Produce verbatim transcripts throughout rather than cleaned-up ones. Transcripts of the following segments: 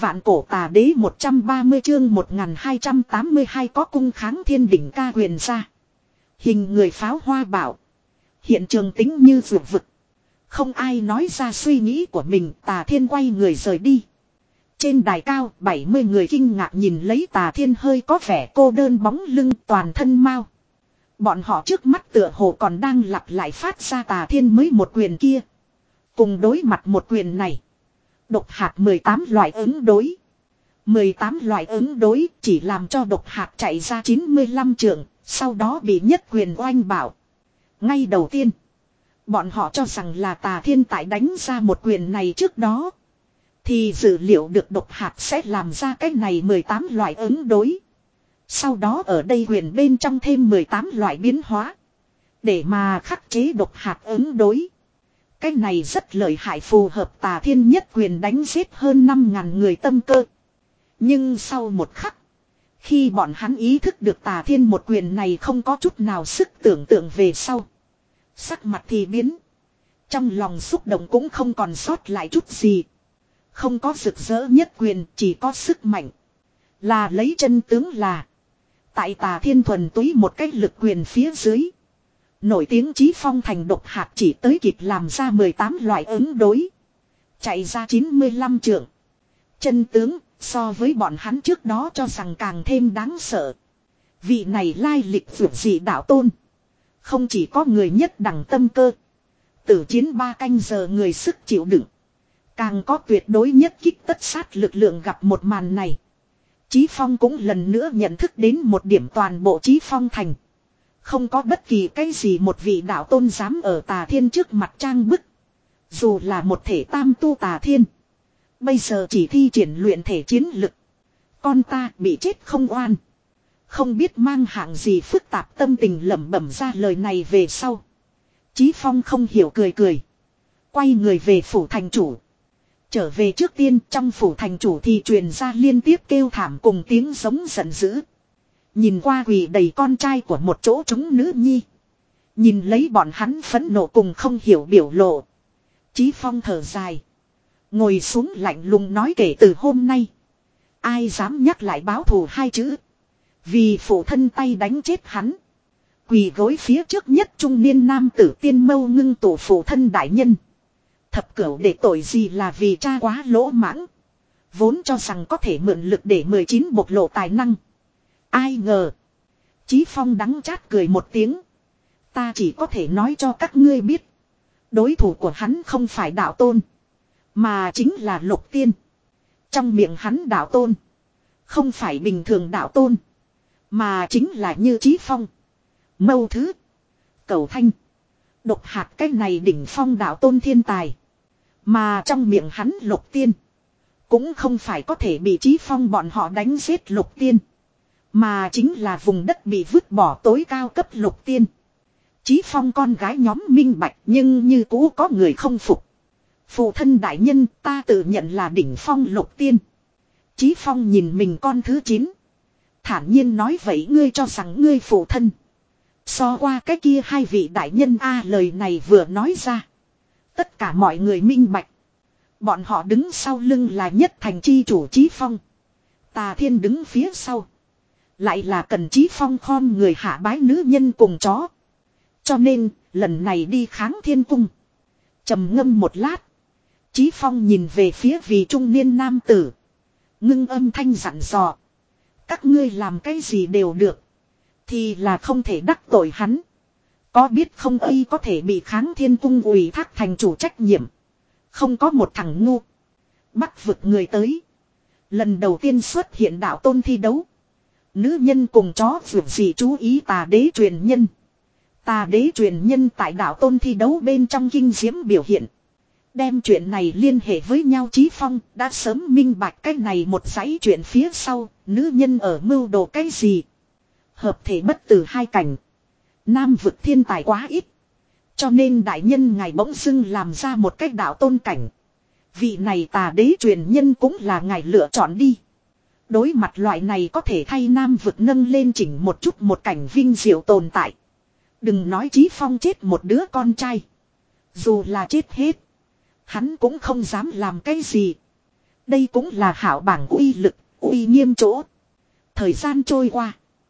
Vạn cổ tà đế một trăm ba mươi chương một nghìn hai trăm tám mươi hai có cung kháng thiên đỉnh ca huyền ra. Hình người pháo hoa bảo. Hiện trường tính như vượt vực. Không ai nói ra suy nghĩ của mình, Tà Thiên quay người rời đi. Trên đài cao, bảy mươi người kinh ngạc nhìn lấy Tà Thiên hơi có vẻ cô đơn bóng lưng toàn thân mau. Bọn họ trước mắt tựa hồ còn đang lặp lại phát ra Tà Thiên mới một quyền kia. Cùng đối mặt một quyền này. Độc hạt mười tám loại ứng đối. mười tám loại ứng đối chỉ làm cho độc hạt chạy ra chín mươi lăm trượng, sau đó bị nhất quyền oanh bảo. Ngay đầu tiên, bọn họ cho rằng là Tà Thiên tại đánh ra một quyền này trước đó. Thì dự liệu được độc hạt sẽ làm ra cái này mười tám loại ứng đối. Sau đó ở đây quyền bên trong thêm mười tám loại biến hóa. Để mà khắc chế độc hạt ứng đối. Cái này rất lợi hại phù hợp Tà Thiên nhất quyền đánh giết hơn năm ngàn người tâm cơ. Nhưng sau một khắc, khi bọn hắn ý thức được Tà Thiên một quyền này không có chút nào sức tưởng tượng về sau. Sắc mặt thì biến. Trong lòng xúc động cũng không còn sót lại chút gì. Không có rực rỡ nhất quyền, chỉ có sức mạnh. Là lấy chân tướng là. Tại Tà Thiên thuần túy một cách lực quyền phía dưới. Nổi tiếng Chí Phong thành độc hạt chỉ tới kịp làm ra mười tám loại ứng đối. Chạy ra chín mươi lăm trượng. Chân tướng so với bọn hắn trước đó cho rằng càng thêm đáng sợ. Vị này lai lịch vượt dị đạo tôn. Không chỉ có người nhất đẳng tâm cơ. Tử chiến ba canh giờ người sức chịu đựng. Càng có tuyệt đối nhất kích tất sát lực lượng gặp một màn này. Chí Phong cũng lần nữa nhận thức đến một điểm toàn bộ Chí Phong thành. Không có bất kỳ cái gì một vị đạo tôn dám ở Tà Thiên trước mặt trang bức. Dù là một thể tam tu Tà Thiên. Bây giờ chỉ thi triển luyện thể chiến lực. Con ta bị chết không oan. Không biết mang hạng gì phức tạp tâm tình lẩm bẩm ra lời này về sau. Chí Phong không hiểu cười cười. Quay người về phủ thành chủ. Trở về trước tiên trong phủ thành chủ thì truyền ra liên tiếp kêu thảm cùng tiếng giống giận dữ. Nhìn qua quỳ đầy con trai của một chỗ chúng nữ nhi. Nhìn lấy bọn hắn phẫn nộ cùng không hiểu biểu lộ. Chí Phong thở dài. Ngồi xuống lạnh lùng nói kể từ hôm nay. Ai dám nhắc lại báo thù hai chữ. Vì phụ thân tay đánh chết hắn. Quỳ gối phía trước nhất trung niên nam tử tiên mâu ngưng tụ phụ thân đại nhân. Thập cửu để tội gì là vì cha quá lỗ mãng. Vốn cho rằng có thể mượn lực để mười chín bộc lộ tài năng. Ai ngờ. Chí Phong đắng chát cười một tiếng. Ta chỉ có thể nói cho các ngươi biết. Đối thủ của hắn không phải đạo tôn. Mà chính là Lục Tiên. Trong miệng hắn đạo tôn. Không phải bình thường đạo tôn. Mà chính là như Chí Phong. Mâu Thứ. Cầu Thanh. Độc hạt cái này đỉnh phong đạo tôn thiên tài. Mà trong miệng hắn Lục Tiên. Cũng không phải có thể bị Chí Phong bọn họ đánh giết Lục Tiên. Mà chính là vùng đất bị vứt bỏ tối cao cấp Lục Tiên. Chí Phong con gái nhóm minh bạch nhưng như cũ có người không phục. Phụ thân đại nhân ta tự nhận là đỉnh phong Lục Tiên. Chí Phong nhìn mình con thứ chín. Thản nhiên nói vậy ngươi cho rằng ngươi phụ thân. So qua cái kia hai vị đại nhân a lời này vừa nói ra. Tất cả mọi người minh bạch. Bọn họ đứng sau lưng là nhất thành chi chủ Chí Phong. Tà Thiên đứng phía sau. Lại là cần Chí Phong khom người hạ bái nữ nhân cùng chó. Cho nên lần này đi kháng thiên cung. Trầm ngâm một lát. Chí Phong nhìn về phía vị trung niên nam tử. Ngưng âm thanh dặn dò. Các ngươi làm cái gì đều được. Thì là không thể đắc tội hắn. Có biết không ấy có thể bị kháng thiên cung ủy thác thành chủ trách nhiệm. Không có một thằng ngu. Bắc vực người tới. Lần đầu tiên xuất hiện đạo tôn thi đấu. Nữ nhân cùng chó vượt gì chú ý tà đế truyền nhân. Tà đế truyền nhân tại đạo tôn thi đấu bên trong kinh diễm biểu hiện. Đem chuyện này liên hệ với nhau Chí Phong đã sớm minh bạch cái này một dãy chuyện phía sau. Nữ nhân ở mưu đồ cái gì. Hợp thể bất tử hai cảnh. Nam vực thiên tài quá ít. Cho nên đại nhân ngài bỗng dưng làm ra một cách đạo tôn cảnh. Vị này tà đế truyền nhân cũng là ngài lựa chọn đi. Đối mặt loại này có thể thay Nam vực nâng lên chỉnh một chút một cảnh vinh diệu tồn tại. Đừng nói Chí Phong chết một đứa con trai. Dù là chết hết. Hắn cũng không dám làm cái gì. Đây cũng là hảo bảng uy lực, uy nghiêm chỗ. Thời gian trôi qua.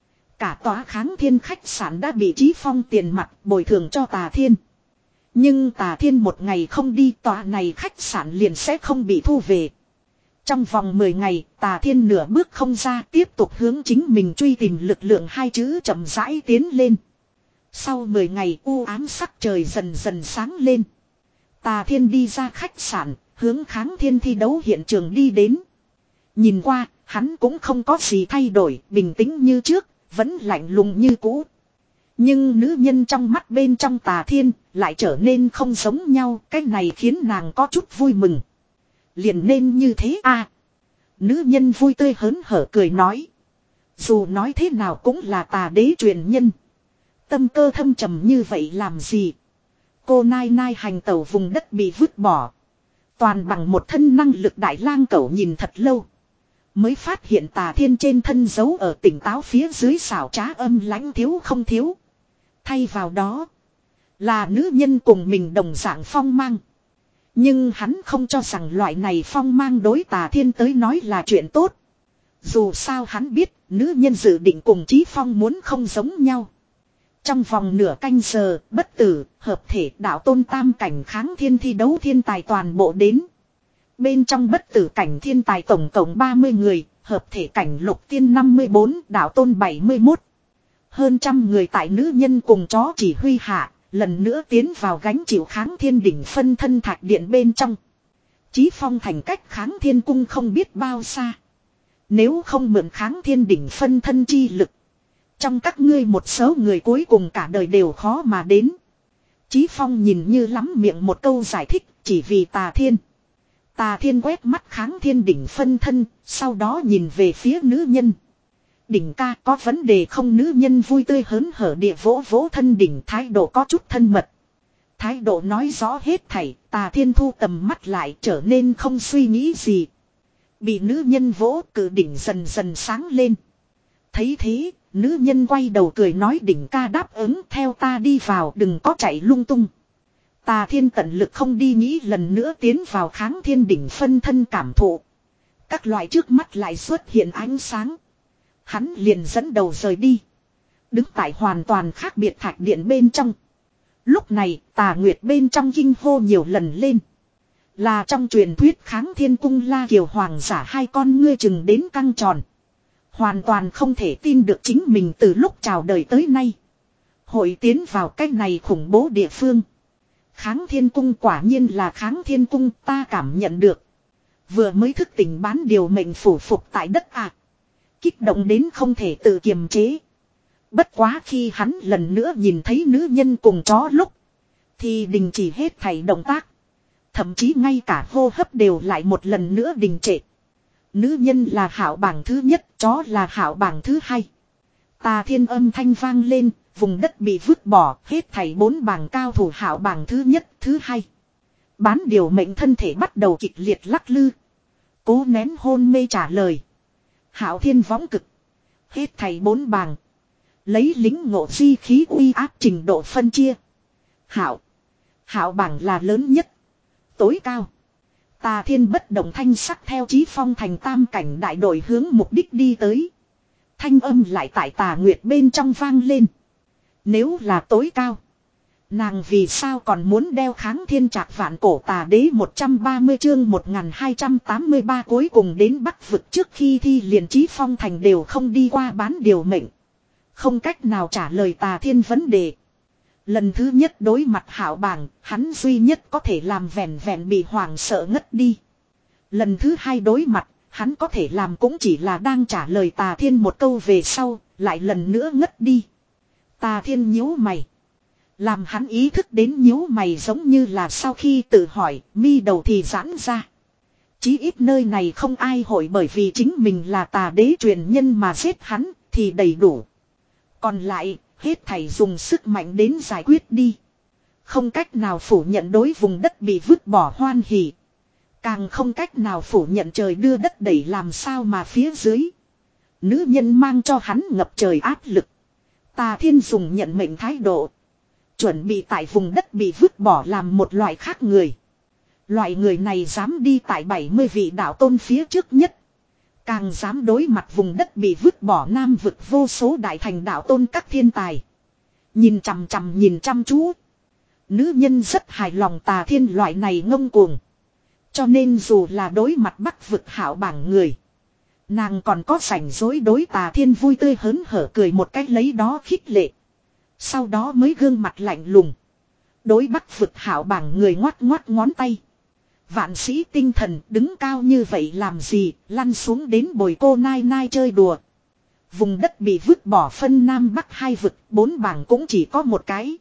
Cả tòa Kháng Thiên khách sạn đã bị Chí Phong tiền mặt bồi thường cho Tà Thiên. Nhưng Tà Thiên một ngày không đi, tòa này khách sạn liền sẽ không bị thu về. Trong vòng mười ngày, Tà Thiên nửa bước không ra, tiếp tục hướng chính mình truy tìm lực lượng, hai chữ chậm rãi tiến lên. Sau mười ngày, u ám sắc trời dần dần sáng lên. Tà Thiên đi ra khách sạn, hướng Kháng Thiên thi đấu hiện trường đi đến. Nhìn qua, hắn cũng không có gì thay đổi, bình tĩnh như trước, vẫn lạnh lùng như cũ. Nhưng nữ nhân trong mắt bên trong Tà Thiên lại trở nên không giống nhau, cái này khiến nàng có chút vui mừng. Liền nên như thế à. Nữ nhân vui tươi hớn hở cười nói. Dù nói thế nào cũng là Tà đế truyền nhân. Tâm cơ thâm trầm như vậy làm gì? Cô nai nai hành tẩu vùng đất bị vứt bỏ. Toàn bằng một thân năng lực đại lang cẩu nhìn thật lâu. Mới phát hiện Tà Thiên trên thân giấu ở tỉnh táo phía dưới xảo trá âm lãnh thiếu không thiếu. Thay vào đó là nữ nhân cùng mình đồng dạng phong mang. Nhưng hắn không cho rằng loại này phong mang đối Tà Thiên tới nói là chuyện tốt. Dù sao hắn biết nữ nhân dự định cùng Chí Phong muốn không giống nhau. Trong vòng nửa canh giờ, bất tử, hợp thể đạo tôn tam cảnh Kháng Thiên thi đấu thiên tài toàn bộ đến. Bên trong bất tử cảnh thiên tài tổng cộng ba mươi người, hợp thể cảnh lục tiên năm mươi bốn, đạo tôn bảy mươi mốt. Hơn trăm người tại nữ nhân cùng chó chỉ huy hạ, lần nữa tiến vào gánh chịu Kháng Thiên đỉnh phân thân thạch điện bên trong. Chí Phong thành cách Kháng Thiên cung không biết bao xa. Nếu không mượn Kháng Thiên đỉnh phân thân chi lực, trong các ngươi một số người cuối cùng cả đời đều khó mà đến. Chí Phong nhìn như lắm miệng một câu giải thích, chỉ vì Tà Thiên. Tà Thiên quét mắt Kháng Thiên đỉnh phân thân, sau đó nhìn về phía nữ nhân. Đỉnh ca có vấn đề không? Nữ nhân vui tươi hớn hở địa vỗ vỗ thân đỉnh, thái độ có chút thân mật. Thái độ nói rõ hết thảy. Tà Thiên thu tầm mắt lại trở nên không suy nghĩ gì. Bị nữ nhân vỗ, cử đỉnh dần dần sáng lên. Thấy thế, nữ nhân quay đầu cười nói, đỉnh ca đáp ứng, theo ta đi vào, đừng có chạy lung tung. Tà Thiên tận lực không đi nghĩ lần nữa tiến vào Kháng Thiên đỉnh phân thân cảm thụ. Các loại trước mắt lại xuất hiện ánh sáng. Hắn liền dẫn đầu rời đi. Đứng tại hoàn toàn khác biệt thạch điện bên trong. Lúc này Tà Nguyệt bên trong kinh hô nhiều lần lên. Là trong truyền thuyết Kháng Thiên cung La Kiều hoàng giả, hai con ngươi chừng đến căng tròn. Hoàn toàn không thể tin được chính mình từ lúc chào đời tới nay hội tiến vào cách này khủng bố địa phương. Kháng Thiên cung quả nhiên là Kháng Thiên cung, ta cảm nhận được. Vừa mới thức tỉnh bán điều mệnh phủ phục tại đất ạ. À. Kích động đến không thể tự kiềm chế. Bất quá khi hắn lần nữa nhìn thấy nữ nhân cùng chó lúc, thì đình chỉ hết thảy động tác. Thậm chí ngay cả hô hấp đều lại một lần nữa đình trệ. Nữ nhân là hảo bảng thứ nhất, chó là hảo bảng thứ hai. Tà Thiên âm thanh vang lên, vùng đất bị vứt bỏ, hết thảy bốn bảng cao thủ hảo bảng thứ nhất, thứ hai. Bán điều mệnh thân thể bắt đầu kịch liệt lắc lư. Cố nén hôn mê trả lời. Hảo Thiên võng cực. Hết thảy bốn bảng. Lấy lính ngộ di khí uy áp trình độ phân chia. Hảo. Hảo bảng là lớn nhất. Tối cao. Tà Thiên bất động thanh sắc theo Chí Phong thành tam cảnh đại đội hướng mục đích đi tới. Thanh âm lại tại Tà Nguyệt bên trong vang lên. Nếu là tối cao, nàng vì sao còn muốn đeo Kháng Thiên Trạc vạn cổ? Tà đế một trăm ba mươi chương một nghìn hai trăm tám mươi ba cuối cùng đến Bắc vực trước khi thi liền Chí Phong thành đều không đi qua bán điều mệnh. Không cách nào trả lời Tà Thiên vấn đề. Lần thứ nhất đối mặt hảo bảng, hắn duy nhất có thể làm vẹn vẹn bị hoảng sợ ngất đi. Lần thứ hai đối mặt, hắn có thể làm cũng chỉ là đang trả lời Tà Thiên một câu về sau, lại lần nữa ngất đi. Tà Thiên nhíu mày. Làm hắn ý thức đến nhíu mày giống như là sau khi tự hỏi, mi đầu thì giãn ra. Chí ít nơi này không ai hội bởi vì chính mình là Tà đế truyền nhân mà giết hắn, thì đầy đủ. Còn lại, hết thảy dùng sức mạnh đến giải quyết đi. Không cách nào phủ nhận đối vùng đất bị vứt bỏ hoan hỉ. Càng không cách nào phủ nhận trời đưa đất đẩy làm sao mà phía dưới. Nữ nhân mang cho hắn ngập trời áp lực. Tà Thiên dùng nhận mệnh thái độ. Chuẩn bị tại vùng đất bị vứt bỏ làm một loại khác người. Loại người này dám đi tại bảy mươi vị đạo tôn phía trước nhất. Càng dám đối mặt vùng đất bị vứt bỏ nam vực vô số đại thành đạo tôn các thiên tài. Nhìn chằm chằm nhìn chăm chú. Nữ nhân rất hài lòng Tà Thiên loại này ngông cuồng. Cho nên dù là đối mặt Bắc vực hảo bảng người, nàng còn có rảnh rỗi đối Tà Thiên vui tươi hớn hở cười một cách lấy đó khích lệ. Sau đó mới gương mặt lạnh lùng. Đối Bắc vực hảo bảng người ngoắt ngoắt ngón tay. Vạn sĩ tinh thần đứng cao như vậy làm gì, lăn xuống đến bồi cô nai nai chơi đùa. Vùng đất bị vứt bỏ phân Nam Bắc hai vực, bốn bảng cũng chỉ có một cái.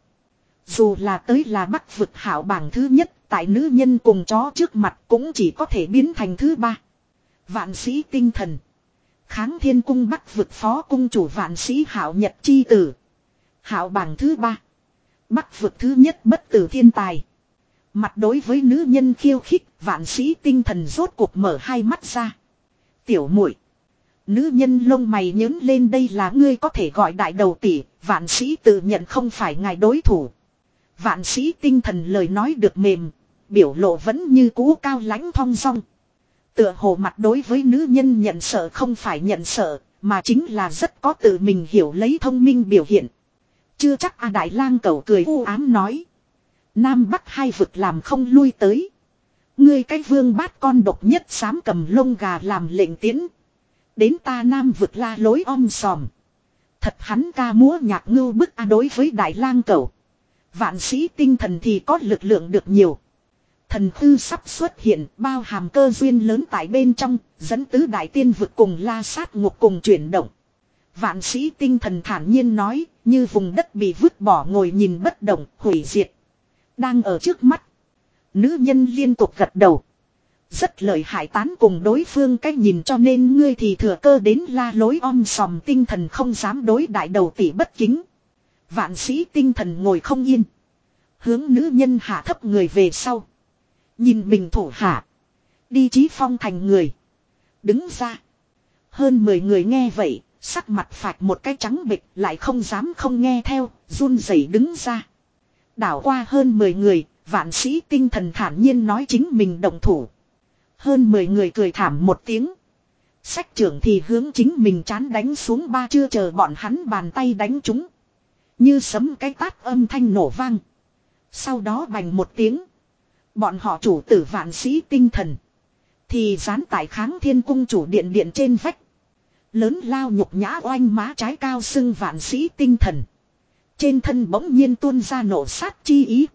Dù là tới là Bắc vực hảo bảng thứ nhất, tại nữ nhân cùng chó trước mặt cũng chỉ có thể biến thành thứ ba. Vạn sĩ tinh thần. Kháng Thiên cung Bắc vực phó cung chủ vạn sĩ hảo nhật chi tử. Hảo bảng thứ ba. Bắc vực thứ nhất bất tử thiên tài. Mặt đối với nữ nhân khiêu khích, vạn sĩ tinh thần rốt cuộc mở hai mắt ra. Tiểu muội, nữ nhân lông mày nhớn lên, đây là ngươi có thể gọi đại đầu tỷ, vạn sĩ tự nhận không phải ngài đối thủ. Vạn sĩ tinh thần lời nói được mềm, biểu lộ vẫn như cũ cao lãnh thong dong. Tựa hồ mặt đối với nữ nhân nhận sợ không phải nhận sợ, mà chính là rất có tự mình hiểu lấy thông minh biểu hiện. Chưa chắc A Đại Lang Cẩu cười u ám nói. Nam Bắc hai vực làm không lui tới. Ngươi cái vương bát con độc nhất dám cầm lông gà làm lệnh tiến. Đến ta Nam vực la lối om sòm. Thật hắn ca múa nhạc ngưu bức A đối với Đại Lang Cẩu. Vạn sĩ tinh thần thì có lực lượng được nhiều. Thần thư sắp xuất hiện, bao hàm cơ duyên lớn tại bên trong, dẫn tứ đại tiên vực cùng la sát ngục cùng chuyển động. Vạn sĩ tinh thần thản nhiên nói, như vùng đất bị vứt bỏ ngồi nhìn bất động, hủy diệt. Đang ở trước mắt. Nữ nhân liên tục gật đầu. Rất lợi hại tán cùng đối phương cách nhìn, cho nên ngươi thì thừa cơ đến la lối om sòm, tinh thần không dám đối đại đầu tỷ bất kính. Vạn sĩ tinh thần ngồi không yên. Hướng nữ nhân hạ thấp người về sau. Nhìn mình thủ hạ. Đi Chí Phong thành người. Đứng ra. Hơn mười người nghe vậy, sắc mặt phạch một cái trắng bệch, lại không dám không nghe theo, run rẩy đứng ra. Đảo qua hơn mười người, vạn sĩ tinh thần thản nhiên nói chính mình động thủ. Hơn mười người cười thảm một tiếng. Sách trưởng thì hướng chính mình chán đánh xuống, ba chưa chờ bọn hắn bàn tay đánh chúng. Như sấm cái tát âm thanh nổ vang. Sau đó bành một tiếng. Bọn họ chủ tử vạn sĩ tinh thần. Thì dán tại Kháng Thiên cung chủ điện điện trên vách. Lớn lao nhục nhã oanh má trái cao sưng vạn sĩ tinh thần. Trên thân bỗng nhiên tuôn ra nổ sát chi ý.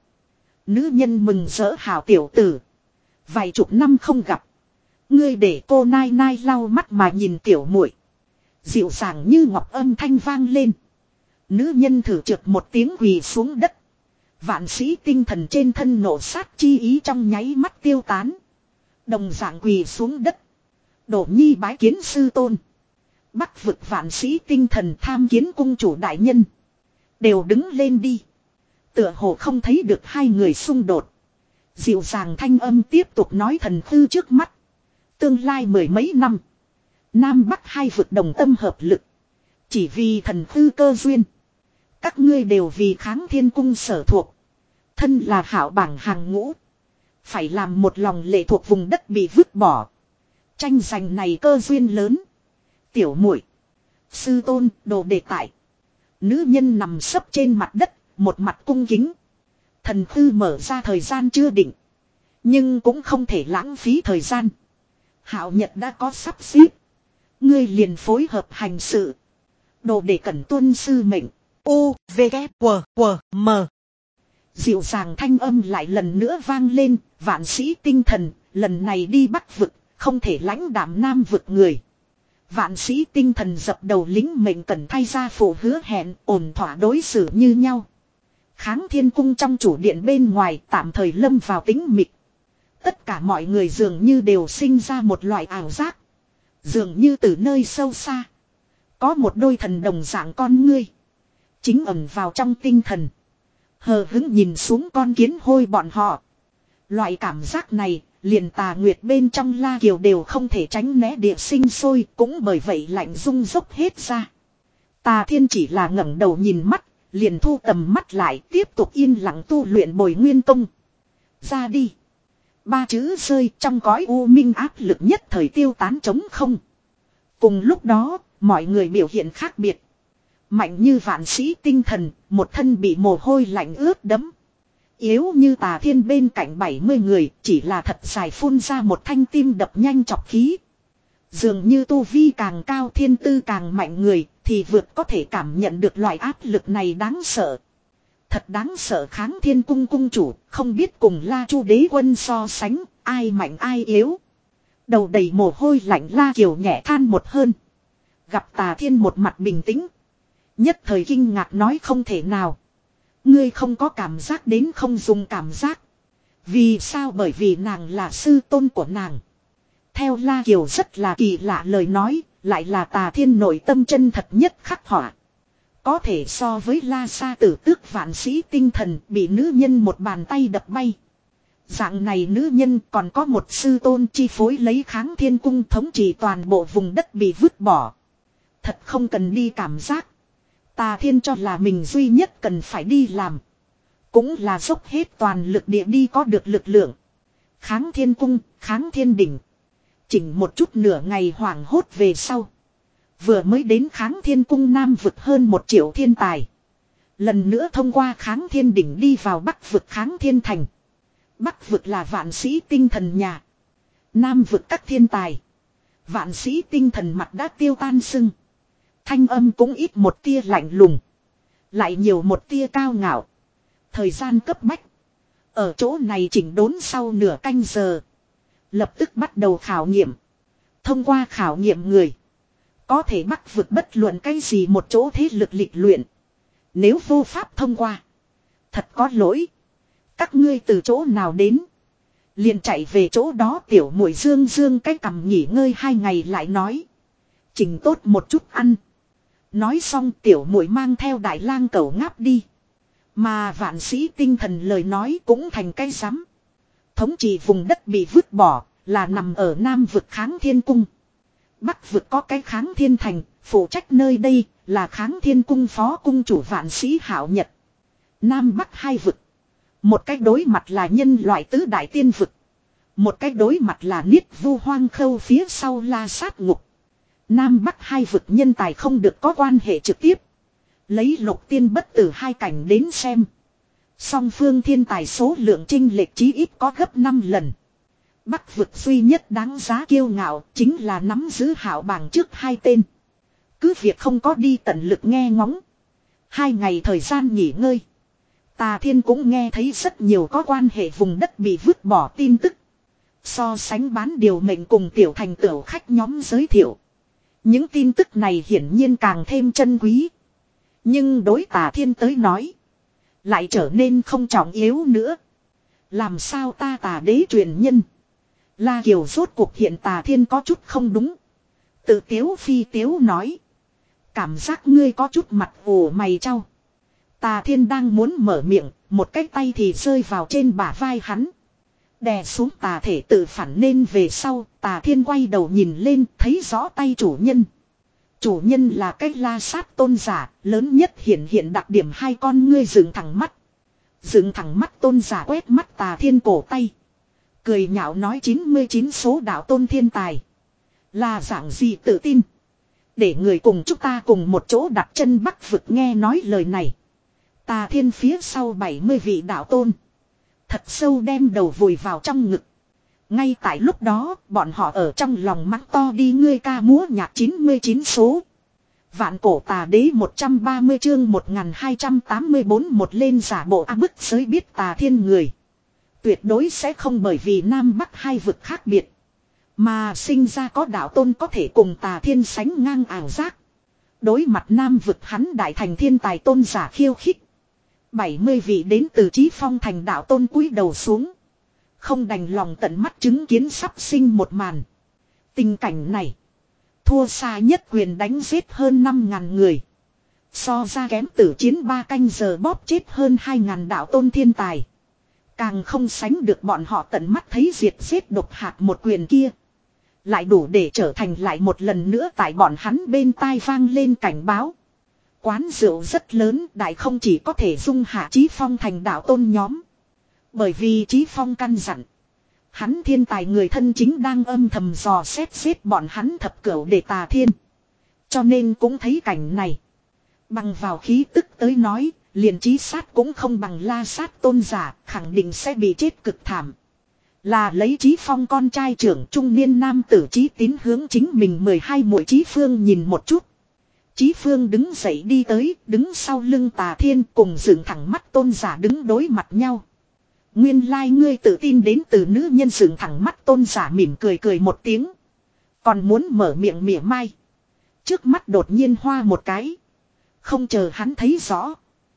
Nữ nhân mừng rỡ hào tiểu tử. Vài chục năm không gặp. Ngươi để cô nai nai lau mắt mà nhìn tiểu muội. Dịu dàng như ngọc âm thanh vang lên. Nữ nhân thử trượt một tiếng quỳ xuống đất. Vạn sĩ tinh thần trên thân nổ sát chi ý trong nháy mắt tiêu tán. Đồng dạng quỳ xuống đất. Đổ nhi bái kiến sư tôn. Bắc vực vạn sĩ tinh thần tham kiến cung chủ đại nhân. Đều đứng lên đi. Tựa hồ không thấy được hai người xung đột. Dịu dàng thanh âm tiếp tục nói, thần thư trước mắt. Tương lai mười mấy năm. Nam Bắc hai vực đồng tâm hợp lực. Chỉ vì thần thư cơ duyên. Các ngươi đều vì Kháng Thiên cung sở thuộc. Thân là hảo bảng hàng ngũ. Phải làm một lòng lệ thuộc vùng đất bị vứt bỏ. Tranh giành này cơ duyên lớn. Tiểu muội, sư tôn, đồ đệ tại. Nữ nhân nằm sấp trên mặt đất, một mặt cung kính. Thần thư mở ra thời gian chưa định. Nhưng cũng không thể lãng phí thời gian. Hạo Nhật đã có sắp xếp. Ngươi liền phối hợp hành sự. Đồ đệ cẩn tuân sư mệnh. U, V, K, W, W, M. Dịu dàng thanh âm lại lần nữa vang lên. Vạn sĩ tinh thần, lần này đi Bắc vực, không thể lãnh đảm Nam vực người. Vạn sĩ tinh thần dập đầu lính mệnh cần thay ra phụ hứa hẹn, ổn thỏa đối xử như nhau. Kháng Thiên cung trong chủ điện bên ngoài tạm thời lâm vào tĩnh mịch. Tất cả mọi người dường như đều sinh ra một loại ảo giác. Dường như từ nơi sâu xa. Có một đôi thần đồng dạng con ngươi. Chính ẩn vào trong tinh thần. Hờ hững nhìn xuống con kiến hôi bọn họ. Loại cảm giác này, liền Tà Nguyệt bên trong La Kiều đều không thể tránh né địa sinh sôi, cũng bởi vậy lạnh rung dốc hết ra. Tà Thiên chỉ là ngẩng đầu nhìn mắt, liền thu tầm mắt lại tiếp tục yên lặng tu luyện Bồi Nguyên công. Ra đi. Ba chữ rơi trong cõi u minh áp lực nhất thời tiêu tán trống không. Cùng lúc đó, mọi người biểu hiện khác biệt. Mạnh như vạn sĩ tinh thần, một thân bị mồ hôi lạnh ướt đẫm. Yếu như Tà Thiên bên cạnh bảy mươi người, chỉ là thật dài phun ra một thanh tim đập nhanh chọc khí. Dường như tu vi càng cao, thiên tư càng mạnh người, thì vượt có thể cảm nhận được loại áp lực này đáng sợ. Thật đáng sợ. Kháng Thiên cung cung chủ, không biết cùng La Chu đế quân so sánh, ai mạnh ai yếu. Đầu đầy mồ hôi lạnh La Kiều nhẹ than một hơn. Gặp Tà Thiên một mặt bình tĩnh. Nhất thời kinh ngạc nói không thể nào. Ngươi không có cảm giác đến không dùng cảm giác. Vì sao? Bởi vì nàng là sư tôn của nàng. Theo La Kiều rất là kỳ lạ lời nói, lại là Tà Thiên nội tâm chân thật nhất khắc họa. Có thể so với La Sa tử tước vạn sĩ tinh thần bị nữ nhân một bàn tay đập bay. Dạng này nữ nhân còn có một sư tôn chi phối lấy Kháng Thiên cung thống trị toàn bộ vùng đất bị vứt bỏ. Thật không cần đi cảm giác. Tà Thiên cho là mình duy nhất cần phải đi làm. Cũng là dốc hết toàn lực địa đi có được lực lượng. Kháng Thiên cung, Kháng Thiên đỉnh. Chỉnh một chút nửa ngày hoảng hốt về sau. Vừa mới đến Kháng Thiên cung nam vực hơn một triệu thiên tài. Lần nữa thông qua Kháng Thiên đỉnh đi vào bắc vực Kháng Thiên thành. Bắc vực là vạn sĩ tinh thần nhà. Nam vực các thiên tài. Vạn sĩ tinh thần mặt đã tiêu tan sưng. Thanh âm cũng ít một tia lạnh lùng. Lại nhiều một tia cao ngạo. Thời gian cấp bách. Ở chỗ này chỉnh đốn sau nửa canh giờ. Lập tức bắt đầu khảo nghiệm. Thông qua khảo nghiệm người. Có thể bắc vực bất luận cái gì một chỗ thế lực lịch luyện. Nếu vô pháp thông qua. Thật có lỗi. Các ngươi từ chỗ nào đến. Liền chạy về chỗ đó. Tiểu muội dương dương cái cằm nghỉ ngơi hai ngày lại nói. Chỉnh tốt một chút ăn. Nói xong tiểu muội mang theo đại lang cẩu ngáp đi. Mà vạn sĩ tinh thần lời nói cũng thành cái rắm. Thống trị vùng đất bị vứt bỏ là nằm ở Nam vực Kháng Thiên cung. Bắc vực có cái Kháng Thiên thành, phụ trách nơi đây là Kháng Thiên cung phó cung chủ vạn sĩ Hạo Nhật. Nam Bắc hai vực. Một cái đối mặt là nhân loại tứ đại tiên vực. Một cái đối mặt là Niết Vu Hoang Khâu phía sau La Sát Ngục. Nam Bắc hai vực nhân tài không được có quan hệ trực tiếp. Lấy lục tiên bất tử hai cảnh đến xem. Song phương thiên tài số lượng chênh lệch chí ít có gấp năm lần. Bắc vực duy nhất đáng giá kiêu ngạo chính là nắm giữ hảo bảng trước hai tên. Cứ việc không có đi tận lực nghe ngóng. Hai ngày thời gian nghỉ ngơi. Tà Thiên cũng nghe thấy rất nhiều có quan hệ vùng đất bị vứt bỏ tin tức. So sánh bán điều mệnh cùng tiểu thành tửu khách nhóm giới thiệu. Những tin tức này hiển nhiên càng thêm chân quý. Nhưng đối Tà Thiên tới nói. Lại trở nên không trọng yếu nữa. Làm sao ta Tà đế truyền nhân. La Kiều rốt cuộc hiện Tà Thiên có chút không đúng. Tự tiếu phi tiếu nói. Cảm giác ngươi có chút mặt ủ mày trao. Tà Thiên đang muốn mở miệng. Một cái tay thì rơi vào trên bả vai hắn. Đè xuống tà thể tự phản nên về sau. Tà Thiên quay đầu nhìn lên thấy rõ tay chủ nhân. Chủ nhân là cái La Sát tôn giả. Lớn nhất hiện hiện đặc điểm hai con ngươi dựng thẳng mắt. Dựng thẳng mắt tôn giả quét mắt Tà Thiên cổ tay. Cười nhạo nói chín mươi chín số đạo tôn thiên tài. Là dạng gì tự tin. Để người cùng chúng ta cùng một chỗ đặt chân bắc vực nghe nói lời này. Tà Thiên phía sau bảy mươi vị đạo tôn. Thật sâu đem đầu vùi vào trong ngực. Ngay tại lúc đó bọn họ ở trong lòng mắng to đi ngươi ca múa nhạc chín mươi chín số. Vạn cổ tà đế một trăm ba mươi chương một nghìn hai trăm tám mươi tư một lên giả bộ a bức giới biết Tà Thiên người. Tuyệt đối sẽ không bởi vì Nam Bắc hai vực khác biệt. Mà sinh ra có đạo tôn có thể cùng Tà Thiên sánh ngang ảo giác. Đối mặt Nam vực hắn đại thành thiên tài tôn giả khiêu khích. bảy mươi vị đến từ Chí Phong thành đạo tôn cúi đầu xuống. Không đành lòng tận mắt chứng kiến sắp sinh một màn. Tình cảnh này. Thua xa nhất quyền đánh giết hơn năm ngàn người. So ra kém tử chiến ba canh giờ bóp chết hơn hai ngàn đạo tôn thiên tài. Càng không sánh được bọn họ tận mắt thấy diệt giết độc hạt một quyền kia. Lại đủ để trở thành lại một lần nữa tại bọn hắn bên tai vang lên cảnh báo. Quán rượu rất lớn đại không chỉ có thể dung hạ Chí Phong thành đạo tôn nhóm. Bởi vì Chí Phong căn dặn. Hắn thiên tài người thân chính đang âm thầm dò xét xếp bọn hắn thập cửu để Tà Thiên. Cho nên cũng thấy cảnh này. Bằng vào khí tức tới nói, liền chí sát cũng không bằng La Sát tôn giả, khẳng định sẽ bị chết cực thảm. Là lấy Chí Phong con trai trưởng trung niên nam tử Chí Tín hướng chính mình mười hai muội Chí Phương nhìn một chút. Chí Phương đứng dậy đi tới, đứng sau lưng Tà Thiên cùng dựng thẳng mắt tôn giả đứng đối mặt nhau. Nguyên lai ngươi tự tin đến từ nữ nhân dựng thẳng mắt tôn giả mỉm cười cười một tiếng. Còn muốn mở miệng mỉa mai. Trước mắt đột nhiên hoa một cái. Không chờ hắn thấy rõ.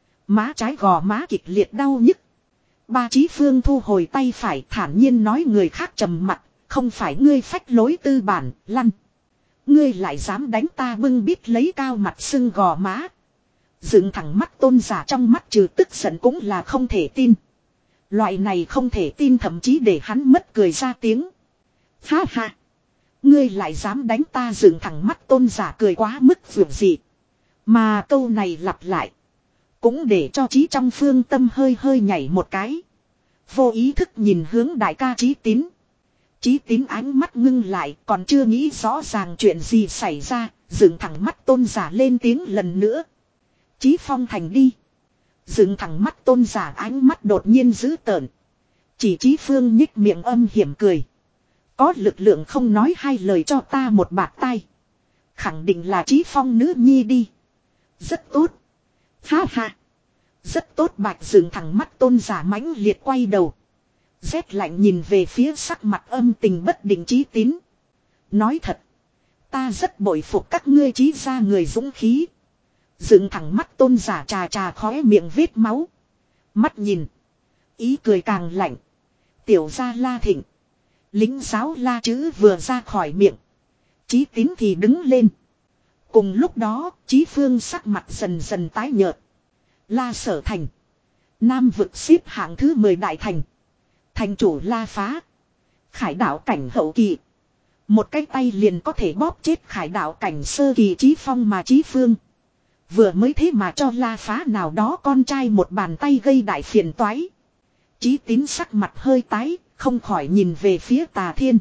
Má trái gò má kịch liệt đau nhức. Ba Chí Phương thu hồi tay phải thản nhiên nói người khác trầm mặt. Không phải ngươi phách lối tư bản, lăn. Ngươi lại dám đánh ta bưng bít lấy cao mặt sưng gò má. Dựng thẳng mắt tôn giả trong mắt trừ tức giận cũng là không thể tin. Loại này không thể tin thậm chí để hắn mất cười ra tiếng. Ha ha. Ngươi lại dám đánh ta dựng thẳng mắt tôn giả cười quá mức vượt dị. Mà câu này lặp lại. Cũng để cho Chí trong phương tâm hơi hơi nhảy một cái. Vô ý thức nhìn hướng đại ca Chí Tín. Chí Tín ánh mắt ngưng lại còn chưa nghĩ rõ ràng chuyện gì xảy ra. Dựng thẳng mắt tôn giả lên tiếng lần nữa. Chí Phong thành đi. Dựng thẳng mắt tôn giả ánh mắt đột nhiên dữ tợn. Chỉ Chí Phương nhích miệng âm hiểm cười. Có lực lượng không nói hai lời cho ta một bạt tay. Khẳng định là Chí Phong nữ nhi đi. Rất tốt. Ha ha. Rất tốt bạch dựng thẳng mắt tôn giả mãnh liệt quay đầu. Rét lạnh nhìn về phía sắc mặt âm tình bất định Chí Tín. Nói thật. Ta rất bội phục các ngươi Chí ra người dũng khí. Dựng thẳng mắt tôn giả trà trà khóe miệng vết máu. Mắt nhìn. Ý cười càng lạnh. Tiểu gia La Thịnh. Lính giáo La chữ vừa ra khỏi miệng. Chí Tín thì đứng lên. Cùng lúc đó, Chí Phương sắc mặt dần dần tái nhợt. La Sở Thành. Nam vực xếp hạng thứ mười đại thành. Thành chủ La Phá. Khải đạo cảnh hậu kỳ. Một cái tay liền có thể bóp chết khải đạo cảnh sơ kỳ Chí Phong mà Chí Phương. Vừa mới thế mà cho La Phá nào đó con trai một bàn tay gây đại phiền toái. Chí Tín sắc mặt hơi tái, không khỏi nhìn về phía Tà Thiên.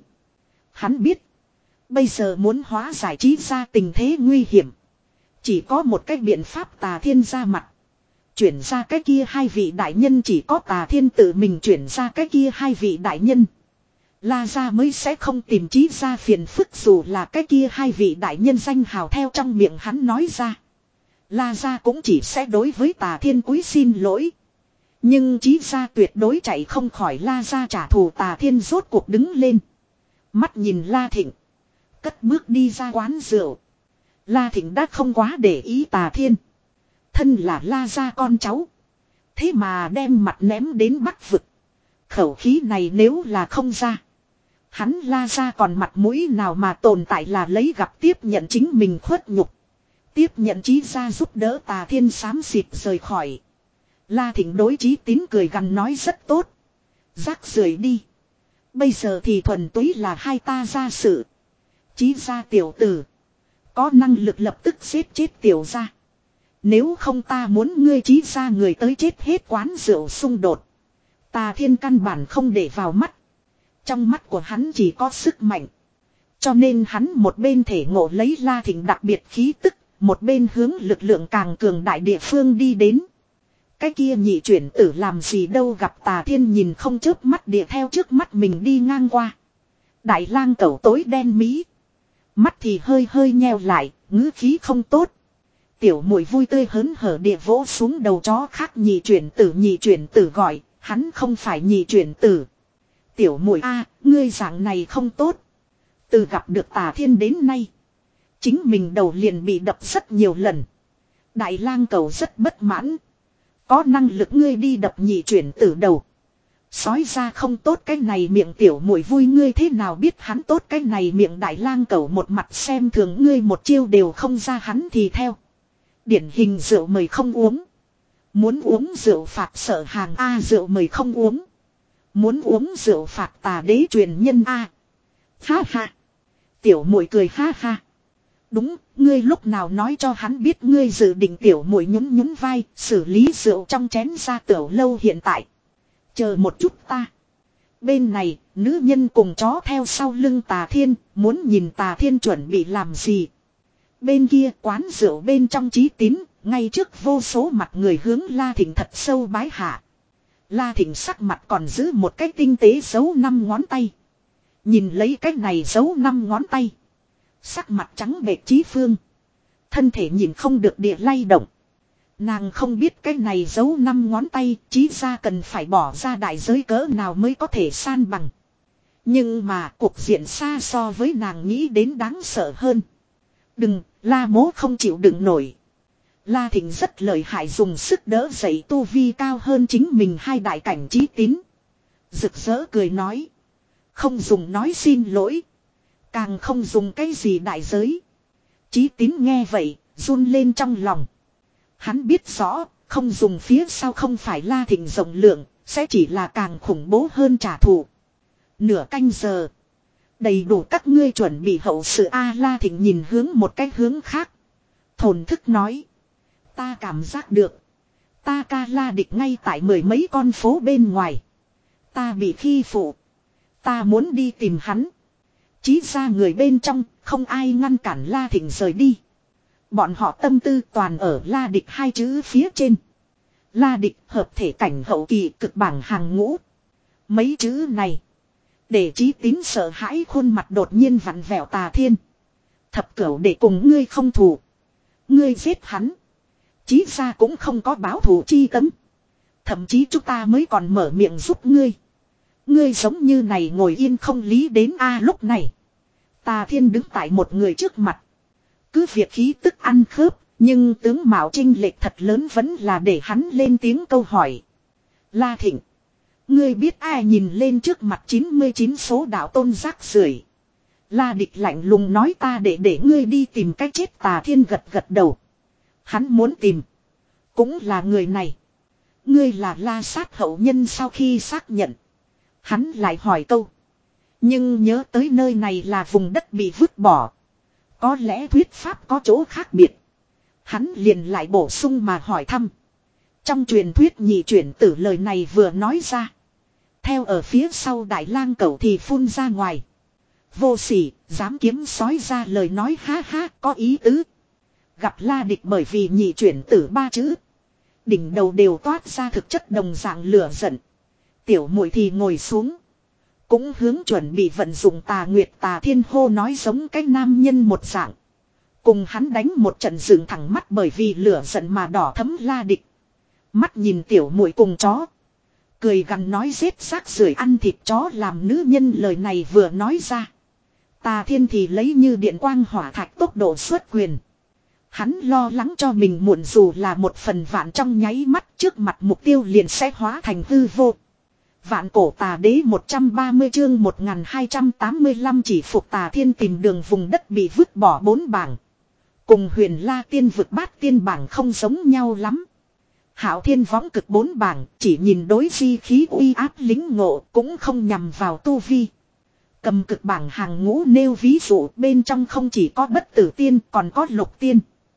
Hắn biết. Bây giờ muốn hóa giải Chí ra tình thế nguy hiểm. Chỉ có một cách biện pháp Tà Thiên ra mặt. Chuyển ra cái kia hai vị đại nhân chỉ có Tà Thiên tự mình chuyển ra cái kia hai vị đại nhân. La gia mới sẽ không tìm Chí ra phiền phức dù là cái kia hai vị đại nhân danh hào theo trong miệng hắn nói ra. La gia cũng chỉ sẽ đối với Tà Thiên cúi xin lỗi. Nhưng Chí ra tuyệt đối chạy không khỏi La gia trả thù. Tà Thiên rốt cuộc đứng lên. Mắt nhìn La Thịnh. Cất bước đi ra quán rượu. La Thịnh đã không quá để ý Tà Thiên. Thân là La gia con cháu. Thế mà đem mặt ném đến Bắc vực. Khẩu khí này nếu là không ra. Hắn La gia còn mặt mũi nào mà tồn tại là lấy gặp tiếp nhận chính mình khuất nhục. Tiếp nhận Chí ra giúp đỡ Tà Thiên xám xịt rời khỏi. La Thịnh đối Chí Tín cười gằn nói rất tốt. Rác rưởi đi. Bây giờ thì thuần túy là hai ta ra sự. Chí ra tiểu tử. Có năng lực lập tức giết chết tiểu ra. Nếu không ta muốn ngươi Chí ra người tới chết hết quán rượu xung đột. Tà Thiên căn bản không để vào mắt. Trong mắt của hắn chỉ có sức mạnh. Cho nên hắn một bên thể ngộ lấy La Thịnh đặc biệt khí tức. Một bên hướng lực lượng càng cường đại địa phương đi đến. Cái kia nhị chuyển tử làm gì đâu gặp Tà Thiên nhìn không chớp mắt địa theo trước mắt mình đi ngang qua. Đại lang cẩu tối đen mỹ. Mắt thì hơi hơi nheo lại, ngữ khí không tốt. Tiểu muội vui tươi hớn hở địa vỗ xuống đầu chó khác nhị chuyển tử nhị chuyển tử gọi, hắn không phải nhị chuyển tử. Tiểu muội a, ngươi dạng này không tốt. Từ gặp được Tà Thiên đến nay. Chính mình đầu liền bị đập rất nhiều lần. Đại lang cầu rất bất mãn. Có năng lực ngươi đi đập nhị chuyển tử đầu. Sói ra không tốt cái này miệng tiểu muội vui ngươi thế nào biết hắn tốt cái này miệng đại lang cầu một mặt xem thường ngươi một chiêu đều không ra hắn thì theo. Điển hình rượu mời không uống. Muốn uống rượu phạt sợ hàng A rượu mời không uống. Muốn uống rượu phạt tà đế truyền nhân A. Ha ha. Tiểu muội cười ha ha. Đúng, ngươi lúc nào nói cho hắn biết ngươi dự định tiểu muội nhún nhún vai, xử lý rượu trong chén ra tiểu lâu hiện tại. Chờ một chút ta. Bên này, nữ nhân cùng chó theo sau lưng Tà Thiên, muốn nhìn Tà Thiên chuẩn bị làm gì. Bên kia quán rượu bên trong Chí Tín, ngay trước vô số mặt người hướng La Thịnh thật sâu bái hạ. La Thịnh sắc mặt còn giữ một cái tinh tế giấu năm ngón tay. Nhìn lấy cái này giấu năm ngón tay. Sắc mặt trắng bệch Chí Phương. Thân thể nhìn không được địa lay động. Nàng không biết cái này giấu năm ngón tay, Chí ra cần phải bỏ ra đại giới cỡ nào mới có thể san bằng. Nhưng mà cuộc diện xa so với nàng nghĩ đến đáng sợ hơn. Đừng, La Mố không chịu đựng nổi. La Thịnh rất lợi hại, dùng sức đỡ dậy tu vi cao hơn chính mình hai đại cảnh Chí Tín. Rực rỡ cười nói. Không dùng nói xin lỗi. Càng không dùng cái gì đại giới. Chí Tín nghe vậy, run lên trong lòng. Hắn biết rõ, không dùng phía sau không phải La Thịnh rộng lượng, sẽ chỉ là càng khủng bố hơn trả thù. Nửa canh giờ. Đầy đủ các ngươi chuẩn bị hậu sự A. La Thịnh nhìn hướng một cái hướng khác. Thổn thức nói. Ta cảm giác được. Ta ca La Địch ngay tại mười mấy con phố bên ngoài. Ta bị khi phụ. Ta muốn đi tìm hắn. Chí ra người bên trong, không ai ngăn cản La Thịnh rời đi. Bọn họ tâm tư toàn ở La Địch hai chữ phía trên. La Địch hợp thể cảnh hậu kỳ cực bảng hàng ngũ. Mấy chữ này. Để Chí Tín sợ hãi, khuôn mặt đột nhiên vặn vẹo. Tà Thiên. Thập cửu để cùng ngươi không thù. Ngươi giết hắn. Chí ra cũng không có báo thù chi tâm. Thậm chí chúng ta mới còn mở miệng giúp ngươi. Ngươi giống như này ngồi yên không lý đến a. Lúc này. Tà Thiên đứng tại một người trước mặt. Cứ việc khí tức ăn khớp. Nhưng tướng mạo chênh lệch thật lớn vẫn là để hắn lên tiếng câu hỏi. La Thịnh. Ngươi biết ai nhìn lên trước mặt chín mươi chín số đạo tôn rác rưởi. La Địch lạnh lùng nói, ta để để ngươi đi tìm cách chết. Tà Thiên gật gật đầu. Hắn muốn tìm. Cũng là người này. Ngươi là La Sát hậu nhân. Sau khi xác nhận. Hắn lại hỏi câu. Nhưng nhớ tới nơi này là vùng đất bị vứt bỏ. Có lẽ thuyết pháp có chỗ khác biệt. Hắn liền lại bổ sung mà hỏi thăm. Trong truyền thuyết nhị chuyển tử lời này vừa nói ra. Theo ở phía sau đại lang cẩu thì phun ra ngoài. Vô sỉ, dám kiếm sói ra lời nói, ha ha, có ý tứ. Gặp La Địch bởi vì nhị chuyển tử ba chữ. Đỉnh đầu đều toát ra thực chất đồng dạng lửa giận. Tiểu muội thì ngồi xuống. Cũng hướng chuẩn bị vận dụng Tà Nguyệt Tà Thiên hô nói giống cái nam nhân một dạng. Cùng hắn đánh một trận dựng thẳng mắt, bởi vì lửa giận mà đỏ thấm. La Địch. Mắt nhìn tiểu muội cùng chó. Cười gằn nói giết xác rưởi ăn thịt chó làm nữ nhân, lời này vừa nói ra. Tà Thiên thì lấy như điện quang hỏa thạch tốc độ xuất quyền. Hắn lo lắng cho mình muộn dù là một phần vạn, trong nháy mắt trước mặt mục tiêu liền sẽ hóa thành hư vô. Vạn cổ tà đế một trăm ba mươi chương một nghìn hai trăm tám mươi lăm chỉ phục. Tà Thiên tìm đường vùng đất bị vứt bỏ bốn bảng. Cùng Huyền La Tiên vực Bát Tiên bảng không giống nhau lắm. Hạo Thiên võng cực bốn bảng chỉ nhìn đối di khí uy áp lính ngộ, cũng không nhằm vào tu vi. Cầm cực bảng hàng ngũ nêu ví dụ, bên trong không chỉ có bất tử tiên còn có lục tiên.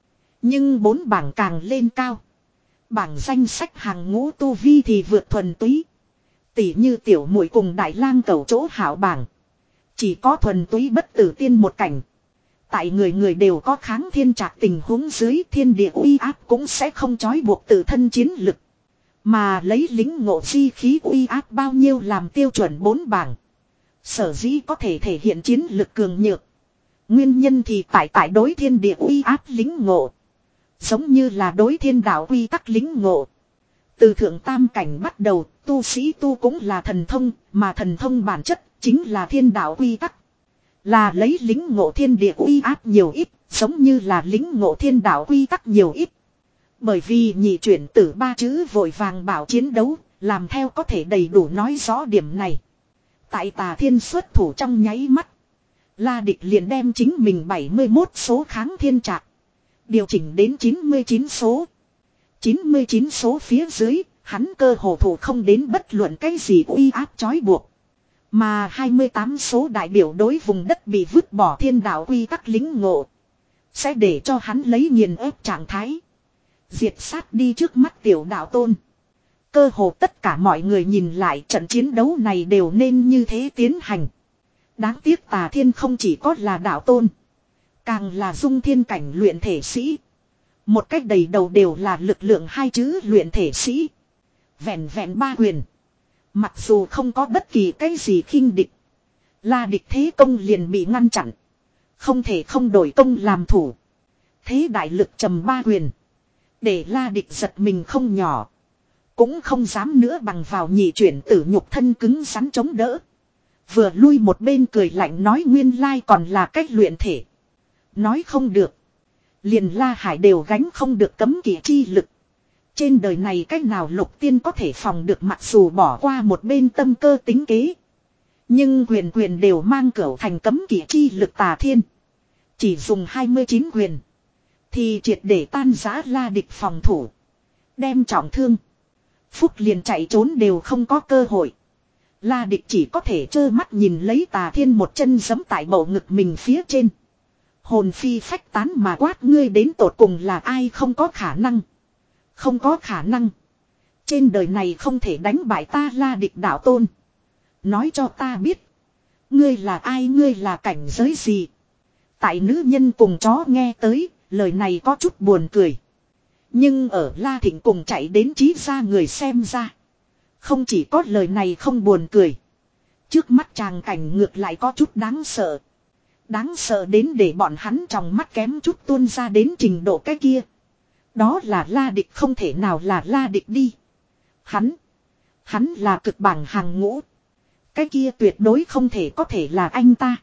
Nhưng bốn bảng càng lên cao. Bảng danh sách hàng ngũ tu vi thì vượt thuần túy. Tỷ như tiểu muội cùng đại lang cẩu chỗ hảo bảng. Chỉ có thuần túy bất tử tiên một cảnh. Tại người người đều có kháng thiên trạc tình huống dưới, thiên địa uy áp cũng sẽ không trói buộc tự thân chiến lực. Mà lấy lính ngộ chi khí uy áp bao nhiêu làm tiêu chuẩn bốn bảng. Sở dĩ có thể thể hiện chiến lực cường nhược. Nguyên nhân thì tại tại đối thiên địa uy áp lính ngộ. Giống như là đối thiên đạo quy tắc lính ngộ. Từ thượng tam cảnh bắt đầu, tu sĩ tu cũng là thần thông, mà thần thông bản chất chính là thiên đạo quy tắc. Là lấy lính ngộ thiên địa uy áp nhiều ít, giống như là lính ngộ thiên đạo quy tắc nhiều ít. Bởi vì nhị chuyển tử ba chữ vội vàng bảo chiến đấu, làm theo có thể đầy đủ nói rõ điểm này. Tại Tà Thiên xuất thủ trong nháy mắt, La Địch liền đem chính mình bảy mươi mốt số kháng thiên trạc điều chỉnh đến chín mươi chín số. chín mươi chín số phía dưới, hắn cơ hồ thủ không đến bất luận cái gì uy áp trói buộc. Mà hai mươi tám số đại biểu đối vùng đất bị vứt bỏ thiên đạo quy tắc lính ngộ. Sẽ để cho hắn lấy nghiền ép trạng thái. Diệt sát đi trước mắt tiểu đạo tôn. Cơ hồ tất cả mọi người nhìn lại trận chiến đấu này đều nên như thế tiến hành. Đáng tiếc Tà Thiên không chỉ có là đạo tôn. Càng là dung thiên cảnh luyện thể sĩ. Một cách đầy đầu đều là lực lượng hai chữ luyện thể sĩ. Vẹn vẹn ba quyền. Mặc dù không có bất kỳ cái gì khinh địch. La địch thế công liền bị ngăn chặn. Không thể không đổi công làm thủ. Thế đại lực trầm ba quyền. Để La địch giật mình không nhỏ. Cũng không dám nữa bằng vào nhị chuyển tử nhục thân cứng rắn chống đỡ. Vừa lui một bên cười lạnh nói nguyên lai còn là cách luyện thể. Nói không được. Liền La Hải đều gánh không được cấm kỵ chi lực. Trên đời này cách nào lục tiên có thể phòng được mặc dù bỏ qua một bên tâm cơ tính kế. Nhưng quyền quyền đều mang cửu thành cấm kỵ chi lực Tà Thiên. Chỉ dùng hai mươi chín quyền. Thì triệt để tan giã La địch phòng thủ. Đem trọng thương. Phúc liền chạy trốn đều không có cơ hội. La địch chỉ có thể trơ mắt nhìn lấy Tà Thiên một chân giẫm tại bầu ngực mình phía trên. Hồn phi phách tán mà quát ngươi đến tột cùng là ai không có khả năng. Không có khả năng. Trên đời này không thể đánh bại ta La địch đạo tôn. Nói cho ta biết. Ngươi là ai ngươi là cảnh giới gì. Tại nữ nhân cùng chó nghe tới. Lời này có chút buồn cười. Nhưng ở La Thịnh cùng chạy đến trí ra người xem ra. Không chỉ có lời này không buồn cười. Trước mắt chàng cảnh ngược lại có chút đáng sợ. Đáng sợ đến để bọn hắn trong mắt kém chút tuôn ra đến trình độ cái kia. Đó là La địch không thể nào là La địch đi. Hắn. Hắn là cực bảng hàng ngũ. Cái kia tuyệt đối không thể có thể là anh ta.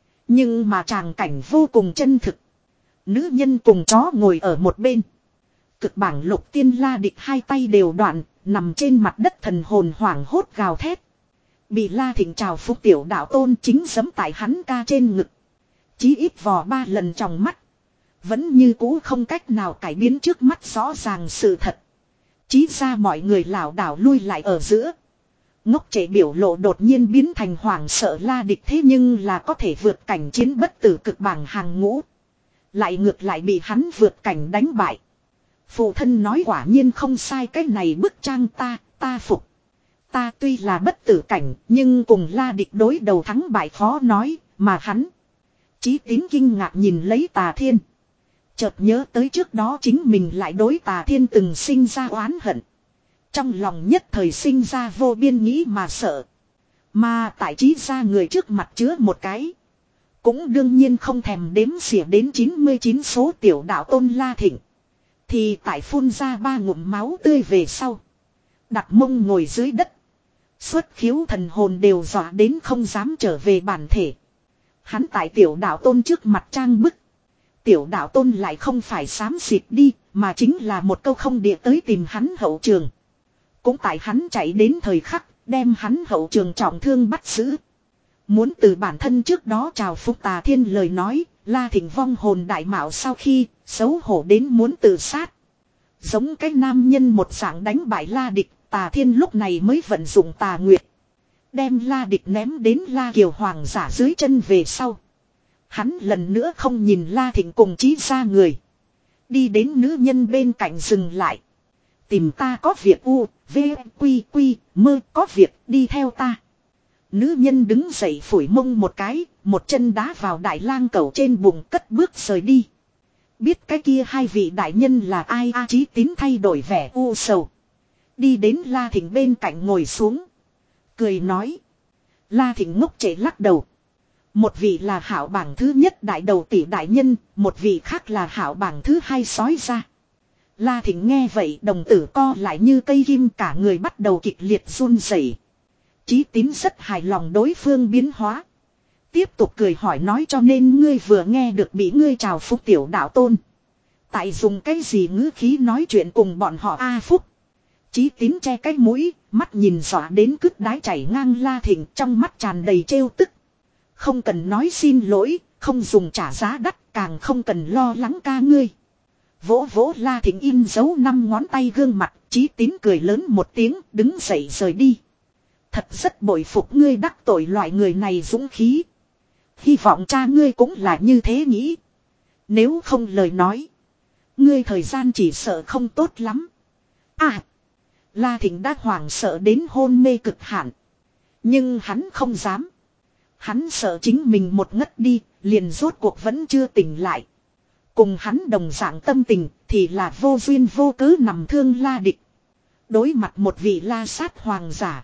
Nhưng mà tràng cảnh vô cùng chân thực. Nữ nhân cùng chó ngồi ở một bên. Cực bảng lục tiên La địch hai tay đều đoạn. Nằm trên mặt đất thần hồn hoảng hốt gào thét. Bị La Thịnh trào phúc tiểu đạo tôn chính giẫm tại hắn ca trên ngực. Chí ít vò ba lần trong mắt. Vẫn như cũ không cách nào cải biến trước mắt rõ ràng sự thật. Chí ra mọi người lảo đảo lui lại ở giữa. Ngốc trẻ biểu lộ đột nhiên biến thành hoảng sợ La địch thế nhưng là có thể vượt cảnh chiến bất tử cực bảng hàng ngũ. Lại ngược lại bị hắn vượt cảnh đánh bại. Phụ thân nói quả nhiên không sai cái này bức trang ta, ta phục. Ta tuy là bất tử cảnh nhưng cùng La địch đối đầu thắng bại khó nói mà hắn. Chí tín kinh ngạc nhìn lấy Tà Thiên. Chợt nhớ tới trước đó chính mình lại đối Tà Thiên từng sinh ra oán hận. Trong lòng nhất thời sinh ra vô biên nghĩ mà sợ. Mà tại trí ra người trước mặt chứa một cái. Cũng đương nhiên không thèm đếm xỉa đến chín mươi chín số tiểu đạo tôn La Thịnh. Thì tại phun ra ba ngụm máu tươi về sau. Đặt mông ngồi dưới đất. Xuất khiếu thần hồn đều dọa đến không dám trở về bản thể. Hắn tại tiểu đạo tôn trước mặt trang bức. Tiểu đạo tôn lại không phải xám xịt đi. Mà chính là một câu không địa tới tìm hắn hậu trường. Cũng tại hắn chạy đến thời khắc. Đem hắn hậu trường trọng thương bắt giữ. Muốn từ bản thân trước đó chào phúc Tà Thiên lời nói. La Thịnh vong hồn đại mạo sau khi xấu hổ đến muốn tự sát. Giống cái nam nhân một dạng đánh bại La địch. Tà Thiên lúc này mới vận dụng Tà Nguyệt. Đem La địch ném đến La Kiều Hoàng giả dưới chân về sau. Hắn lần nữa không nhìn La Thịnh cùng chí ra người. Đi đến nữ nhân bên cạnh dừng lại. Tìm ta có việc u, v, quy, quy, mơ có việc đi theo ta. Nữ nhân đứng dậy phủi mông một cái, một chân đá vào đại lang cẩu trên bụng cất bước rời đi. Biết cái kia hai vị đại nhân là ai a Chí tín thay đổi vẻ u sầu. Đi đến La Thịnh bên cạnh ngồi xuống. Cười nói. La Thịnh ngốc trễ lắc đầu. Một vị là hảo bảng thứ nhất đại đầu tỷ đại nhân, một vị khác là hảo bảng thứ hai sói ra. La Thịnh nghe vậy đồng tử co lại như cây kim cả người bắt đầu kịch liệt run rẩy. Chí tín rất hài lòng đối phương biến hóa. Tiếp tục cười hỏi nói cho nên ngươi vừa nghe được bị ngươi chào phúc tiểu đạo tôn. Tại dùng cái gì ngữ khí nói chuyện cùng bọn họ A Phúc. Chí tín che cái mũi, mắt nhìn dọa đến cứt đái chảy ngang La Thịnh trong mắt tràn đầy trêu tức. Không cần nói xin lỗi, không dùng trả giá đắt, càng không cần lo lắng ca ngươi. Vỗ vỗ La Thịnh in dấu năm ngón tay gương mặt, Chí tín cười lớn một tiếng, đứng dậy rời đi. Thật rất bội phục ngươi đắc tội loại người này dũng khí. Hy vọng cha ngươi cũng là như thế nghĩ. Nếu không lời nói, ngươi thời gian chỉ sợ không tốt lắm. À, La Thịnh đã hoảng sợ đến hôn mê cực hạn. Nhưng hắn không dám. Hắn sợ chính mình một ngất đi, liền rốt cuộc vẫn chưa tỉnh lại. Cùng hắn đồng dạng tâm tình thì là vô duyên vô cớ nằm thương La Địch. Đối mặt một vị La Sát hoàng giả.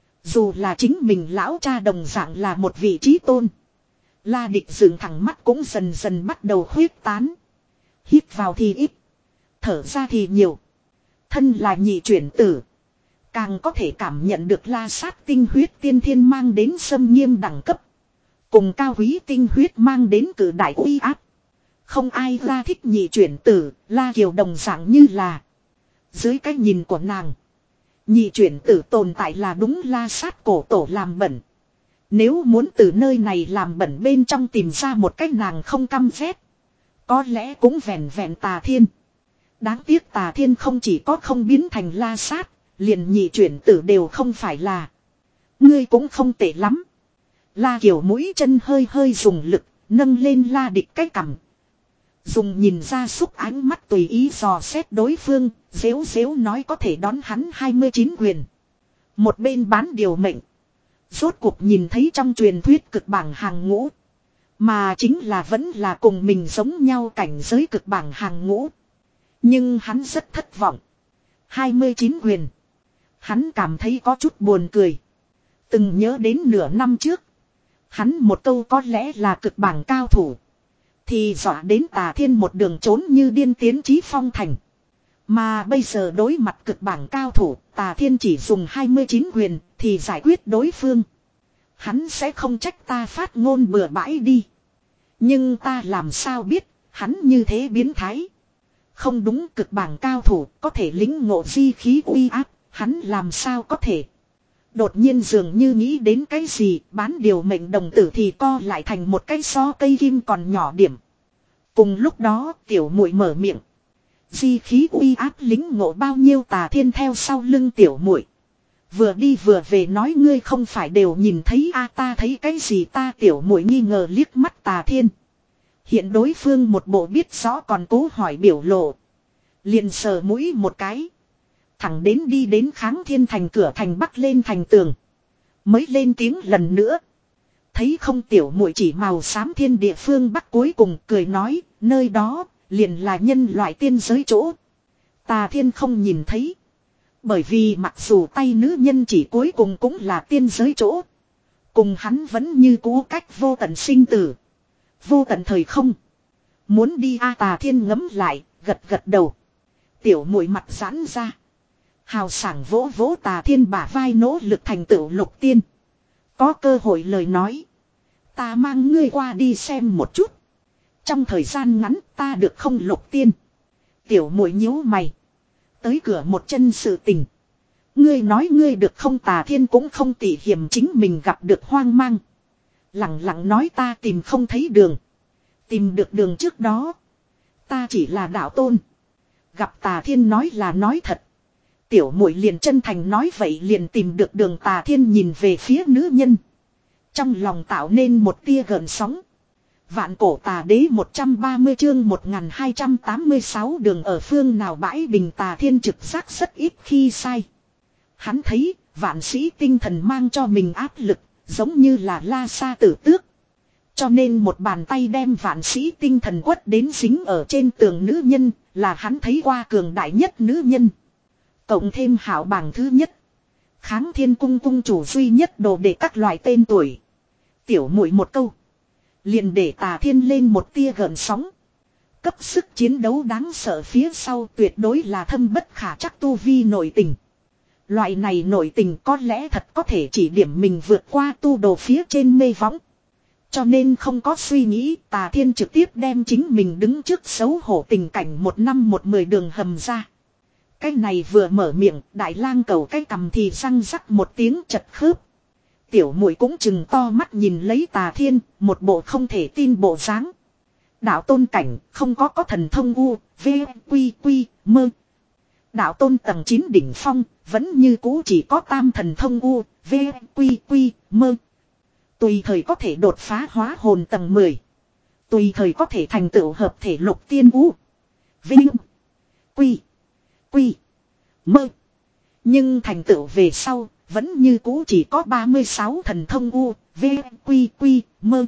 Dù là chính mình lão cha đồng dạng là một vị trí tôn. La Địch dựng thẳng mắt cũng dần dần bắt đầu khuyết tán. Hít vào thì ít. Thở ra thì nhiều. Thân là nhị chuyển tử. Càng có thể cảm nhận được La Sát tinh huyết tiên thiên mang đến xâm nghiêm đẳng cấp. Cùng cao quý tinh huyết mang đến cử đại uy áp. Không ai ra thích nhị chuyển tử, La Kiều đồng dạng như là. Dưới cái nhìn của nàng. Nhị chuyển tử tồn tại là đúng La Sát cổ tổ làm bẩn. Nếu muốn từ nơi này làm bẩn bên trong tìm ra một cách nàng không căm ghét. Có lẽ cũng vẹn vẹn Tà Thiên. Đáng tiếc Tà Thiên không chỉ có không biến thành La Sát. Liền nhị chuyển tử đều không phải là. Ngươi cũng không tệ lắm. La Kiều mũi chân hơi hơi dùng lực. Nâng lên La Địch cái cằm. Dùng nhìn ra xúc ánh mắt tùy ý dò xét đối phương. Dễu dễu nói có thể đón hắn hai mươi chín quyền. Một bên bán điều mệnh. Rốt cuộc nhìn thấy trong truyền thuyết cực bảng hàng ngũ. Mà chính là vẫn là cùng mình giống nhau cảnh giới cực bảng hàng ngũ. Nhưng hắn rất thất vọng. hai mươi chín quyền. Hắn cảm thấy có chút buồn cười. Từng nhớ đến nửa năm trước. Hắn một câu có lẽ là cực bảng cao thủ. Thì dọa đến Tà Thiên một đường trốn như điên tiến chí phong thành. Mà bây giờ đối mặt cực bảng cao thủ, Tà Thiên chỉ dùng hai mươi chín quyền thì giải quyết đối phương. Hắn sẽ không trách ta phát ngôn bừa bãi đi. Nhưng ta làm sao biết, hắn như thế biến thái. Không đúng, cực bảng cao thủ có thể lĩnh ngộ di khí uy áp, hắn làm sao có thể. Đột nhiên dường như nghĩ đến cái gì, bán điều mệnh đồng tử thì co lại thành một cái so cây kim còn nhỏ điểm. Cùng lúc đó tiểu muội mở miệng. Di khí uy áp lĩnh ngộ bao nhiêu? Tà Thiên theo sau lưng tiểu muội vừa đi vừa về nói, ngươi không phải đều nhìn thấy a? Ta thấy cái gì? Ta tiểu muội nghi ngờ liếc mắt Tà Thiên. Hiện đối phương một bộ biết rõ còn cố hỏi biểu lộ. Liền sờ mũi một cái. Thẳng đến đi đến Kháng Thiên thành cửa thành bắc lên thành tường. Mới lên tiếng lần nữa. Thấy không? Tiểu muội chỉ màu xám thiên địa phương bắc cuối cùng cười nói, nơi đó liền là nhân loại tiên giới chỗ. Tà Thiên không nhìn thấy. Bởi vì mặc dù tay nữ nhân chỉ cuối cùng cũng là tiên giới chỗ. Cùng hắn vẫn như cũ cách vô tận sinh tử. Vô tận thời không. Muốn đi a? Tà Thiên ngấm lại, gật gật đầu. Tiểu muội mặt giãn ra. Hào sảng vỗ vỗ Tà Thiên bả vai, nỗ lực thành tựu lục tiên. Có cơ hội lời nói. Ta mang ngươi qua đi xem một chút. Trong thời gian ngắn ta được không lục tiên? Tiểu muội nhíu mày. Tới cửa một chân sự tình. Ngươi nói ngươi được không? Tà Thiên cũng không tỉ hiểm chính mình gặp được hoang mang. Lặng lặng nói, ta tìm không thấy đường. Tìm được đường trước đó. Ta chỉ là đạo tôn. Gặp Tà Thiên nói là nói thật. Tiểu muội liền chân thành nói vậy liền tìm được đường. Tà Thiên nhìn về phía nữ nhân. Trong lòng tạo nên một tia gợn sóng. Vạn cổ tà đế một trăm ba mươi chương một nghìn hai trăm tám mươi sáu đường ở phương nào bãi bình. Tà Thiên trực giác rất ít khi sai. Hắn thấy vạn sĩ tinh thần mang cho mình áp lực. Giống như là La Sa Tử Tước. Cho nên một bàn tay đem vạn sĩ tinh thần quất đến dính ở trên tường nữ nhân. Là hắn thấy qua cường đại nhất nữ nhân. Cộng thêm hảo bảng thứ nhất. Kháng Thiên cung cung chủ duy nhất đồ để các loại tên tuổi. Tiểu muội một câu. Liền để Tà Thiên lên một tia gợn sóng. Cấp sức chiến đấu đáng sợ phía sau tuyệt đối là thâm bất khả trắc tu vi nội tình. Loại này nội tình có lẽ thật có thể chỉ điểm mình vượt qua tu đồ phía trên mê võng. Cho nên không có suy nghĩ, Tà Thiên trực tiếp đem chính mình đứng trước xấu hổ tình cảnh một năm một mười đường hầm ra. Cái này vừa mở miệng, Đại Lang cầu cái cầm thì răng rắc một tiếng chật khớp. Tiểu muội cũng chừng to mắt nhìn lấy Tà Thiên, một bộ không thể tin bộ dáng. Đạo tôn cảnh, không có có thần thông u, v, quy, quy, mơ. Đạo tôn tầng chín đỉnh phong, vẫn như cũ chỉ có tam thần thông u, v, quy, quy, mơ. Tùy thời có thể đột phá hóa hồn tầng mười. Tùy thời có thể thành tựu hợp thể lục tiên u, vinh, quy, quy, mơ. Nhưng thành tựu về sau, vẫn như cũ chỉ có ba mươi sáu thần thông U, V, Quy, Quy, Mơ.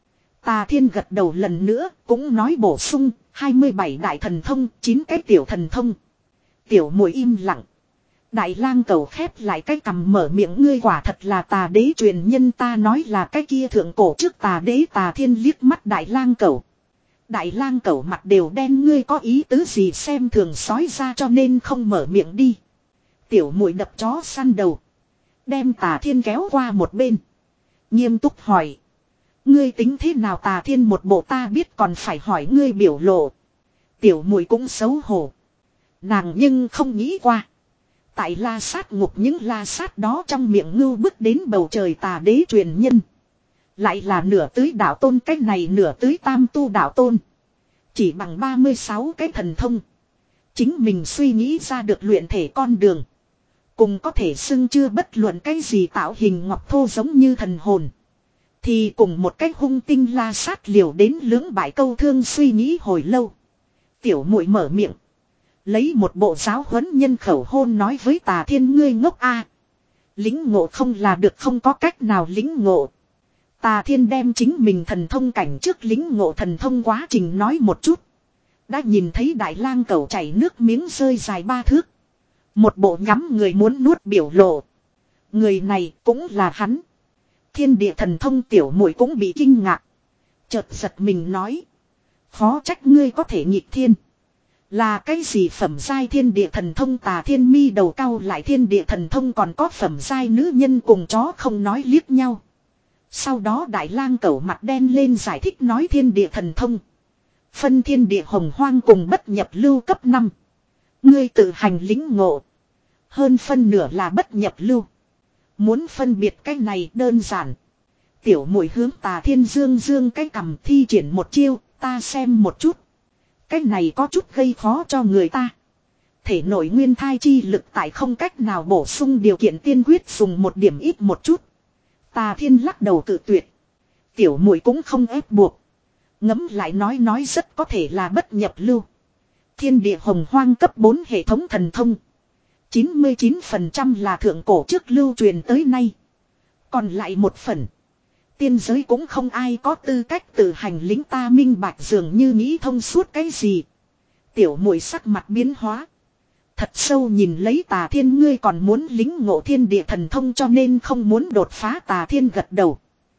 Tà Thiên gật đầu lần nữa, cũng nói bổ sung, hai mươi bảy đại thần thông, chín cái tiểu thần thông. Tiểu muội im lặng. Đại lang cầu khép lại cái cằm mở miệng, ngươi quả thật là tà đế truyền nhân, ta nói là cái kia thượng cổ trước tà đế. Tà Thiên liếc mắt đại lang cầu. Đại lang cầu mặt đều đen, ngươi có ý tứ gì, xem thường sói ra cho nên không mở miệng đi. Tiểu muội đập chó săn đầu. Đem Tà Thiên kéo qua một bên. Nghiêm túc hỏi. Ngươi tính thế nào? Tà Thiên một bộ ta biết còn phải hỏi ngươi biểu lộ. Tiểu muội cũng xấu hổ. Nàng nhưng không nghĩ qua. Tại la sát ngục những la sát đó trong miệng ngưu bước đến bầu trời tà đế truyền nhân. Lại là nửa tưới đạo tôn, cái này nửa tưới tam tu đạo tôn. Chỉ bằng ba mươi sáu cái thần thông. Chính mình suy nghĩ ra được luyện thể con đường. Cùng có thể xưng chưa bất luận cái gì tạo hình ngọc thô giống như thần hồn. Thì cùng một cách hung tinh la sát liều đến lưỡng bại câu thương, suy nghĩ hồi lâu. Tiểu muội mở miệng. Lấy một bộ giáo huấn nhân khẩu hôn nói với Tà Thiên, ngươi ngốc a à. Lính ngộ không là được, không có cách nào lính ngộ. Tà Thiên đem chính mình thần thông cảnh trước lính ngộ thần thông quá trình nói một chút. Đã nhìn thấy đại lang cầu chảy nước miếng rơi dài ba thước. Một bộ nhắm người muốn nuốt biểu lộ. Người này cũng là hắn. Thiên địa thần thông. Tiểu muội cũng bị kinh ngạc. Chợt giật mình nói. Khó trách ngươi có thể nghịch thiên. Là cái gì phẩm giai thiên địa thần thông? Tà Thiên mi đầu cau lại, thiên địa thần thông còn có phẩm giai? Nữ nhân cùng chó không nói liếc nhau. Sau đó đại lang cẩu mặt đen lên giải thích nói thiên địa thần thông. Phân thiên địa hồng hoang cùng bất nhập lưu cấp năm. Ngươi tự hành lính ngộ. Hơn phân nửa là bất nhập lưu. Muốn phân biệt cái này đơn giản. Tiểu muội hướng Tà Thiên dương dương cái cằm, thi triển một chiêu, ta xem một chút. Cái này có chút gây khó cho người ta. Thể nội nguyên thai chi lực tại không cách nào bổ sung điều kiện tiên quyết dùng một điểm ít một chút. Tà Thiên lắc đầu cự tuyệt. Tiểu muội cũng không ép buộc. Ngẫm lại nói nói rất có thể là bất nhập lưu. Thiên địa hồng hoang cấp bốn hệ thống thần thông. chín mươi chín phần trăm là thượng cổ trước lưu truyền tới nay. Còn lại một phần. Tiên giới cũng không ai có tư cách tự hành lính, ta minh bạch, dường như nghĩ thông suốt cái gì. Tiểu muội sắc mặt biến hóa. Thật sâu nhìn lấy Tà Thiên, ngươi còn muốn lính ngộ thiên địa thần thông cho nên không muốn đột phá. Tà Thiên gật đầu.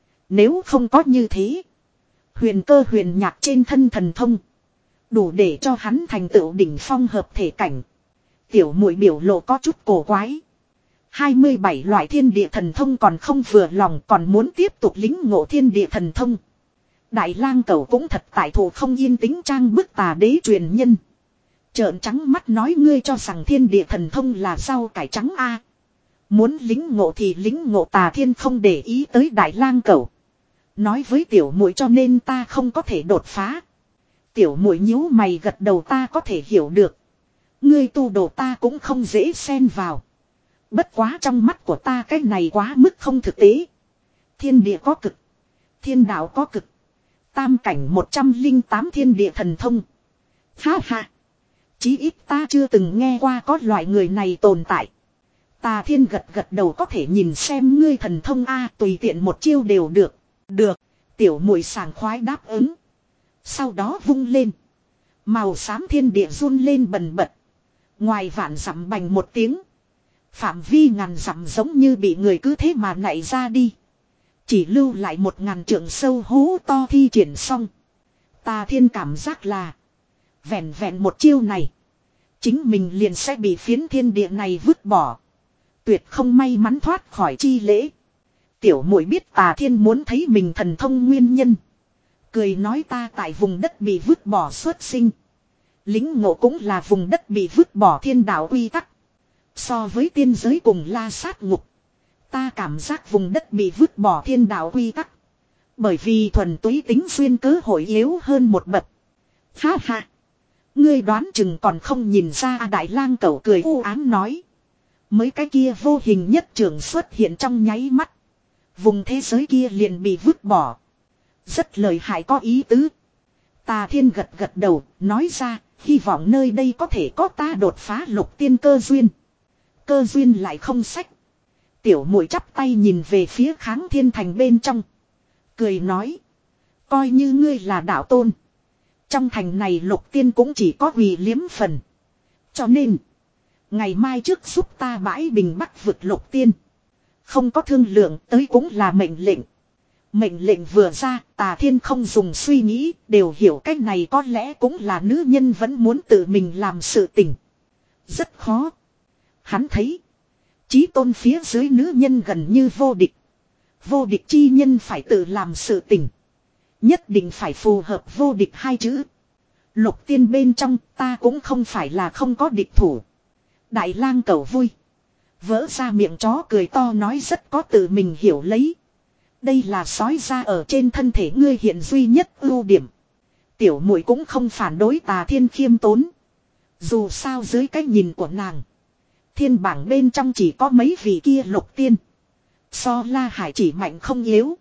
Nếu không có như thế. Huyền cơ huyền nhạc trên thân thần thông. Đủ để cho hắn thành tựu đỉnh phong hợp thể cảnh. Tiểu muội biểu lộ có chút cổ quái. hai mươi bảy loại thiên địa thần thông còn không vừa lòng, còn muốn tiếp tục lính ngộ thiên địa thần thông. Đại lang cẩu cũng thật tại thủ không yên tĩnh trang bức Tà đế truyền nhân. Trợn trắng mắt nói, ngươi cho rằng thiên địa thần thông là rau cải trắng a? Muốn lính ngộ thì lính ngộ. Tà Thiên không để ý tới đại lang cẩu. Nói với tiểu muội cho nên ta không có thể đột phá. Tiểu muội nhíu mày gật đầu, ta có thể hiểu được. Ngươi tu đồ ta cũng không dễ xen vào. Bất quá trong mắt của ta cái này quá mức không thực tế. Thiên địa có cực. Thiên đạo có cực. Tam cảnh một trăm linh tám thiên địa thần thông. Ha ha. Chí ít ta chưa từng nghe qua có loại người này tồn tại. Tà Thiên gật gật đầu, có thể nhìn xem ngươi thần thông a, tùy tiện một chiêu đều được. Được. Tiểu muội sảng khoái đáp ứng. Sau đó vung lên. Màu xám thiên địa run lên bần bật. Ngoài vạn dặm bành một tiếng. Phạm vi ngàn dặm giống như bị người cứ thế mà nảy ra đi. Chỉ lưu lại một ngàn trượng sâu hố to. Thi triển xong. Tà Thiên cảm giác là. Vẹn vẹn một chiêu này. Chính mình liền sẽ bị phiến thiên địa này vứt bỏ. Tuyệt không may mắn thoát khỏi chi lễ. Tiểu muội biết Tà Thiên muốn thấy mình thần thông nguyên nhân. Cười nói, ta tại vùng đất bị vứt bỏ xuất sinh. Lính ngộ cũng là vùng đất bị vứt bỏ thiên đạo quy tắc. So với tiên giới cùng la sát ngục. Ta cảm giác vùng đất bị vứt bỏ thiên đạo quy tắc. Bởi vì thuần túy tính xuyên cớ hội yếu hơn một bậc. Ha ha. Ngươi đoán chừng còn không nhìn ra. Đại lang cẩu cười u ám nói. Mới cái kia vô hình nhất trường xuất hiện trong nháy mắt. Vùng thế giới kia liền bị vứt bỏ. Rất lợi hại, có ý tứ. Tà Thiên gật gật đầu, nói ra, hy vọng nơi đây có thể có ta đột phá lục tiên cơ duyên. cơ duyên lại không sách. Tiểu muội chắp tay nhìn về phía Kháng Thiên Thành bên trong. Cười nói. Coi như ngươi là đạo tôn. Trong thành này Lục Tiên cũng chỉ có quỳ liếm phần. Cho nên. Ngày mai trước giúp ta bãi bình Bắc vực Lục Tiên. Không có thương lượng tới cũng là mệnh lệnh. Mệnh lệnh vừa ra, Tà Thiên không dùng suy nghĩ, đều hiểu cách này có lẽ cũng là nữ nhân vẫn muốn tự mình làm sự tình. Rất khó. Hắn thấy, chí tôn phía dưới nữ nhân gần như vô địch. Vô địch chi nhân phải tự làm sự tình. Nhất định phải phù hợp vô địch hai chữ. Lục Tiên bên trong ta cũng không phải là không có địch thủ. Đại lang cẩu vui. Vỡ ra miệng chó cười to nói rất có tự mình hiểu lấy. Đây là sói ra ở trên thân thể ngươi hiện duy nhất ưu điểm. Tiểu muội cũng không phản đối Tà Thiên khiêm tốn. Dù sao dưới cái nhìn của nàng. Thiên bảng bên trong chỉ có mấy vị kia Lục Tiên. So La Hải chỉ mạnh không yếu.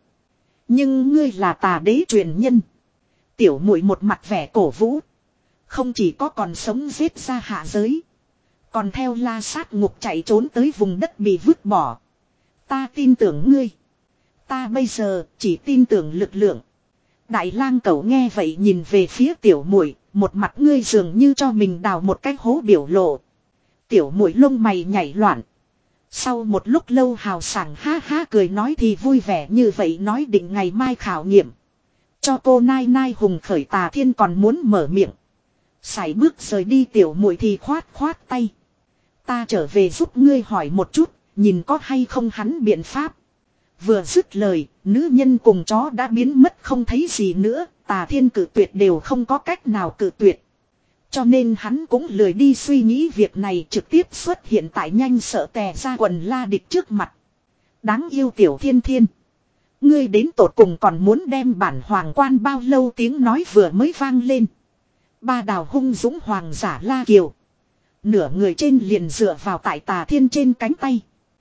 Nhưng ngươi là Tà đế truyền nhân. Tiểu muội một mặt vẻ cổ vũ. Không chỉ có còn sống giết ra hạ giới. Còn theo La Sát Ngục chạy trốn tới vùng đất bị vứt bỏ. Ta tin tưởng ngươi. Ta bây giờ chỉ tin tưởng lực lượng. Đại lang cẩu nghe vậy nhìn về phía tiểu muội, một mặt ngươi dường như cho mình đào một cái hố biểu lộ. Tiểu muội lông mày nhảy loạn. Sau một lúc lâu hào sảng ha ha cười nói thì vui vẻ như vậy nói định ngày mai khảo nghiệm. Cho cô nai nai hùng khởi. Tà Thiên còn muốn mở miệng. Sải bước rời đi tiểu muội thì khoát khoát tay. Ta trở về giúp ngươi hỏi một chút, nhìn có hay không hắn biện pháp. Vừa dứt lời, nữ nhân cùng chó đã biến mất không thấy gì nữa, Tà Thiên cự tuyệt đều không có cách nào cự tuyệt. Cho nên hắn cũng lười đi suy nghĩ việc này, trực tiếp xuất hiện tại nhanh sợ tè ra quần La Địch trước mặt. Đáng yêu tiểu Thiên Thiên. Ngươi đến tột cùng còn muốn đem bản hoàng quan bao lâu, tiếng nói vừa mới vang lên. Ba đào hung dũng hoàng giả La Kiều. Nửa người trên liền dựa vào tại Tà Thiên trên cánh tay.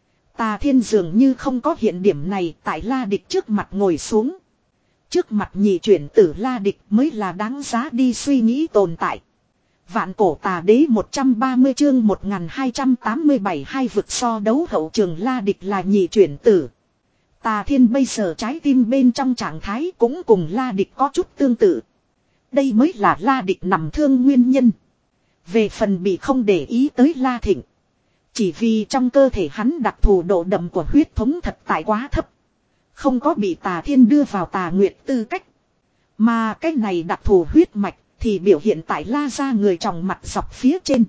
Tà Thiên dường như không có hiện điểm này, tại La Địch trước mặt ngồi xuống. Trước mặt nhị chuyển tử La Địch mới là đáng giá đi suy nghĩ tồn tại. Vạn cổ tà đế một trăm ba mươi chương một nghìn hai trăm tám mươi bảy, hai vực so đấu hậu trường La Địch là nhị chuyển tử. Tà Thiên bây giờ trái tim bên trong trạng thái cũng cùng La Địch có chút tương tự. Đây mới là La Địch nằm thương nguyên nhân. Về phần bị không để ý tới La Thịnh. Chỉ vì trong cơ thể hắn đặc thù độ đậm của huyết thống thật tại quá thấp. Không có bị Tà Thiên đưa vào Tà Nguyệt tư cách. Mà cái này đặc thù huyết mạch thì biểu hiện tại La gia người tròng mặt dọc phía trên.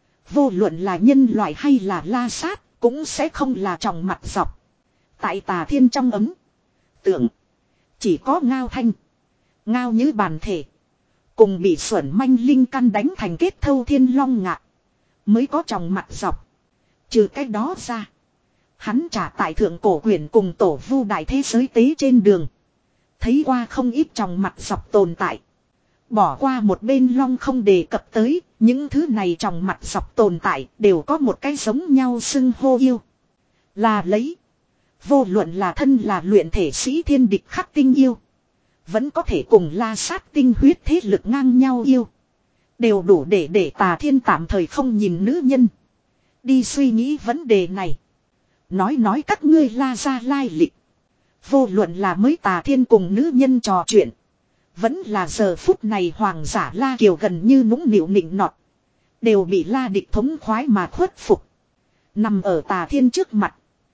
Vô luận là nhân loại hay là La Sát cũng sẽ không là tròng mặt dọc. Tại Tà Thiên trong ấm tượng chỉ có Ngao Thanh, Ngao Như bản thể cùng bị xuẩn manh linh căn đánh thành kết thâu thiên long ngạc mới có tròng mặt dọc. Trừ cái đó ra, hắn trả tại thượng cổ quyển cùng tổ vu đại thế giới tế trên đường. Thấy qua không ít tròng mặt dọc tồn tại. Bỏ qua một bên long không đề cập tới, những thứ này tròng mặt dọc tồn tại đều có một cái giống nhau xưng hô yêu. Là lấy. Vô luận là thân là luyện thể sĩ thiên địch khắc tinh yêu. Vẫn có thể cùng La Sát tinh huyết thế lực ngang nhau yêu. Đều đủ để để Tà Thiên tạm thời không nhìn nữ nhân. Đi suy nghĩ vấn đề này. Nói nói các ngươi La gia lai lịch. Vô luận là mới Tà Thiên cùng nữ nhân trò chuyện. Vẫn là giờ phút này hoàng giả La Kiều gần như nũng nịu nịnh nọt. Đều bị La Địch thống khoái mà khuất phục. Nằm ở Tà Thiên trước mặt.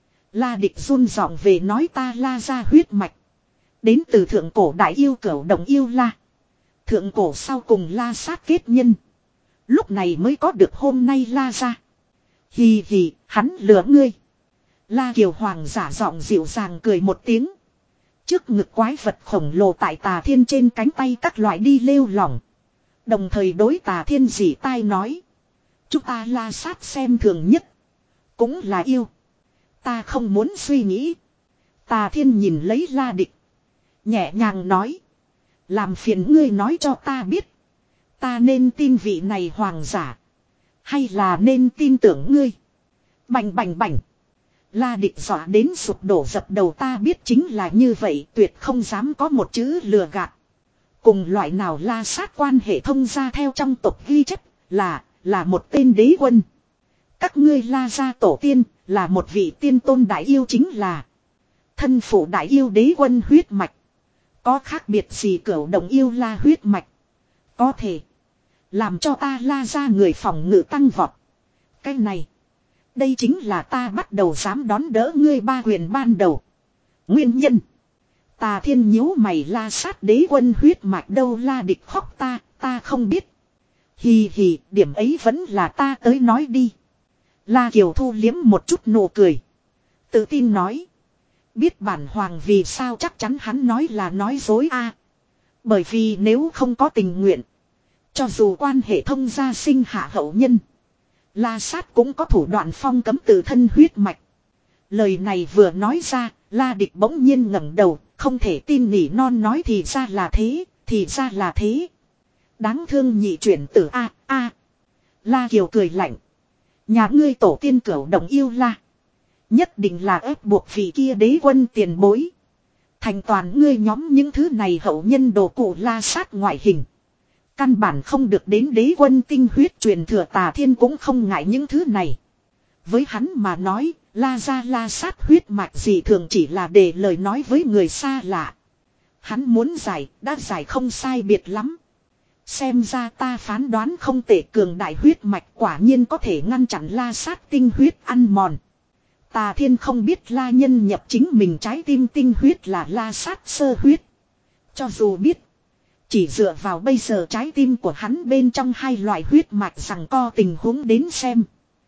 La Địch run giọng về nói ta La gia huyết mạch. Đến từ thượng cổ đại yêu cửu đồng yêu La. Thượng cổ sau cùng La Sát kết nhân. Lúc này mới có được hôm nay La gia. Hì hì, hắn lừa ngươi. La Kiều hoàng giả giọng dịu dàng cười một tiếng. Trước ngực quái vật khổng lồ tại Tà Thiên trên cánh tay các loại đi lêu lỏng. Đồng thời đối Tà Thiên dỉ tai nói. Chúng ta La Sát xem thường nhất. Cũng là yêu. Ta không muốn suy nghĩ. Tà Thiên nhìn lấy La Địch. Nhẹ nhàng nói. Làm phiền ngươi nói cho ta biết. Ta nên tin vị này hoàng giả. Hay là nên tin tưởng ngươi. Bành bành bành. La Địch dọa đến sụp đổ dập đầu ta biết chính là như vậy. Tuyệt không dám có một chữ lừa gạt. Cùng loại nào La Sát quan hệ thông ra theo trong tộc ghi chép. Là, là một tên đế quân. Các ngươi La gia tổ tiên là một vị tiên tôn đại yêu, chính là thân phụ đại yêu đế quân huyết mạch. Có khác biệt gì cửu động yêu La huyết mạch có thể làm cho ta La gia người phòng ngự tăng vọt. Cái này, đây chính là ta bắt đầu dám đón đỡ ngươi ba quyền ban đầu. Nguyên nhân, Tà Thiên nhíu mày, La sát đế quân huyết mạch đâu? La địch khóc, ta, ta không biết. Hì hì, điểm ấy vẫn là ta tới nói đi. La Kiều thu liếm một chút nụ cười, tự tin nói. Biết bản hoàng vì sao chắc chắn hắn nói là nói dối a? Bởi vì nếu không có tình nguyện, cho dù quan hệ thông gia sinh hạ hậu nhân, La sát cũng có thủ đoạn phong cấm tự thân huyết mạch. Lời này vừa nói ra, La địch bỗng nhiên ngẩng đầu, không thể tin nỉ non nói thì ra là thế, thì ra là thế. Đáng thương nhị chuyển tử a a. La Kiều cười lạnh. Nhà ngươi tổ tiên cửu động yêu La, nhất định là ép buộc vị kia đế quân tiền bối thành toàn ngươi nhóm những thứ này hậu nhân đồ cụ La sát ngoại hình. Căn bản không được đến đế quân tinh huyết truyền thừa. Tà Thiên cũng không ngại những thứ này. Với hắn mà nói, La gia La sát huyết mạch gì thường chỉ là để lời nói với người xa lạ. Hắn muốn giải, đã giải không sai biệt lắm. Xem ra ta phán đoán không tệ, cường đại huyết mạch quả nhiên có thể ngăn chặn La sát tinh huyết ăn mòn. Tà Thiên không biết La nhân nhập chính mình trái tim tinh huyết là La sát sơ huyết. Cho dù biết, chỉ dựa vào bây giờ trái tim của hắn bên trong hai loại huyết mạch rằng co tình huống đến xem,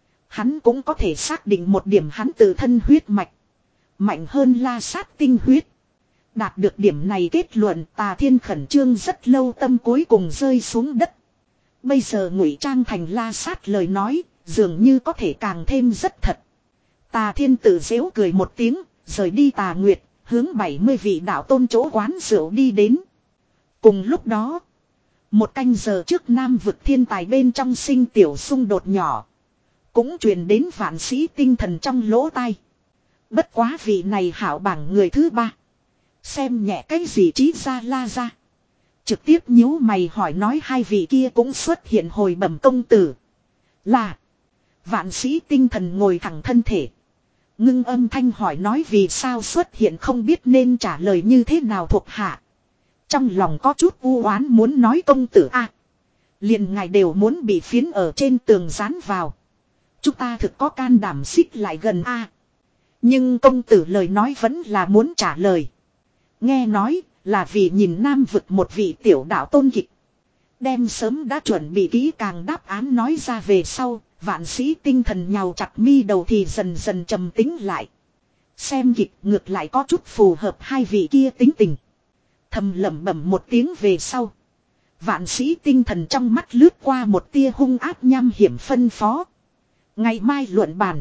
hắn cũng có thể xác định một điểm, hắn tự thân huyết mạch mạnh hơn La sát tinh huyết. Đạt được điểm này kết luận, Tà Thiên khẩn trương rất lâu, tâm cuối cùng rơi xuống đất. Bây giờ ngụy trang thành La sát lời nói, dường như có thể càng thêm rất thật. Tà Thiên tự giễu cười một tiếng, rời đi Tà Nguyệt, hướng bảy mươi vị đạo tôn chỗ quán rượu đi đến. Cùng lúc đó, một canh giờ trước Nam vực thiên tài bên trong sinh tiểu xung đột nhỏ cũng truyền đến Vạn Sĩ Tinh Thần trong lỗ tai. Bất quá vị này hảo bảng người thứ ba, xem nhẹ cái gì Chí gia La gia, trực tiếp nhíu mày hỏi nói hai vị kia cũng xuất hiện hồi bẩm công tử. Là. Vạn Sĩ Tinh Thần ngồi thẳng thân thể, ngưng âm thanh hỏi nói vì sao xuất hiện, không biết nên trả lời như thế nào thuộc hạ. Trong lòng có chút u oán muốn nói công tử a, liền ngài đều muốn bị phiến ở trên tường dán vào, chúng ta thực có can đảm xích lại gần a. Nhưng công tử lời nói vẫn là muốn trả lời. Nghe nói là vì nhìn Nam vực một vị tiểu đạo tôn kịch, đem sớm đã chuẩn bị kỹ càng đáp án nói ra về sau, Vạn Sĩ Tinh Thần nhào chặt mi đầu thì dần dần trầm tính lại. Xem kịch ngược lại có chút phù hợp hai vị kia tính tình. Thầm lẩm bẩm một tiếng về sau, Vạn Sĩ Tinh Thần trong mắt lướt qua một tia hung ác nham hiểm, phân phó. Ngày mai luận bàn.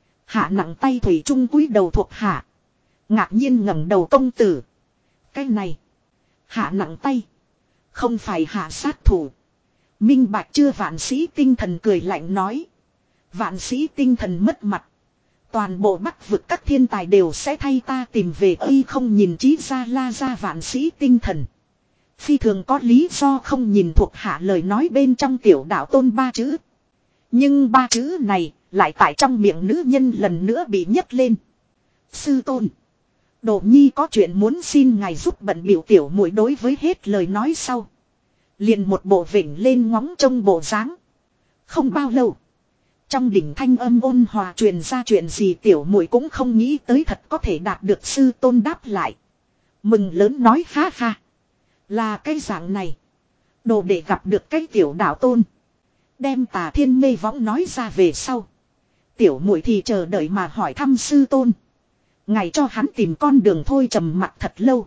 Hạ nặng tay thủy chung cúi đầu thuộc hạ. Ngạc nhiên ngẩng đầu công tử. Cái này. Hạ nặng tay. Không phải hạ sát thủ. Minh bạch chưa? Vạn Sĩ Tinh Thần cười lạnh nói. Vạn Sĩ Tinh Thần mất mặt, toàn bộ Bắc vực các thiên tài đều sẽ thay ta tìm về. Y không nhìn Chí gia La gia Vạn Sĩ Tinh Thần phi thường có lý do không nhìn thuộc hạ lời nói bên trong tiểu đạo tôn ba chữ. Nhưng ba chữ này lại tại trong miệng nữ nhân lần nữa bị nhấc lên. Sư tôn, Đồ Nhi có chuyện muốn xin ngài giúp bận biểu. Tiểu muội đối với hết lời nói sau, liền một bộ vểnh lên ngóng trông bộ dáng. Không bao lâu, trong đỉnh thanh âm ôn hòa truyền ra, chuyện gì tiểu muội cũng không nghĩ tới thật có thể đạt được sư tôn đáp lại. Mừng lớn nói ha ha. Là cái dạng này. Đồ để gặp được cái tiểu đạo tôn. Đem Tà Thiên mê võng nói ra về sau, tiểu muội thì chờ đợi mà hỏi thăm sư tôn. Ngài cho hắn tìm con đường thôi. Trầm mặc thật lâu,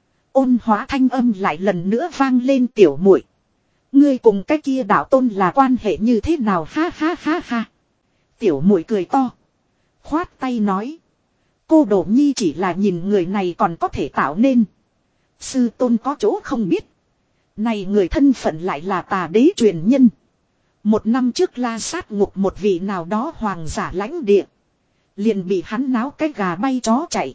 ôn hóa thanh âm lại lần nữa vang lên. Tiểu muội, ngươi cùng cái kia đạo tôn là quan hệ như thế nào? Ha ha ha ha. Tiểu muội cười to, khoát tay nói. Cô Đồ Nhi chỉ là nhìn người này còn có thể tạo nên. Sư tôn có chỗ không biết, này người thân phận lại là Tà đế truyền nhân. Một năm trước La sát ngục một vị nào đó hoàng giả lãnh địa, liền bị hắn náo cái gà bay chó chạy.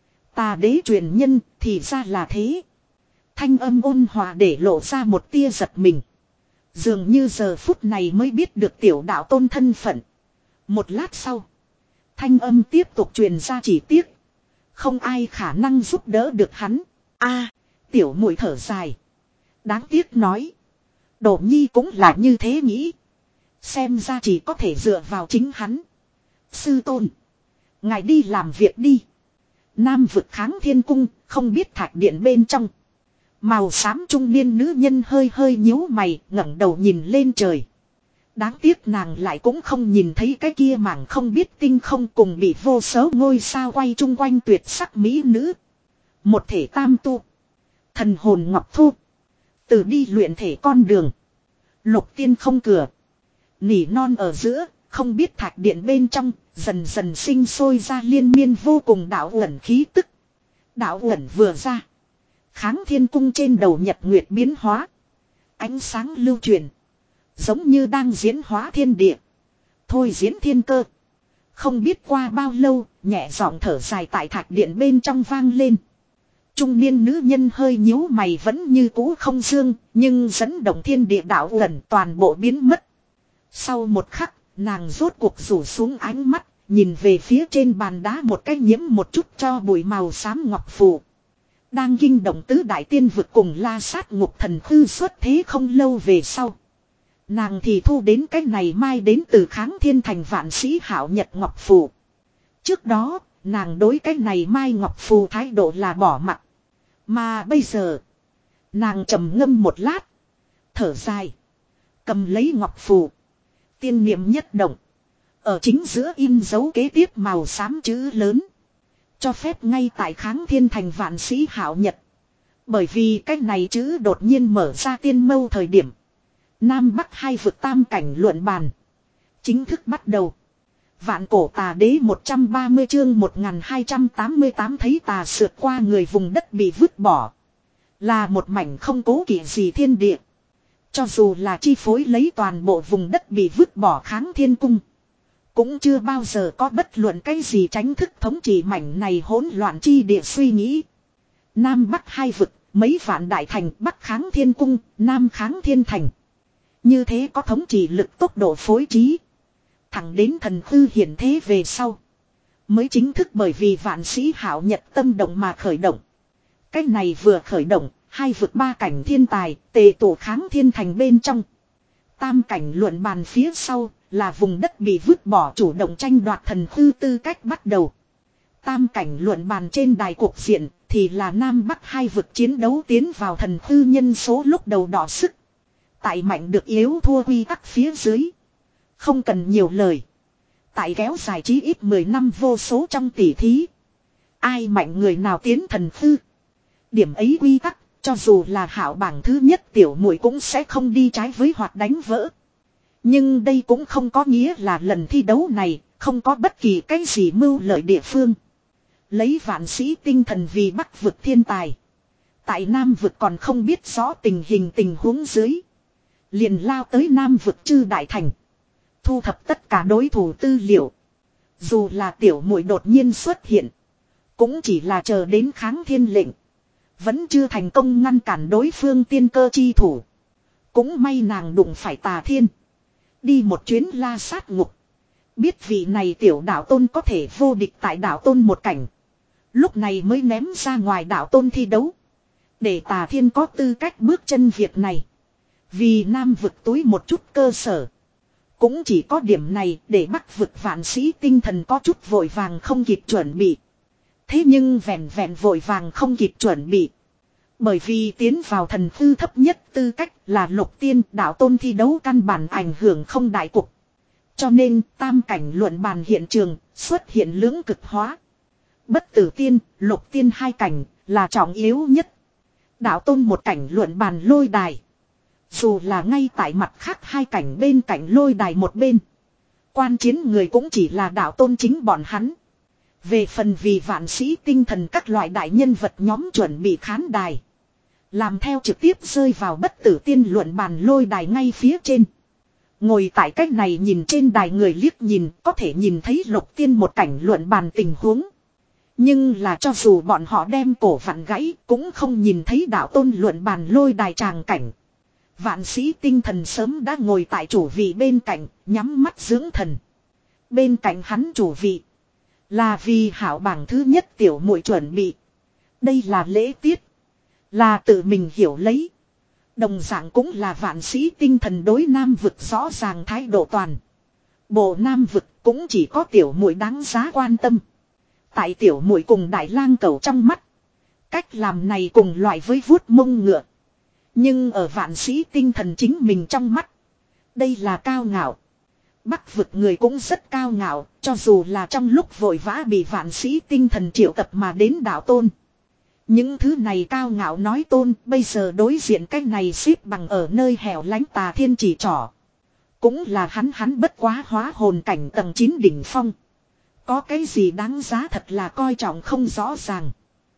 Tà đế truyền nhân thì ra là thế. Thanh âm ôn hòa để lộ ra một tia giật mình. Dường như giờ phút này mới biết được tiểu đạo tôn thân phận. Một lát sau. Thanh âm tiếp tục truyền ra, chỉ tiếc. Không ai khả năng giúp đỡ được hắn. A, tiểu muội thở dài. Đáng tiếc nói. Đỗ Nhi cũng là như thế nghĩ. Xem ra chỉ có thể dựa vào chính hắn. Sư tôn. Ngài đi làm việc đi. Nam vực Kháng Thiên Cung, không biết thạch điện bên trong. Màu xám trung niên nữ nhân hơi hơi nhíu mày, ngẩng đầu nhìn lên trời. Đáng tiếc nàng lại cũng không nhìn thấy cái kia mảng không biết tinh không cùng bị vô số ngôi sao quay chung quanh tuyệt sắc mỹ nữ. Một thể tam tu. Thần hồn ngọc thu. Từ đi luyện thể con đường. Lục tiên không cửa. Nỉ non ở giữa, không biết thạch điện bên trong, dần dần sinh sôi ra liên miên vô cùng đạo ẩn khí tức. Đạo ẩn vừa ra. Kháng Thiên Cung trên đầu nhật nguyệt biến hóa. Ánh sáng lưu truyền. Giống như đang diễn hóa thiên địa. Thôi diễn thiên cơ. Không biết qua bao lâu, nhẹ giọng thở dài tại thạch điện bên trong vang lên. Trung niên nữ nhân hơi nhíu mày vẫn như cũ không dương, nhưng dẫn động thiên địa đạo ẩn toàn bộ biến mất. Sau một khắc, nàng rốt cuộc rủ xuống ánh mắt, nhìn về phía trên bàn đá một cái nhiễm một chút cho bụi màu xám ngọc phù. Đang kinh động tứ đại tiên vực cùng La Sát Ngục Thần Khư xuất thế không lâu về sau. Nàng thì thu đến cái này mai đến từ Kháng Thiên Thành vạn sĩ hảo nhật ngọc phù. Trước đó, nàng đối cái này mai ngọc phù thái độ là bỏ mặt. Mà bây giờ, nàng trầm ngâm một lát, thở dài, cầm lấy ngọc phù, tiên niệm nhất động, ở chính giữa in dấu kế tiếp màu xám chữ lớn, cho phép ngay tại Kháng Thiên Thành vạn sĩ hảo nhật. Bởi vì cái này chữ đột nhiên mở ra tiên mâu thời điểm, Nam Bắc hai vực tam cảnh luận bàn chính thức bắt đầu. Vạn cổ tà đế một trăm ba mươi chương một nghìn hai trăm tám mươi tám thấy tà sượt qua người vùng đất bị vứt bỏ. Là một mảnh không cố kỵ gì thiên địa. Cho dù là chi phối lấy toàn bộ vùng đất bị vứt bỏ Kháng Thiên Cung. Cũng chưa bao giờ có bất luận cái gì tránh thức thống trị mảnh này hỗn loạn chi địa suy nghĩ. Nam Bắc hai vực, mấy vạn đại thành, Bắc Kháng Thiên Cung, Nam Kháng Thiên Thành. Như thế có thống trị lực tốc độ phối trí. Thẳng đến thần hư hiển thế về sau. Mới chính thức bởi vì vạn sĩ hảo nhật tâm động mà khởi động. Cách này vừa khởi động, hai vực ba cảnh thiên tài, tề tổ Kháng Thiên Thành bên trong. Tam cảnh luận bàn phía sau, là vùng đất bị vứt bỏ chủ động tranh đoạt thần hư tư cách bắt đầu. Tam cảnh luận bàn trên đài cuộc diện, thì là Nam Bắc hai vực chiến đấu tiến vào thần hư nhân số lúc đầu đỏ sức. Tại mạnh được yếu thua quy tắc phía dưới. Không cần nhiều lời. Tại kéo dài chí ít mười năm vô số trong tỷ thí. Ai mạnh người nào tiến thần hư. Điểm ấy quy tắc, cho dù là hảo bảng thứ nhất tiểu muội cũng sẽ không đi trái với hoặc đánh vỡ. Nhưng đây cũng không có nghĩa là lần thi đấu này, không có bất kỳ cái gì mưu lợi địa phương. Lấy vạn sĩ tinh thần vì Bắc vực thiên tài. Tại Nam vực còn không biết rõ tình hình tình huống dưới. Liền lao tới Nam vực chư đại thành. Thu thập tất cả đối thủ tư liệu. Dù là tiểu muội đột nhiên xuất hiện. Cũng chỉ là chờ đến kháng thiên lệnh. Vẫn chưa thành công ngăn cản đối phương tiên cơ chi thủ. Cũng may nàng đụng phải Tà Thiên. Đi một chuyến La Sát Ngục. Biết vị này tiểu đạo tôn có thể vô địch tại đạo tôn một cảnh. Lúc này mới ném ra ngoài đạo tôn thi đấu. Để Tà Thiên có tư cách bước chân việc này. Vì Nam vực túi một chút cơ sở. Cũng chỉ có điểm này để Bắc vực vạn sĩ tinh thần có chút vội vàng không kịp chuẩn bị. Thế nhưng vẹn vẹn vội vàng không kịp chuẩn bị. Bởi vì tiến vào thần hư thấp nhất tư cách là lục tiên đạo tôn thi đấu căn bản ảnh hưởng không đại cục. Cho nên tam cảnh luận bàn hiện trường xuất hiện lưỡng cực hóa. Bất tử tiên, lục tiên hai cảnh là trọng yếu nhất. Đạo tôn một cảnh luận bàn lôi đài. Dù là ngay tại mặt khác hai cảnh bên cạnh lôi đài một bên. Quan chiến người cũng chỉ là đạo tôn chính bọn hắn. Về phần vì vạn sĩ tinh thần các loại đại nhân vật nhóm chuẩn bị khán đài. Làm theo trực tiếp rơi vào bất tử tiên luận bàn lôi đài ngay phía trên. Ngồi tại cách này nhìn trên đài người liếc nhìn có thể nhìn thấy lục tiên một cảnh luận bàn tình huống. Nhưng là cho dù bọn họ đem cổ vặn gãy cũng không nhìn thấy đạo tôn luận bàn lôi đài tràng cảnh. Vạn sĩ tinh thần sớm đã ngồi tại chủ vị bên cạnh nhắm mắt dưỡng thần. Bên cạnh hắn chủ vị. Là vì hảo bảng thứ nhất tiểu muội chuẩn bị. Đây là lễ tiết. Là tự mình hiểu lấy. Đồng dạng cũng là vạn sĩ tinh thần đối nam vực rõ ràng thái độ toàn. Bộ nam vực cũng chỉ có tiểu muội đáng giá quan tâm. Tại tiểu muội cùng đại lang cầu trong mắt. Cách làm này cùng loại với vuốt mông ngựa. Nhưng ở vạn sĩ tinh thần chính mình trong mắt. Đây là cao ngạo. Bắc vực người cũng rất cao ngạo. Cho dù là trong lúc vội vã bị vạn sĩ tinh thần triệu tập mà đến đạo tôn. Những thứ này cao ngạo nói tôn. Bây giờ đối diện cái này xếp bằng ở nơi hẻo lánh Tà Thiên chỉ trỏ. Cũng là hắn hắn bất quá hóa hồn cảnh tầng chín đỉnh phong. Có cái gì đáng giá thật là coi trọng không rõ ràng.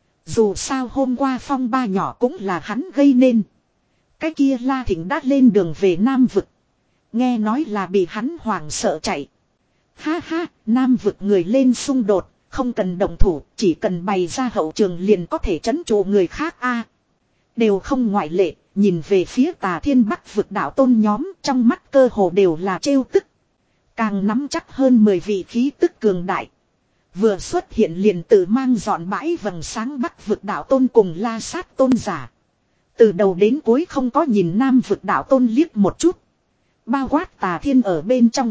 Dù sao hôm qua phong ba nhỏ cũng là hắn gây nên. Cái kia La Thịnh đã lên đường về Nam vực. Nghe nói là bị hắn hoảng sợ chạy. Ha ha, Nam vực người lên xung đột, không cần động thủ, chỉ cần bày ra hậu trường liền có thể trấn trụ người khác a. Đều không ngoại lệ, nhìn về phía Tà Thiên Bắc vực đạo tôn nhóm, trong mắt cơ hồ đều là trêu tức. Càng nắm chắc hơn mười vị khí tức cường đại. Vừa xuất hiện liền tự mang dọn bãi vầng sáng Bắc vực đạo tôn cùng La Sát tôn giả. Từ đầu đến cuối không có nhìn Nam vực đạo tôn liếc một chút. Bao quát Tà Thiên ở bên trong.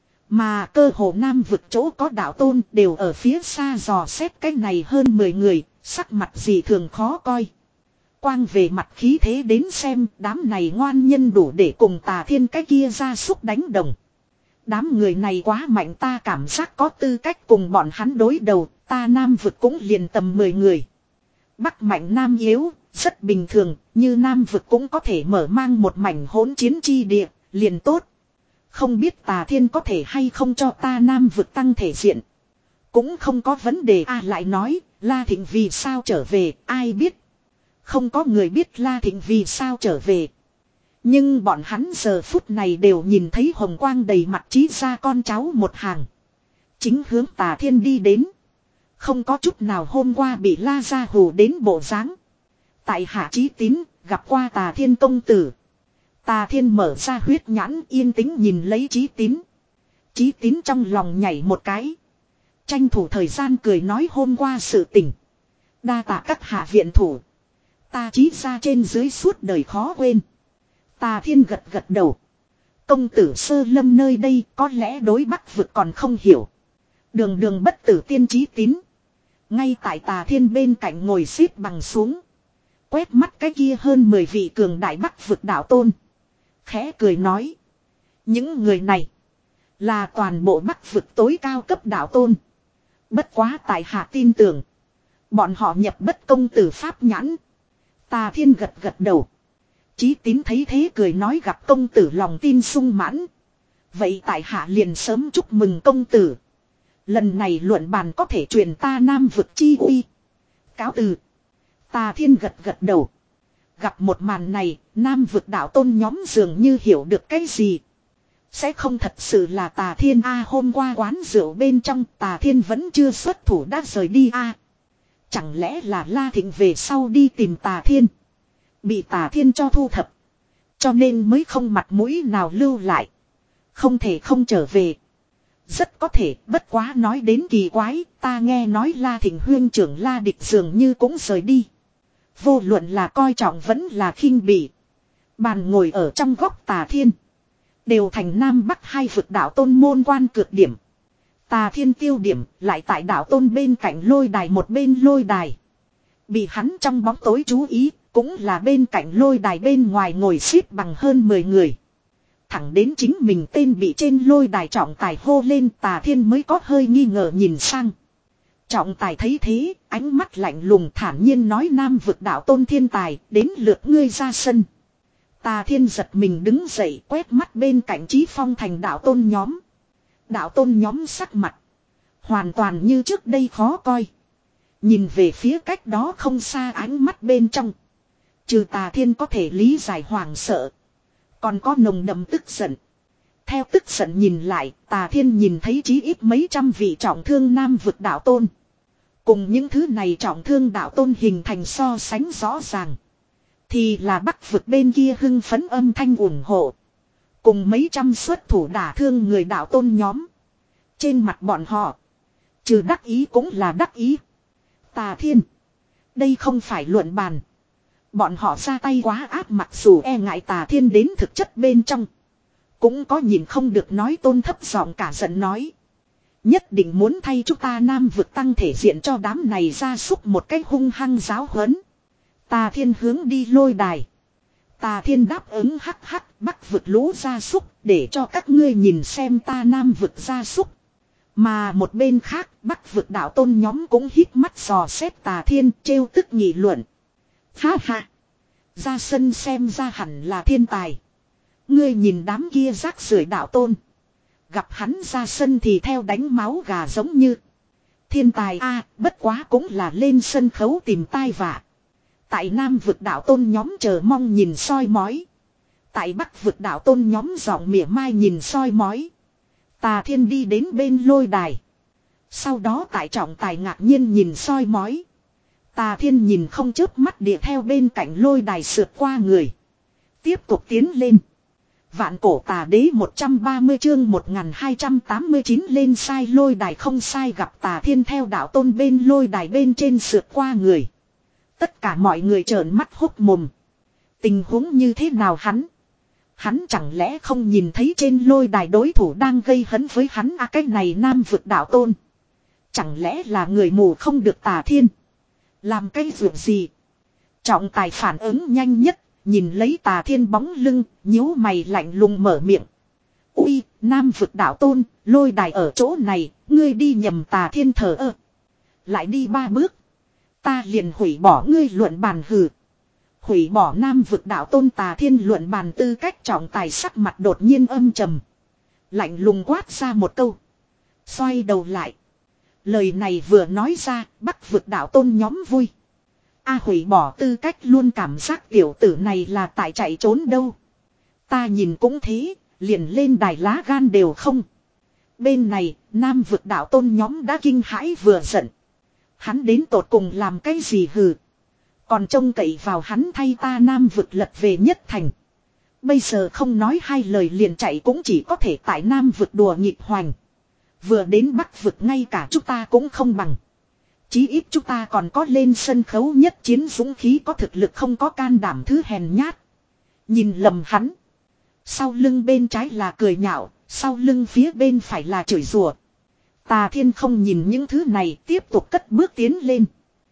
Mà cơ hồ Nam vực chỗ có đạo tôn đều ở phía xa dò xét cái này hơn mười người, sắc mặt gì thường khó coi. Quang về mặt khí thế đến xem đám này ngoan nhân đủ để cùng Tà Thiên cái kia ra súc đánh đồng. Đám người này quá mạnh, ta cảm giác có tư cách cùng bọn hắn đối đầu, ta Nam vực cũng liền tầm mười người. Bắc mạnh Nam yếu, rất bình thường, như Nam vực cũng có thể mở mang một mảnh hỗn chiến chi địa, liền tốt. Không biết Tà Thiên có thể hay không cho ta Nam vực tăng thể diện. Cũng không có vấn đề a. Lại nói, La Thịnh vì sao trở về, ai biết. Không có người biết La Thịnh vì sao trở về. Nhưng bọn hắn giờ phút này đều nhìn thấy hồng quang đầy mặt Chí ra con cháu một hàng. Chính hướng Tà Thiên đi đến. Không có chút nào hôm qua bị La gia hù đến bộ dáng. Tại hạ Chí Tín, gặp qua Tà Thiên công tử. Tà Thiên mở ra huyết nhãn yên tĩnh nhìn lấy Chí Tín. Chí Tín trong lòng nhảy một cái. Tranh thủ thời gian cười nói hôm qua sự tình. Đa tạ các hạ viện thủ. Ta Chí ra trên dưới suốt đời khó quên. Tà Thiên gật gật đầu. Công tử sơ lâm nơi đây có lẽ đối Bắc vực còn không hiểu. Đường đường bất tử tiên Chí Tín. Ngay tại Tà Thiên bên cạnh ngồi xếp bằng xuống. Quét mắt cái kia hơn mười vị cường đại Bắc vực đạo tôn. Khẽ cười nói. Những người này. Là toàn bộ Bắc vực tối cao cấp đạo tôn. Bất quá tại hạ tin tưởng. Bọn họ nhập bất công tử pháp nhãn. Tà Thiên gật gật đầu. Chí Tín thấy thế cười nói gặp công tử lòng tin sung mãn. Vậy tại hạ liền sớm chúc mừng công tử. Lần này luận bàn có thể truyền ta Nam vực chi uy. Cáo từ. Tà Thiên gật gật đầu. Gặp một màn này, Nam vực đạo tôn nhóm dường như hiểu được cái gì. Sẽ không thật sự là Tà Thiên a. Hôm qua quán rượu bên trong Tà Thiên vẫn chưa xuất thủ đã rời đi a. Chẳng lẽ là La Thịnh về sau đi tìm Tà Thiên. Bị Tà Thiên cho thu thập. Cho nên mới không mặt mũi nào lưu lại. Không thể không trở về. Rất có thể, bất quá nói đến kỳ quái, ta nghe nói La Thịnh huyên trưởng La Địch dường như cũng rời đi. Vô luận là coi trọng vẫn là khinh bỉ. Bàn ngồi ở trong góc Tà Thiên. Đều thành Nam Bắc hai vực đạo tôn môn quan cược điểm. Tà Thiên tiêu điểm lại tại đạo tôn bên cạnh lôi đài một bên lôi đài. Bị hắn trong bóng tối chú ý, cũng là bên cạnh lôi đài bên ngoài ngồi xếp bằng hơn mười người. Thẳng đến chính mình tên bị trên lôi đài trọng tài hô lên Tà Thiên mới có hơi nghi ngờ nhìn sang. Trọng tài thấy thế, ánh mắt lạnh lùng thản nhiên nói Nam vực đạo tôn thiên tài, đến lượt ngươi ra sân. Tà Thiên giật mình đứng dậy quét mắt bên cạnh Chí Phong thành đạo tôn nhóm. Đạo tôn nhóm sắc mặt. Hoàn toàn như trước đây khó coi. Nhìn về phía cách đó không xa ánh mắt bên trong. Trừ Tà Thiên có thể lý giải hoàng sợ. Còn có nồng đậm tức giận. Theo tức giận nhìn lại, Tà Thiên nhìn thấy chí ít mấy trăm vị trọng thương Nam vực đạo tôn. Cùng những thứ này trọng thương đạo tôn hình thành so sánh rõ ràng. Thì là Bắc vực bên kia hưng phấn âm thanh ủng hộ. Cùng mấy trăm xuất thủ đả thương người đạo tôn nhóm. Trên mặt bọn họ. Trừ đắc ý cũng là đắc ý. Tà Thiên. Đây không phải luận bàn. Bọn họ ra tay quá áp, mặc dù e ngại Tà Thiên đến thực chất bên trong. Cũng có nhìn không được nói tôn thấp giọng cả giận nói. Nhất định muốn thay chúng ta Nam vực tăng thể diện cho đám này ra súc một cách hung hăng giáo huấn. Tà Thiên hướng đi lôi đài. Tà Thiên đáp ứng hắc hắc, Bắc vực lũ gia súc để cho các ngươi nhìn xem ta Nam vực gia súc. Mà một bên khác, Bắc vực đạo tôn nhóm cũng hít mắt dò xét Tà Thiên, trêu tức nghị luận. Ha ha, ra sân xem ra hẳn là thiên tài. Ngươi nhìn đám kia rác rưởi đạo tôn, gặp hắn ra sân thì theo đánh máu gà giống như. Thiên tài a, bất quá cũng là lên sân khấu tìm tai vạ. Tại Nam vực đạo tôn nhóm chờ mong nhìn soi mói. Tại Bắc vực đạo tôn nhóm giọng mỉa mai nhìn soi mói. Tà Thiên đi đến bên lôi đài. Sau đó tại trọng tài ngạc nhiên nhìn soi mói. Tà Thiên nhìn không chớp mắt địa theo bên cạnh lôi đài sượt qua người. Tiếp tục tiến lên. Vạn cổ tà đế một trăm ba mươi chương một nghìn hai trăm tám mươi chín lên sai lôi đài không sai, gặp Tà Thiên theo đạo tôn bên lôi đài bên trên sượt qua người. Tất cả mọi người trợn mắt hốt mồm. Tình huống như thế nào hắn? Hắn chẳng lẽ không nhìn thấy trên lôi đài đối thủ đang gây hấn với hắn à, cái này Nam vực đạo tôn. Chẳng lẽ là người mù không được Tà Thiên? Làm cái việc gì? Trọng tài phản ứng nhanh nhất, nhìn lấy Tà Thiên bóng lưng, nhíu mày lạnh lùng mở miệng. Ui, Nam vực đạo tôn, lôi đài ở chỗ này, ngươi đi nhầm. Tà Thiên thở ơ. Lại đi ba bước. Ta liền hủy bỏ ngươi luận bàn. Hừ. Hủy bỏ Nam vực đạo tôn Tà Thiên luận bàn tư cách. Trọng tài sắc mặt đột nhiên âm trầm. Lạnh lùng quát ra một câu. Xoay đầu lại. Lời này vừa nói ra, Bắc vực đạo tôn nhóm vui. A hủy bỏ tư cách, luôn cảm giác tiểu tử này là tại chạy trốn đâu. Ta nhìn cũng thế, liền lên đài lá gan đều không. Bên này, Nam vực đạo tôn nhóm đã kinh hãi vừa giận. Hắn đến tột cùng làm cái gì hừ. Còn trông cậy vào hắn thay ta Nam vực lật về nhất thành. Bây giờ không nói hai lời liền chạy cũng chỉ có thể tại Nam vực đùa nghịch hoành. Vừa đến Bắc vực ngay cả chúng ta cũng không bằng. Chí ít chúng ta còn có lên sân khấu nhất chiến dũng khí, có thực lực không có can đảm thứ hèn nhát. Nhìn lầm hắn. Sau lưng bên trái là cười nhạo, sau lưng phía bên phải là chửi rủa. Tà Thiên không nhìn những thứ này, tiếp tục cất bước tiến lên.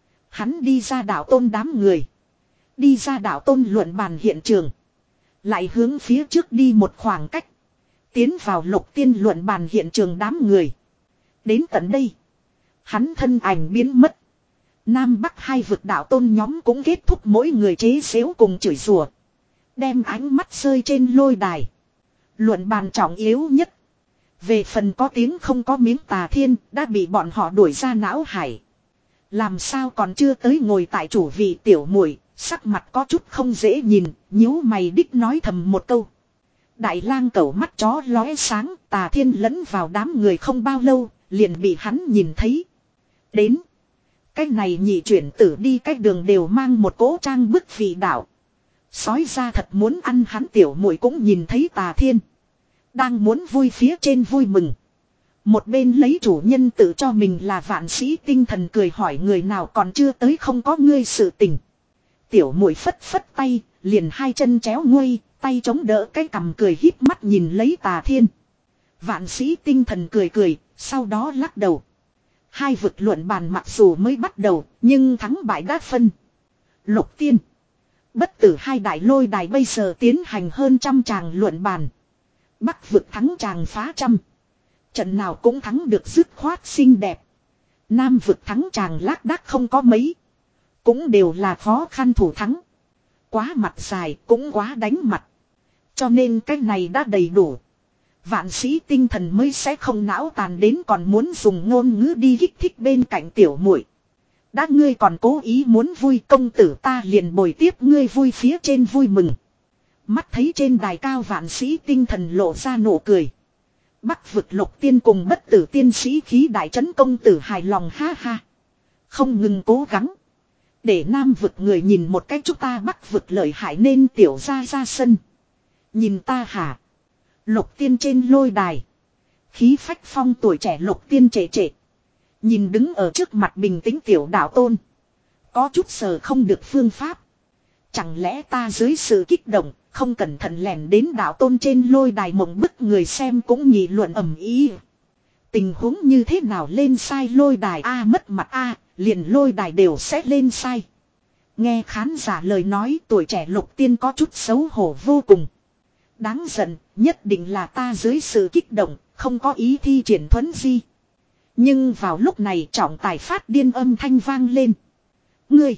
Hắn đi ra đạo tôn đám người. Đi ra đạo tôn luận bàn hiện trường. Lại hướng phía trước đi một khoảng cách. Tiến vào Lục Tiên luận bàn hiện trường đám người. Đến tận đây. Hắn thân ảnh biến mất. Nam Bắc hai vực đạo tôn nhóm cũng kết thúc mỗi người chế xếu cùng chửi rủa. Đem ánh mắt rơi trên lôi đài. Luận bàn trọng yếu nhất. Về phần có tiếng không có miếng, Tà Thiên đã bị bọn họ đuổi ra não hải. Làm sao còn chưa tới ngồi tại chủ vị tiểu muội, sắc mặt có chút không dễ nhìn, nhíu mày đích nói thầm một câu. Đại lang cẩu mắt chó lóe sáng, Tà Thiên lẫn vào đám người không bao lâu, liền bị hắn nhìn thấy. Đến. Cái này nhị chuyển tử đi cách đường đều mang một cỗ trang bức vị đạo. Sói ra thật muốn ăn hắn, tiểu muội cũng nhìn thấy Tà Thiên. Đang muốn vui phía trên vui mừng. Một bên lấy chủ nhân tự cho mình là vạn sĩ tinh thần cười hỏi người nào còn chưa tới không có ngươi sự tình. Tiểu muội phất phất tay, liền hai chân chéo nguôi, tay chống đỡ cái cằm cười híp mắt nhìn lấy Tà Thiên. Vạn sĩ tinh thần cười cười, sau đó lắc đầu. Hai vực luận bàn mặc dù mới bắt đầu, nhưng thắng bại đã phân. Lục Tiên. Bất tử hai đại lôi đài bây giờ tiến hành hơn trăm tràng luận bàn. Bắc vực thắng tràng phá trăm. Trận nào cũng thắng được dứt khoát xinh đẹp. Nam vực thắng tràng lác đác không có mấy. Cũng đều là khó khăn thủ thắng. Quá mặt dài cũng quá đánh mặt. Cho nên cái này đã đầy đủ. Vạn sĩ tinh thần mới sẽ không não tàn đến còn muốn dùng ngôn ngữ đi kích thích bên cạnh tiểu muội. Đã ngươi còn cố ý muốn vui, công tử ta liền bồi tiếp ngươi vui phía trên vui mừng. Mắt thấy trên đài cao vạn sĩ tinh thần lộ ra nụ cười. Bắc vực Lục Tiên cùng bất tử tiên sĩ khí đại trấn công tử hài lòng ha ha. Không ngừng cố gắng. Để Nam vực người nhìn một cách chúng ta Bắc vực lợi hại nên tiểu ra ra sân. Nhìn ta hả. Lục Tiên trên lôi đài. Khí phách phong tuổi trẻ Lục Tiên trệ trệ. Nhìn đứng ở trước mặt bình tĩnh tiểu đạo tôn. Có chút sờ không được phương pháp. Chẳng lẽ ta dưới sự kích động, không cẩn thận lẻn đến đạo tôn trên lôi đài mộng bức người xem cũng nghị luận ầm ĩ. Tình huống như thế nào lên sai lôi đài a mất mặt a liền lôi đài đều sẽ lên sai. Nghe khán giả lời nói tuổi trẻ Lục Tiên có chút xấu hổ vô cùng. Đáng giận, nhất định là ta dưới sự kích động, không có ý thi triển thuấn di. Nhưng vào lúc này trọng tài phát điên âm thanh vang lên. Ngươi!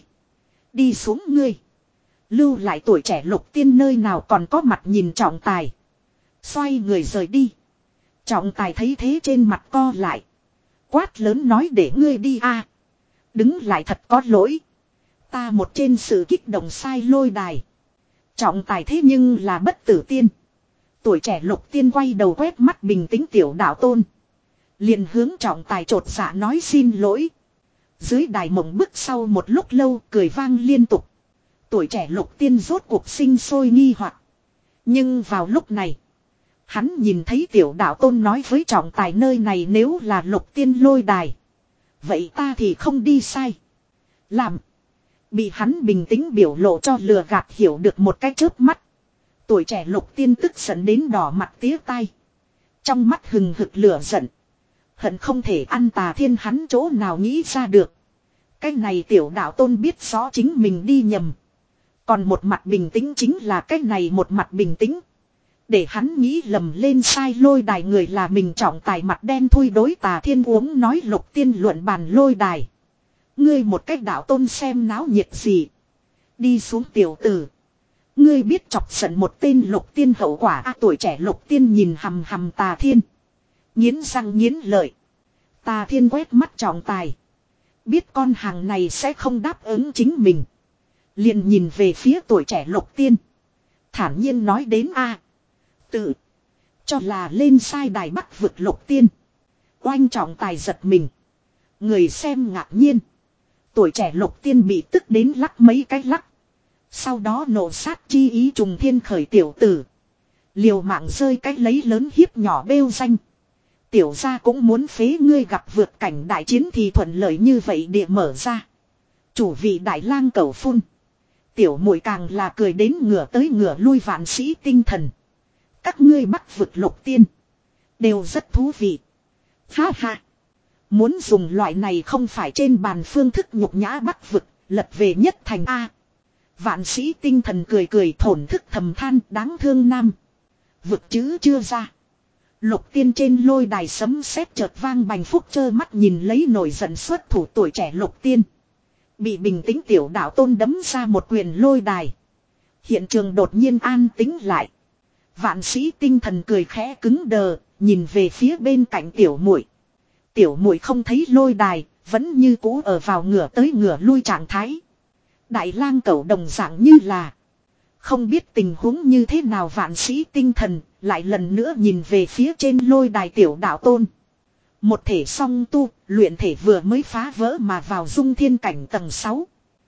Đi xuống ngươi! Lưu lại tuổi trẻ Lục Tiên nơi nào còn có mặt nhìn trọng tài. Xoay người rời đi. Trọng tài thấy thế trên mặt co lại. Quát lớn nói để ngươi đi a. Đứng lại thật có lỗi. Ta một trên sự kích động sai lôi đài. Trọng tài thế nhưng là bất tử tiên. Tuổi trẻ Lục Tiên quay đầu quét mắt bình tĩnh tiểu đạo tôn. Liền hướng trọng tài trột dạ nói xin lỗi. Dưới đài mộng bức sau một lúc lâu cười vang liên tục. Tuổi trẻ Lục Tiên rốt cuộc sinh sôi nghi hoặc. Nhưng vào lúc này. Hắn nhìn thấy tiểu đạo tôn nói với trọng tài nơi này nếu là Lục Tiên lôi đài. Vậy ta thì không đi sai. Làm. Bị hắn bình tĩnh biểu lộ cho lừa gạt hiểu được một cái chớp mắt. Tuổi trẻ Lục Tiên tức giận đến đỏ mặt tía tai. Trong mắt hừng hực lửa giận. Hận không thể ăn Tà Thiên hắn chỗ nào nghĩ ra được. Cái này tiểu đạo tôn biết rõ chính mình đi nhầm. Còn một mặt bình tĩnh chính là cái này một mặt bình tĩnh. Để hắn nghĩ lầm lên sai lôi đài người là mình trọng tài mặt đen thui đối Tà Thiên uống nói Lục Tiên luận bàn lôi đài. Ngươi một cách đạo tôn xem náo nhiệt gì. Đi xuống tiểu tử. Ngươi biết chọc giận một tên Lục Tiên hậu quả a à, tuổi trẻ Lục Tiên nhìn hầm hầm Tà Thiên. Nghiến răng nghiến lợi. Tà Thiên quét mắt trọng tài. Biết con hàng này sẽ không đáp ứng chính mình. Liền nhìn về phía tuổi trẻ Lục Tiên. Thản nhiên nói đến a Tự. Cho là lên sai đài Bắc vực Lục Tiên. Oanh trọng tài giật mình. Người xem ngạc nhiên. Tuổi trẻ Lục Tiên bị tức đến lắc mấy cái lắc. Sau đó nộ sát chi ý trùng thiên khởi tiểu tử. Liều mạng rơi cách lấy lớn hiếp nhỏ bêu danh. Tiểu gia cũng muốn phế ngươi gặp vượt cảnh đại chiến thì thuận lợi như vậy địa mở ra. Chủ vị đại lang cẩu phun. Tiểu muội càng là cười đến ngửa tới ngửa lui vạn sĩ tinh thần. Các ngươi Bắc vực Lục Tiên. Đều rất thú vị. Ha ha. Muốn dùng loại này không phải trên bàn phương thức nhục nhã Bắc vực. Lật về nhất thành A. Vạn sĩ tinh thần cười cười thổn thức thầm than đáng thương nam. Vực chứ chưa ra. Lục Tiên trên lôi đài sấm sét chợt vang bành phúc trơ mắt nhìn lấy nổi giận xuất thủ tuổi trẻ Lục Tiên. Bị bình tĩnh tiểu đạo tôn đấm ra một quyền lôi đài. Hiện trường đột nhiên an tĩnh lại. Vạn sĩ tinh thần cười khẽ cứng đờ, nhìn về phía bên cạnh tiểu muội. Tiểu muội không thấy lôi đài, vẫn như cũ ở vào ngửa tới ngửa lui trạng thái. Đại lang cẩu đồng dạng như là. Không biết tình huống như thế nào vạn sĩ tinh thần, lại lần nữa nhìn về phía trên lôi đài tiểu đạo tôn. Một thể song tu, luyện thể vừa mới phá vỡ mà vào dung thiên cảnh tầng sáu.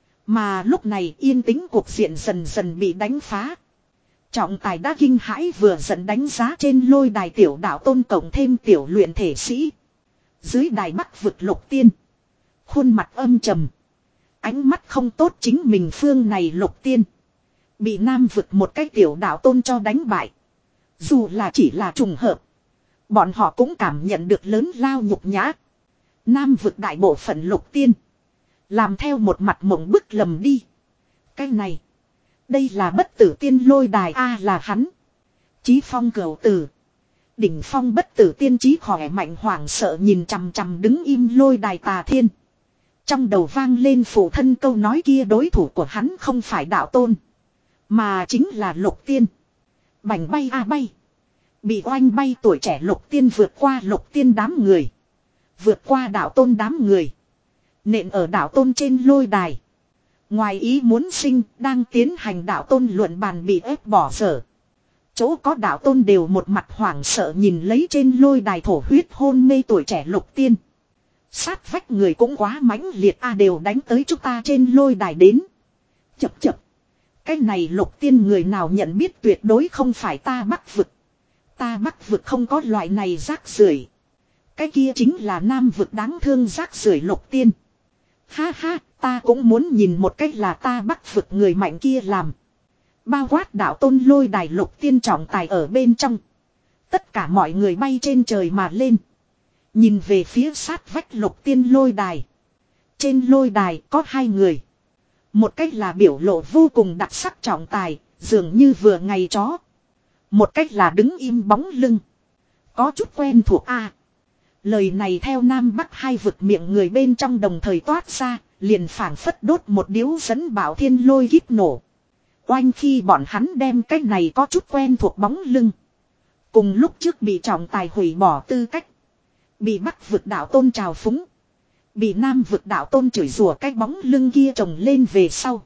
Mà lúc này yên tĩnh cuộc diện dần dần bị đánh phá. Trọng tài đã kinh hãi vừa giận đánh giá trên lôi đài tiểu đạo tôn cộng thêm tiểu luyện thể sĩ. Dưới đài Bắc vực Lục Tiên. Khuôn mặt âm trầm. Ánh mắt không tốt chính mình phương này Lục Tiên. Bị Nam vực một cái tiểu đạo tôn cho đánh bại. Dù là chỉ là trùng hợp. Bọn họ cũng cảm nhận được lớn lao nhục nhã. Nam vực đại bộ phận Lục Tiên. Làm theo một mặt mộng bức lầm đi. Cái này. Đây là bất tử tiên lôi đài A là hắn. Chí phong cửu tử. Đỉnh phong bất tử tiên trí khỏe mạnh hoảng sợ nhìn chằm chằm đứng im lôi đài Tà Thiên. Trong đầu vang lên phụ thân câu nói kia đối thủ của hắn không phải đạo tôn. Mà chính là Lục Tiên. Bành bay a bay. Bị oanh bay tuổi trẻ Lục Tiên vượt qua Lục Tiên đám người. Vượt qua đạo tôn đám người. Nện ở đạo tôn trên lôi đài. Ngoài ý muốn sinh đang tiến hành đạo tôn luận bàn bị ép bỏ dở. Chỗ có đạo tôn đều một mặt hoảng sợ nhìn lấy trên lôi đài thổ huyết hôn mê tuổi trẻ Lục Tiên. Sát vách người cũng quá mãnh liệt a đều đánh tới chúng ta trên lôi đài đến. Chập chập. Cái này Lục Tiên người nào nhận biết tuyệt đối không phải ta Bắc vực. Ta Bắc vực không có loại này rác rưởi. Cái kia chính là Nam vực đáng thương rác rưởi Lục Tiên. Ha ha, ta cũng muốn nhìn một cách là ta Bắc vực người mạnh kia làm. Bao quát đạo tôn lôi đài Lục Tiên trọng tài ở bên trong. Tất cả mọi người bay trên trời mà lên. Nhìn về phía sát vách Lục Tiên lôi đài. Trên lôi đài có hai người. Một cách là biểu lộ vô cùng đặc sắc trọng tài, dường như vừa ngày chó. Một cách là đứng im bóng lưng. Có chút quen thuộc a. Lời này theo Nam Bắc hai vực miệng người bên trong đồng thời toát ra, liền phảng phất đốt một điếu dẫn bảo thiên lôi kíp nổ. Oanh khi bọn hắn đem cái này có chút quen thuộc bóng lưng. Cùng lúc trước bị trọng tài hủy bỏ tư cách. Bị Bắc vực đạo tôn trào phúng. Bị Nam vực đạo tôn chửi rủa cái bóng lưng kia trồng lên về sau.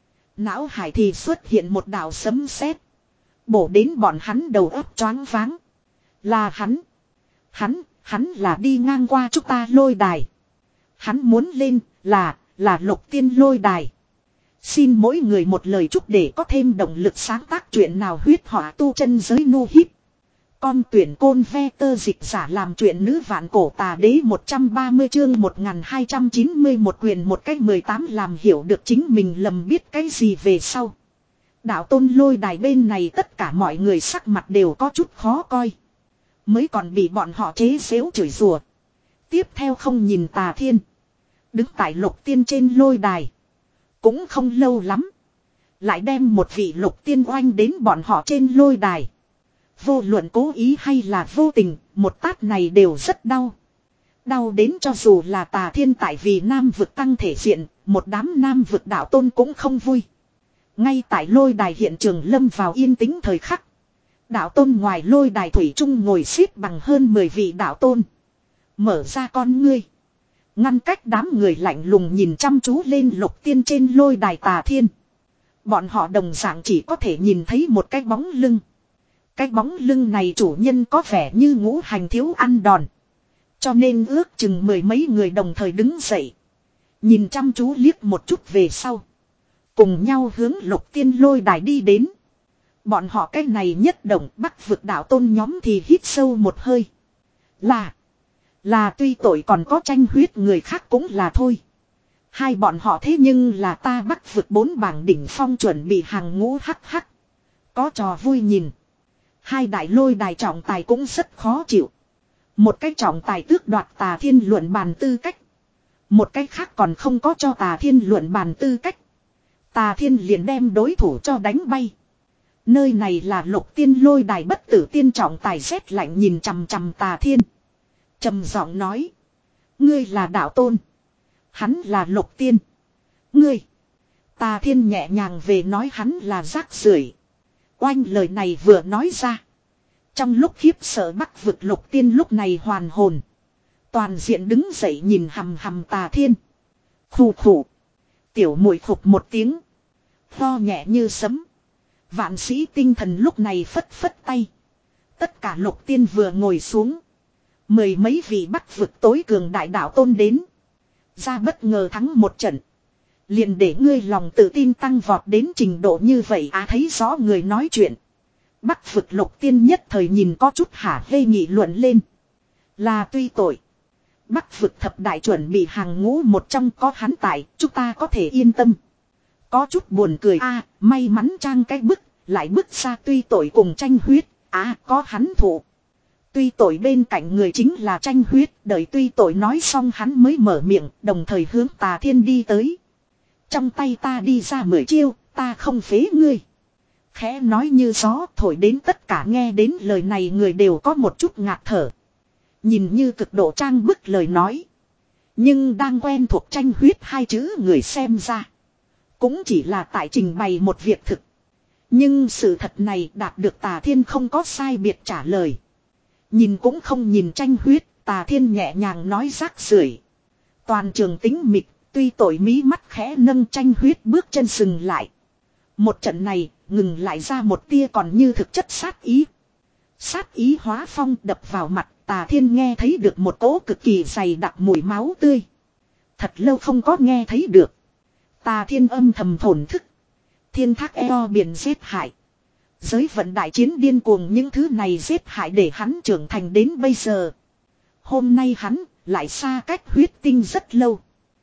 Não hải thì xuất hiện một đạo sấm sét, bổ đến bọn hắn đầu óc choáng váng. Là hắn. Hắn, hắn là đi ngang qua chúng ta lôi đài. Hắn muốn lên, là, là Lục Tiên lôi đài. Xin mỗi người một lời chúc để có thêm động lực sáng tác chuyện nào huyết họa tu chân giới nu híp. Con tuyển côn ve tơ dịch giả làm chuyện nữ vạn cổ tà đế một trăm ba mươi chương một nghìn hai trăm chín mươi một quyền một cách mười tám làm hiểu được chính mình lầm biết cái gì về sau. Đạo tôn lôi đài bên này tất cả mọi người sắc mặt đều có chút khó coi. Mới còn bị bọn họ chế xếu chửi rủa. Tiếp theo không nhìn Tà Thiên. Đứng tại Lục Tiên trên lôi đài. Cũng không lâu lắm. Lại đem một vị Lục Tiên oanh đến bọn họ trên lôi đài. Vô luận cố ý hay là vô tình, một tát này đều rất đau. Đau đến cho dù là Tà Thiên tại vì Nam vực tăng thể diện, một đám Nam vực đạo tôn cũng không vui. Ngay tại lôi đài hiện trường lâm vào yên tĩnh thời khắc. Đạo tôn ngoài lôi đài thủy chung ngồi xếp bằng hơn mười vị đạo tôn. Mở ra con ngươi. Ngăn cách đám người lạnh lùng nhìn chăm chú lên Lục Tiên trên lôi đài Tà Thiên. Bọn họ đồng dạng chỉ có thể nhìn thấy một cái bóng lưng. Cái bóng lưng này chủ nhân có vẻ như ngũ hành thiếu ăn đòn. Cho nên ước chừng mười mấy người đồng thời đứng dậy. Nhìn chăm chú liếc một chút về sau. Cùng nhau hướng Lục Tiên lôi đài đi đến. Bọn họ cái này nhất động Bắc vực đạo tôn nhóm thì hít sâu một hơi. Là. Là tuy tội còn có tranh huyết người khác cũng là thôi. Hai bọn họ thế nhưng là ta Bắc vực bốn bảng đỉnh phong chuẩn bị hàng ngũ hắc hắc. Có trò vui nhìn. Hai đại lôi đài trọng tài cũng rất khó chịu. Một cái trọng tài tước đoạt Tà Thiên luận bàn tư cách. Một cái khác còn không có cho Tà Thiên luận bàn tư cách. Tà Thiên liền đem đối thủ cho đánh bay. Nơi này là Lục Tiên lôi đài bất tử tiên trọng tài rét lạnh nhìn chằm chằm Tà Thiên. Trầm giọng nói. Ngươi là đạo tôn. Hắn là Lục Tiên. Ngươi. Tà Thiên nhẹ nhàng về nói hắn là rác rưởi. Oanh lời này vừa nói ra. Trong lúc khiếp sợ Bắc vực Lục Tiên lúc này hoàn hồn. Toàn diện đứng dậy nhìn hầm hầm Tà Thiên. Khủ khủ. Tiểu muội khục một tiếng. Ho nhẹ như sấm. Vạn sĩ tinh thần lúc này phất phất tay. Tất cả Lục Tiên vừa ngồi xuống. Mười mấy vị Bắc vực tối cường đại đạo tôn đến. Ra bất ngờ thắng một trận. Liền để ngươi lòng tự tin tăng vọt đến trình độ như vậy à thấy rõ người nói chuyện. Bắc vực Lục Tiên nhất thời nhìn có chút hả hê nghị luận lên. Là tuy tội. Bắc vực thập đại chuẩn bị hàng ngũ một trong có hắn tại, chúng ta có thể yên tâm. Có chút buồn cười a à, may mắn trang cái bức, lại bức ra tuy tội cùng tranh huyết, à có hắn thủ. Tuy tội bên cạnh người chính là tranh huyết, đợi tuy tội nói xong hắn mới mở miệng, đồng thời hướng Tà Thiên đi tới. Trong tay ta đi ra mười chiêu, ta không phế ngươi. Khẽ nói như gió thổi đến tất cả nghe đến lời này người đều có một chút ngạt thở. Nhìn như cực độ trang bức lời nói. Nhưng đang quen thuộc tranh huyết hai chữ người xem ra. Cũng chỉ là tại trình bày một việc thực. Nhưng sự thật này đạt được Tà Thiên không có sai biệt trả lời. Nhìn cũng không nhìn tranh huyết, Tà Thiên nhẹ nhàng nói rác rưởi. Toàn trường tính mịch, tuy tội mí mắt khẽ nâng tranh huyết bước chân sừng lại. Một trận này, ngừng lại ra một tia còn như thực chất sát ý. Sát ý hóa phong đập vào mặt, Tà Thiên nghe thấy được một cỗ cực kỳ dày đặc mùi máu tươi. Thật lâu không có nghe thấy được. Tà Thiên âm thầm thổn thức. Thiên thác eo biển giết hại. Giới vận đại chiến điên cuồng những thứ này giết hại để hắn trưởng thành đến bây giờ. Hôm nay hắn lại xa cách huyết tinh rất lâu.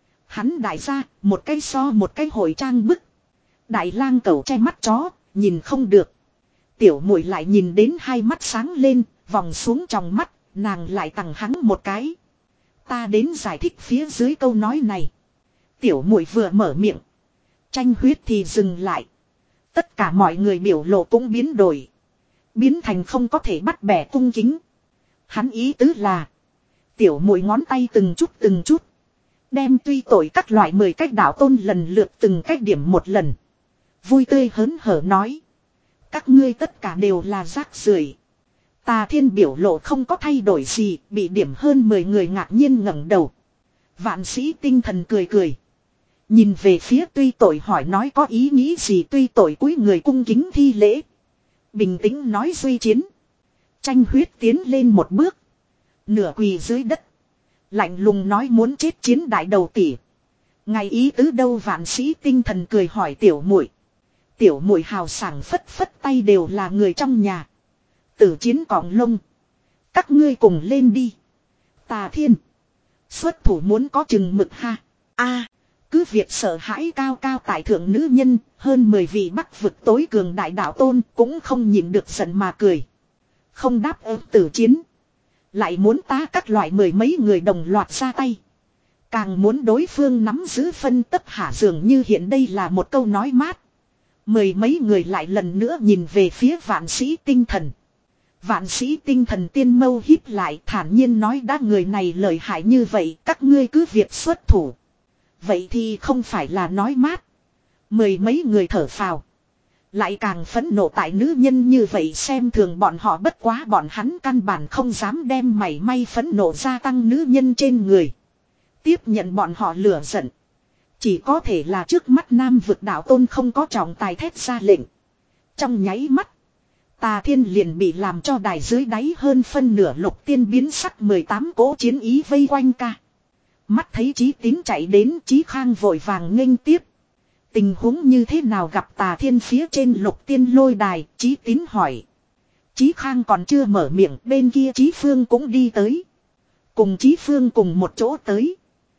Hắn đại gia một cái so một cái hội trang bức. Đại lang cẩu che mắt chó, nhìn không được. Tiểu muội lại nhìn đến hai mắt sáng lên, vòng xuống trong mắt, nàng lại tặng hắn một cái. Ta đến giải thích phía dưới câu nói này. Tiểu muội vừa mở miệng. Tranh huyết thì dừng lại. Tất cả mọi người biểu lộ cũng biến đổi. Biến thành không có thể bắt bẻ cung kính. Hắn ý tứ là. Tiểu muội ngón tay từng chút từng chút. Đem tuy tội các loại mười cách đạo tôn lần lượt từng cách điểm một lần. Vui tươi hớn hở nói. Các ngươi tất cả đều là rác rưởi. Tà Thiên biểu lộ không có thay đổi gì, bị điểm hơn mười người ngạc nhiên ngẩng đầu. Vạn sĩ tinh thần cười cười. Nhìn về phía tuy tội hỏi nói có ý nghĩ gì, tuy tội cúi người cung kính thi lễ. Bình tĩnh nói duy chiến. Tranh huyết tiến lên một bước. Nửa quỳ dưới đất. Lạnh lùng nói muốn chết chiến đại đầu tỷ. Ngày ý tứ đâu? Vạn sĩ tinh thần cười hỏi tiểu muội. Tiểu muội hào sảng phất phất tay, đều là người trong nhà. Tử chiến còng lông. Các ngươi cùng lên đi. Tà Thiên. Xuất thủ muốn có chừng mực ha. A, cứ việc sợ hãi cao cao tại thượng nữ nhân, hơn mười vị bắc vực tối cường đại đạo tôn cũng không nhịn được giận mà cười. Không đáp ứng tử chiến. Lại muốn ta các loại mười mấy người đồng loạt ra tay. Càng muốn đối phương nắm giữ phân tấp hạ, dường như hiện đây là một câu nói mát. Mười mấy người lại lần nữa nhìn về phía vạn sĩ tinh thần. Vạn sĩ tinh thần tiên mâu híp lại, thản nhiên nói đã người này lợi hại như vậy, các ngươi cứ việc xuất thủ. Vậy thì không phải là nói mát. Mười mấy người thở phào. Lại càng phẫn nộ tại nữ nhân như vậy xem thường bọn họ, bất quá bọn hắn căn bản không dám đem mảy may phẫn nộ gia tăng nữ nhân trên người. Tiếp nhận bọn họ lửa giận. Chỉ có thể là trước mắt nam vực đạo tôn không có trọng tài thét ra lệnh. Trong nháy mắt. Tà Thiên liền bị làm cho đài dưới đáy hơn phân nửa lục tiên biến sắc, mười tám cỗ chiến ý vây quanh ca. Mắt thấy Chí Tín chạy đến, Chí Khang vội vàng nghênh tiếp. Tình huống như thế nào? Gặp Tà Thiên phía trên lục tiên lôi đài, Chí Tín hỏi. Chí Khang còn chưa mở miệng, bên kia Chí Phương cũng đi tới. Cùng Chí Phương cùng một chỗ tới.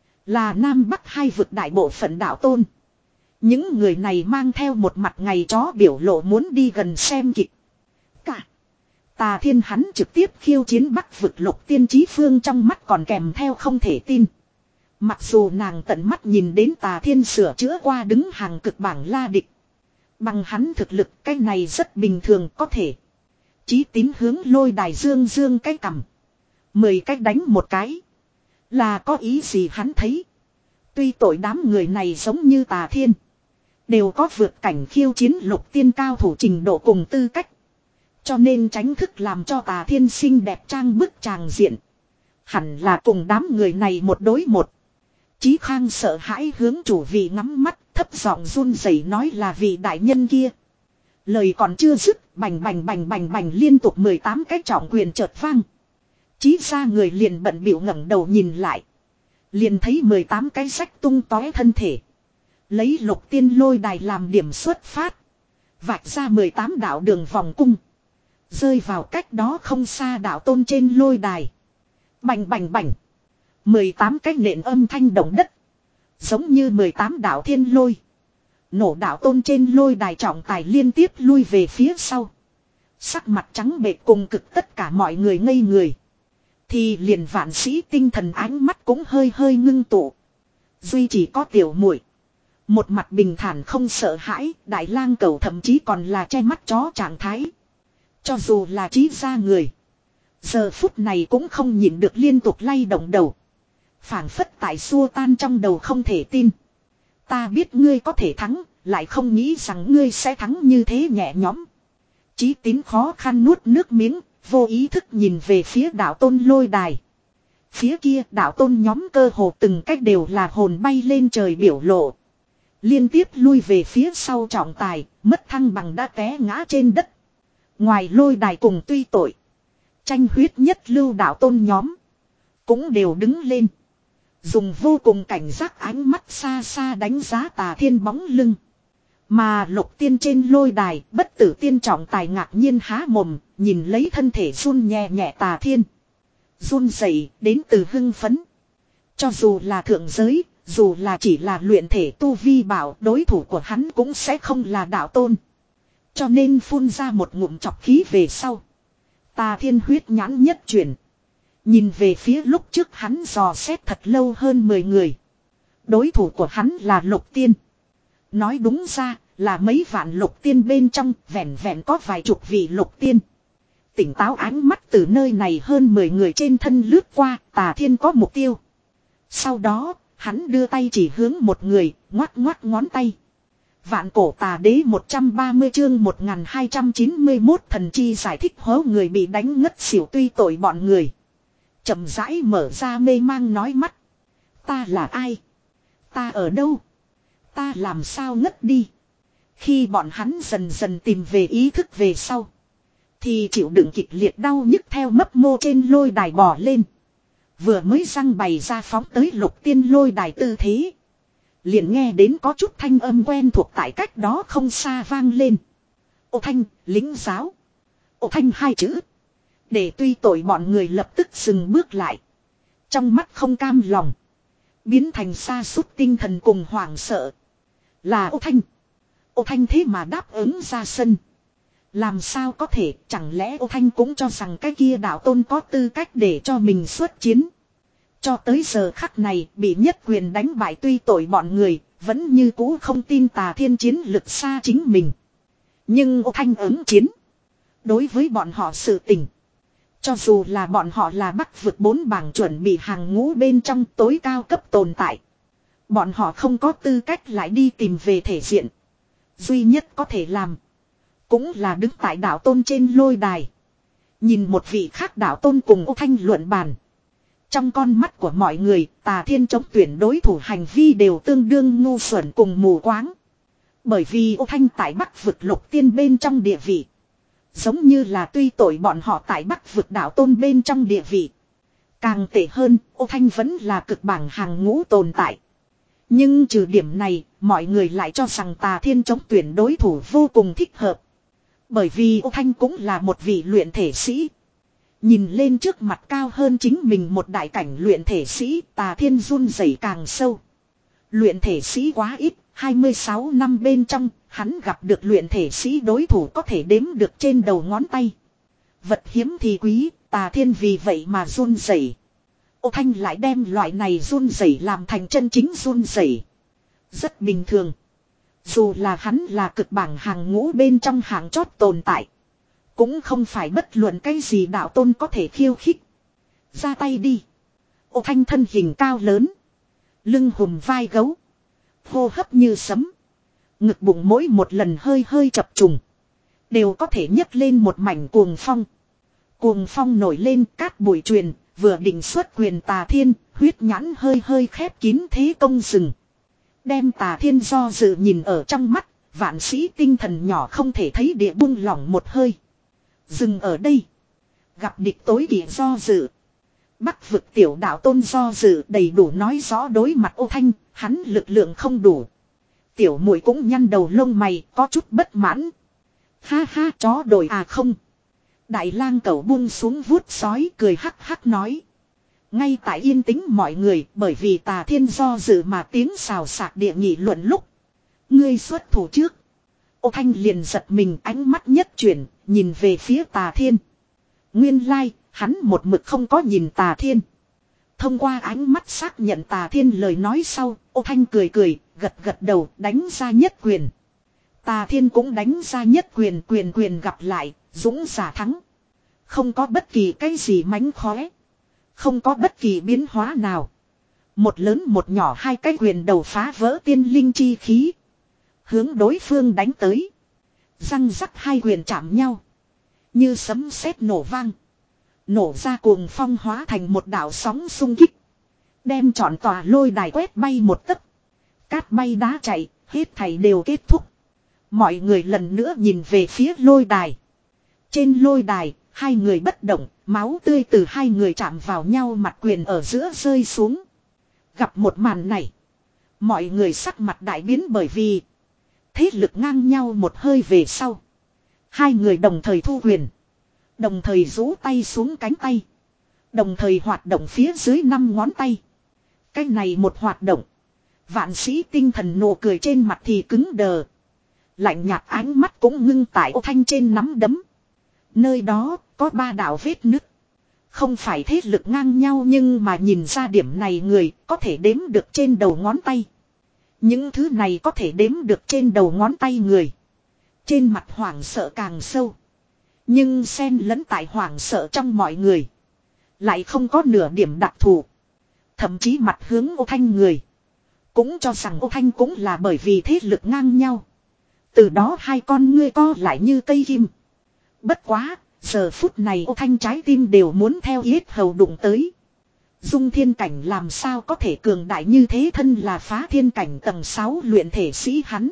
Là Nam Bắc hai vực đại bộ phận đạo tôn. Những người này mang theo một mặt ngày chó biểu lộ muốn đi gần xem kịch. Cả. Tà Thiên hắn trực tiếp khiêu chiến Bắc vực lục tiên, Chí Phương trong mắt còn kèm theo không thể tin. Mặc dù nàng tận mắt nhìn đến Tà Thiên sửa chữa qua đứng hàng cực bảng la địch. Bằng hắn thực lực cái này rất bình thường có thể. Chí Tín hướng lôi đài dương dương cái cằm. Mười cách đánh một cái. Là có ý gì hắn thấy. Tuy tội đám người này giống như Tà Thiên. Đều có vượt cảnh khiêu chiến lục tiên cao thủ trình độ cùng tư cách. Cho nên tránh thức làm cho Tà Thiên xinh đẹp trang bức tràng diện. Hẳn là cùng đám người này một đối một. Chí Khang sợ hãi hướng chủ vị ngắm mắt, thấp giọng run rẩy nói là vị đại nhân kia. Lời còn chưa dứt, bành bành bành bành bành liên tục mười tám cái trọng quyền chợt vang. Chí ra người liền bận bịu ngẩng đầu nhìn lại. Liền thấy mười tám cái rách tung tóe thân thể. Lấy lục tiên lôi đài làm điểm xuất phát. Vạch ra mười tám đạo đường vòng cung. Rơi vào cách đó không xa đạo tôn trên lôi đài. Bành bành bành. mười tám cái nện âm thanh động đất. Giống như mười tám đạo thiên lôi. Nổ đạo tôn trên lôi đài trọng tài liên tiếp lui về phía sau. Sắc mặt trắng bệch cùng cực, tất cả mọi người ngây người. Thì liền vạn sĩ tinh thần ánh mắt cũng hơi hơi ngưng tụ. Duy chỉ có tiểu muội một mặt bình thản không sợ hãi, đại lang cẩu thậm chí còn là che mắt chó trạng thái. Cho dù là Chí ra người. Giờ phút này cũng không nhịn được liên tục lay động đầu. Phảng phất tại xua tan trong đầu không thể tin. Ta biết ngươi có thể thắng, lại không nghĩ rằng ngươi sẽ thắng như thế nhẹ nhõm. Chí Tín khó khăn nuốt nước miếng, vô ý thức nhìn về phía đạo tôn lôi đài. Phía kia đạo tôn nhóm cơ hồ từng cách đều là hồn bay lên trời biểu lộ. Liên tiếp lui về phía sau trọng tài, mất thăng bằng đã té ngã trên đất. Ngoài lôi đài cùng tuy tội. Tranh huyết nhất lưu đạo tôn nhóm. Cũng đều đứng lên. Dùng vô cùng cảnh giác ánh mắt xa xa đánh giá Tà Thiên bóng lưng. Mà Lục Tiên trên lôi đài, bất tử tiên trọng tài ngạc nhiên há mồm, nhìn lấy thân thể run nhẹ nhẹ Tà Thiên. Run rẩy đến từ hưng phấn. Cho dù là thượng giới, dù là chỉ là luyện thể tu vi bảo, đối thủ của hắn cũng sẽ không là đạo tôn. Cho nên phun ra một ngụm chọc khí về sau. Tà Thiên huyết nhãn nhất chuyển. Nhìn về phía lúc trước hắn dò xét thật lâu hơn mười người. Đối thủ của hắn là Lục Tiên. Nói đúng ra là mấy vạn Lục Tiên bên trong vẹn vẹn có vài chục vị Lục Tiên. Tỉnh táo ánh mắt từ nơi này hơn mười người trên thân lướt qua, Tà Thiên có mục tiêu. Sau đó, hắn đưa tay chỉ hướng một người, ngoắc ngoắc ngón tay. Vạn cổ tà đế một trăm ba mươi chương một nghìn hai trăm chín mươi mốt thần chi giải thích hố người bị đánh ngất xỉu tuy tội bọn người. Chậm rãi mở ra mê mang nói mắt. Ta là ai? Ta ở đâu? Ta làm sao ngất đi? Khi bọn hắn dần dần tìm về ý thức về sau. Thì chịu đựng kịch liệt đau nhức theo mấp mô trên lôi đài bò lên. Vừa mới răng bày ra phóng tới Lục Tiên lôi đài tư thế. Liền nghe đến có chút thanh âm quen thuộc tại cách đó không xa vang lên. Ô Thanh, lính giáo. Ô Thanh hai chữ. Để tuy tội bọn người lập tức dừng bước lại. Trong mắt không cam lòng. Biến thành sa sút tinh thần cùng hoảng sợ. Là Ô Thanh. Ô Thanh thế mà đáp ứng ra sân. Làm sao có thể, chẳng lẽ Ô Thanh cũng cho rằng cái kia đạo tôn có tư cách để cho mình xuất chiến. Cho tới giờ khắc này, bị nhất quyền đánh bại tuy tội bọn người, vẫn như cũ không tin Tà Thiên chiến lực xa chính mình. Nhưng Ô Thanh ứng chiến. Đối với bọn họ sự tình. Cho dù là bọn họ là Bắc vực bốn bảng chuẩn bị hàng ngũ bên trong tối cao cấp tồn tại. Bọn họ không có tư cách lại đi tìm về thể diện. Duy nhất có thể làm. Cũng là đứng tại đạo tôn trên lôi đài. Nhìn một vị khác đạo tôn cùng Ô Thanh luận bàn. Trong con mắt của mọi người, Tà Thiên chống tuyển đối thủ hành vi đều tương đương ngu xuẩn cùng mù quáng. Bởi vì Ô Thanh tại Bắc vực Lục Tiên bên trong địa vị. Giống như là tuy tội bọn họ tại Bắc vực đạo tôn bên trong địa vị. Càng tệ hơn, Ô Thanh vẫn là cực bảng hàng ngũ tồn tại. Nhưng trừ điểm này, mọi người lại cho rằng Tà Thiên chống tuyển đối thủ vô cùng thích hợp. Bởi vì Ô Thanh cũng là một vị luyện thể sĩ. Nhìn lên trước mặt cao hơn chính mình một đại cảnh luyện thể sĩ, Tà Thiên run rẩy càng sâu. Luyện thể sĩ quá ít, hai mươi sáu năm bên trong, hắn gặp được luyện thể sĩ đối thủ có thể đếm được trên đầu ngón tay. Vật hiếm thì quý, Tà Thiên vì vậy mà run rẩy. Ô Thanh lại đem loại này run rẩy làm thành chân chính run rẩy. Rất bình thường. Dù là hắn là cực bảng hàng ngũ bên trong hàng chót tồn tại. Cũng không phải bất luận cái gì đạo tôn có thể khiêu khích. Ra tay đi. Ô Thanh thân hình cao lớn. Lưng hùm vai gấu. Hô hấp như sấm. Ngực bụng mỗi một lần hơi hơi chập trùng. Đều có thể nhấc lên một mảnh cuồng phong. Cuồng phong nổi lên cát bụi truyền. Vừa định xuất quyền Tà Thiên. Huyết nhãn hơi hơi khép kín thế công rừng. Đem Tà Thiên do dự nhìn ở trong mắt. Vạn sĩ tinh thần nhỏ không thể thấy địa buông lỏng một hơi. Dừng ở đây. Gặp địch tối kỵ do dự. Bắc vực tiểu đạo tôn do dự đầy đủ nói rõ đối mặt Ô Thanh. Hắn lực lượng không đủ. Tiểu muội cũng nhăn đầu lông mày có chút bất mãn. Ha ha chó đổi à không. Đại lang cẩu buông xuống vuốt sói cười hắc hắc nói. Ngay tại yên tĩnh mọi người bởi vì Tà Thiên do dự mà tiếng xào xạc địa nghị luận lúc. Ngươi xuất thủ trước. Ô Thanh liền giật mình ánh mắt nhất chuyển, nhìn về phía Tà Thiên. Nguyên lai, like, hắn một mực không có nhìn Tà Thiên. Thông qua ánh mắt xác nhận Tà Thiên lời nói sau, Ô Thanh cười cười, gật gật đầu, đánh ra nhất quyền. Tà Thiên cũng đánh ra nhất quyền quyền quyền gặp lại, dũng giả thắng. Không có bất kỳ cái gì mánh khóe. Không có bất kỳ biến hóa nào. Một lớn một nhỏ hai cái quyền đầu phá vỡ tiên linh chi khí. Hướng đối phương đánh tới. Răng rắc hai quyền chạm nhau. Như sấm sét nổ vang. Nổ ra cuồng phong hóa thành một đảo sóng xung kích. Đem trọn tòa lôi đài quét bay một tấc. Cát bay đá chạy, hết thảy đều kết thúc. Mọi người lần nữa nhìn về phía lôi đài. Trên lôi đài, hai người bất động, máu tươi từ hai người chạm vào nhau mặt quyền ở giữa rơi xuống. Gặp một màn này. Mọi người sắc mặt đại biến bởi vì Thế lực ngang nhau một hơi về sau. Hai người đồng thời thu quyền. Đồng thời rũ tay xuống cánh tay. Đồng thời hoạt động phía dưới năm ngón tay. Cái này một hoạt động. Vạn sĩ tinh thần nụ cười trên mặt thì cứng đờ. Lạnh nhạt ánh mắt cũng ngưng tại Ô Thanh trên nắm đấm. Nơi đó có ba đạo vết nứt. Không phải thế lực ngang nhau nhưng mà nhìn ra điểm này người có thể đếm được trên đầu ngón tay. Những thứ này có thể đếm được trên đầu ngón tay người. Trên mặt hoảng sợ càng sâu. Nhưng xen lẫn tại hoảng sợ trong mọi người. Lại không có nửa điểm đặc thù. Thậm chí mặt hướng Ô Thanh người. Cũng cho rằng Ô Thanh cũng là bởi vì thế lực ngang nhau. Từ đó hai con ngươi co lại như cây kim. Bất quá, giờ phút này Ô Thanh trái tim đều muốn theo yết hầu đụng tới. Dung thiên cảnh làm sao có thể cường đại như thế, thân là phá thiên cảnh tầng sáu luyện thể sĩ hắn.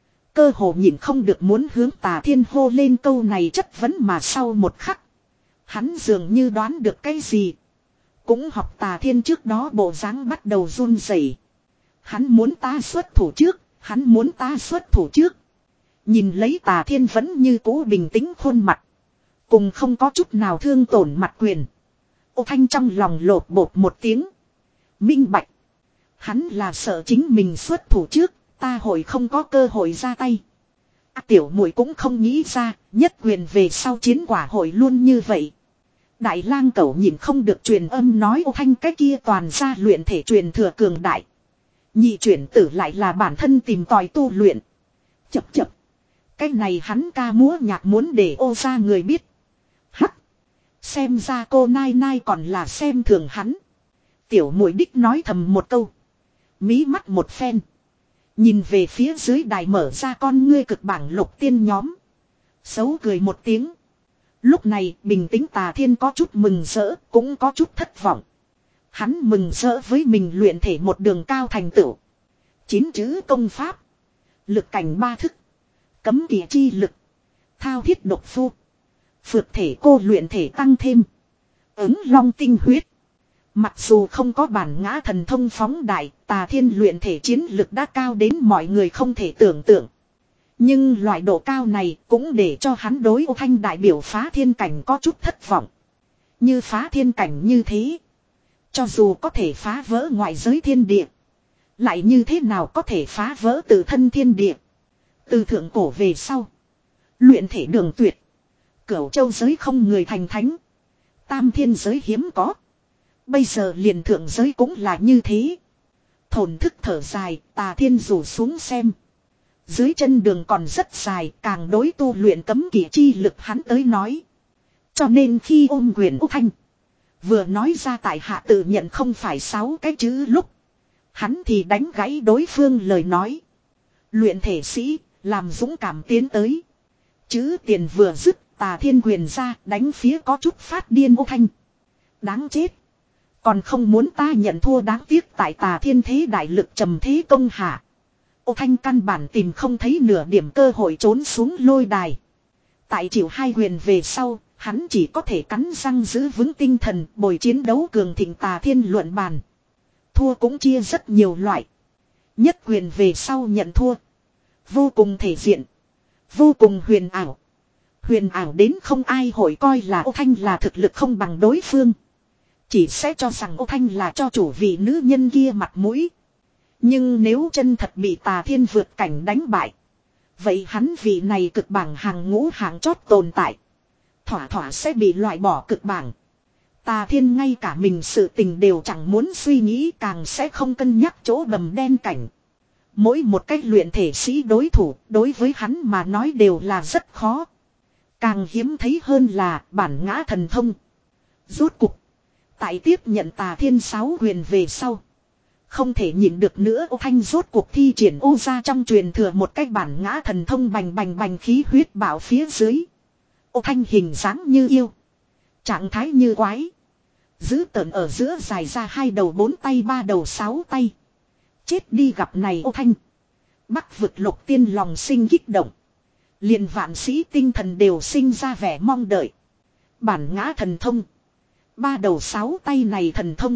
Cơ hồ nhìn không được muốn hướng Tà Thiên hô lên câu này chất vấn, mà sau một khắc. Hắn dường như đoán được cái gì. Cũng học Tà Thiên trước đó bộ dáng bắt đầu run rẩy. Hắn muốn ta xuất thủ trước, hắn muốn ta xuất thủ trước. Nhìn lấy Tà Thiên vẫn như cũ bình tĩnh khuôn mặt. Cùng không có chút nào thương tổn mặt quyền. Ô Thanh trong lòng lột bột một tiếng. Minh bạch. Hắn là sợ chính mình xuất thủ trước, ta hội không có cơ hội ra tay. À, tiểu muội cũng không nghĩ ra, nhất quyền về sau chiến quả hội luôn như vậy. Đại lang cẩu nhìn không được truyền âm nói Ô Thanh cái kia toàn ra luyện thể truyền thừa cường đại. Nhị chuyển tử lại là bản thân tìm tòi tu luyện. Chập chập. Cái này hắn ca múa nhạc muốn để Ô ra người biết. Hắc. Xem ra cô Nai Nai còn là xem thường hắn. Tiểu muội đích nói thầm một câu. Mí mắt một phen. Nhìn về phía dưới đài mở ra con ngươi cực bảng lục tiên nhóm. Xấu cười một tiếng. Lúc này bình tĩnh Tà Thiên có chút mừng rỡ, cũng có chút thất vọng. Hắn mừng rỡ với mình luyện thể một đường cao thành tựu. Chín chữ công pháp. Lực cảnh ba thức. Cấm kỵ chi lực. Thao thiết độc phu. Phược thể cô luyện thể tăng thêm. Ứng long tinh huyết. Mặc dù không có bản ngã thần thông phóng đại, Tà Thiên luyện thể chiến lực đã cao đến mọi người không thể tưởng tượng. Nhưng loại độ cao này cũng để cho hắn đối Ô Thanh đại biểu phá thiên cảnh có chút thất vọng. Như phá thiên cảnh như thế. Cho dù có thể phá vỡ ngoại giới thiên địa. Lại như thế nào có thể phá vỡ tự thân thiên địa. Từ thượng cổ về sau. Luyện thể đường tuyệt. Cửu châu giới không người thành thánh. Tam thiên giới hiếm có. Bây giờ liền thượng giới cũng là như thế. Thổn thức thở dài, Tà Thiên rủ xuống xem. Dưới chân đường còn rất dài, càng đối tu luyện cấm kỵ chi lực hắn tới nói. Cho nên khi ôm quyền Ô Thanh. Vừa nói ra tại hạ tự nhận không phải sáu cái chữ lúc. Hắn thì đánh gãy đối phương lời nói. Luyện thể sĩ, làm dũng cảm tiến tới. Chữ tiền vừa dứt, Tà Thiên quyền ra đánh phía có chút phát điên Ô Thanh. Đáng chết. Còn không muốn ta nhận thua, đáng tiếc tại Tà Thiên thế đại lực trầm thế công hạ. Ô Thanh căn bản tìm không thấy nửa điểm cơ hội trốn xuống lôi đài. Tại chịu hai quyền về sau, hắn chỉ có thể cắn răng giữ vững tinh thần bồi chiến đấu cường thịnh Tà Thiên luận bàn. Thua cũng chia rất nhiều loại. Nhất quyền về sau nhận thua. Vô cùng thể diện. Vô cùng huyền ảo. Huyền ảo đến không ai hội coi là Ô Thanh là thực lực không bằng đối phương. Chỉ sẽ cho rằng Ô Thanh là cho chủ vị nữ nhân kia mặt mũi. Nhưng nếu chân thật bị Tà Thiên vượt cảnh đánh bại. Vậy hắn vị này cực bảng hàng ngũ hàng chót tồn tại. Thỏa thỏa sẽ bị loại bỏ cực bảng. Tà Thiên ngay cả mình sự tình đều chẳng muốn suy nghĩ, càng sẽ không cân nhắc chỗ bầm đen cảnh. Mỗi một cách luyện thể sĩ đối thủ đối với hắn mà nói đều là rất khó. Càng hiếm thấy hơn là bản ngã thần thông. Rốt cục. Tại tiếp nhận Tà Thiên sáu quyền về sau. Không thể nhịn được nữa, Ô Thanh rốt cuộc thi triển Ô ra trong truyền thừa một cách bản ngã thần thông bành bành bành khí huyết bảo phía dưới. Ô Thanh hình dáng như yêu. Trạng thái như quái. Giữ tợn ở giữa dài ra hai đầu bốn tay ba đầu sáu tay. Chết đi gặp này Ô Thanh. Bắc vực lục tiên lòng sinh kích động. Liền vạn sĩ tinh thần đều sinh ra vẻ mong đợi. Bản ngã thần thông. Ba đầu sáu tay này thần thông.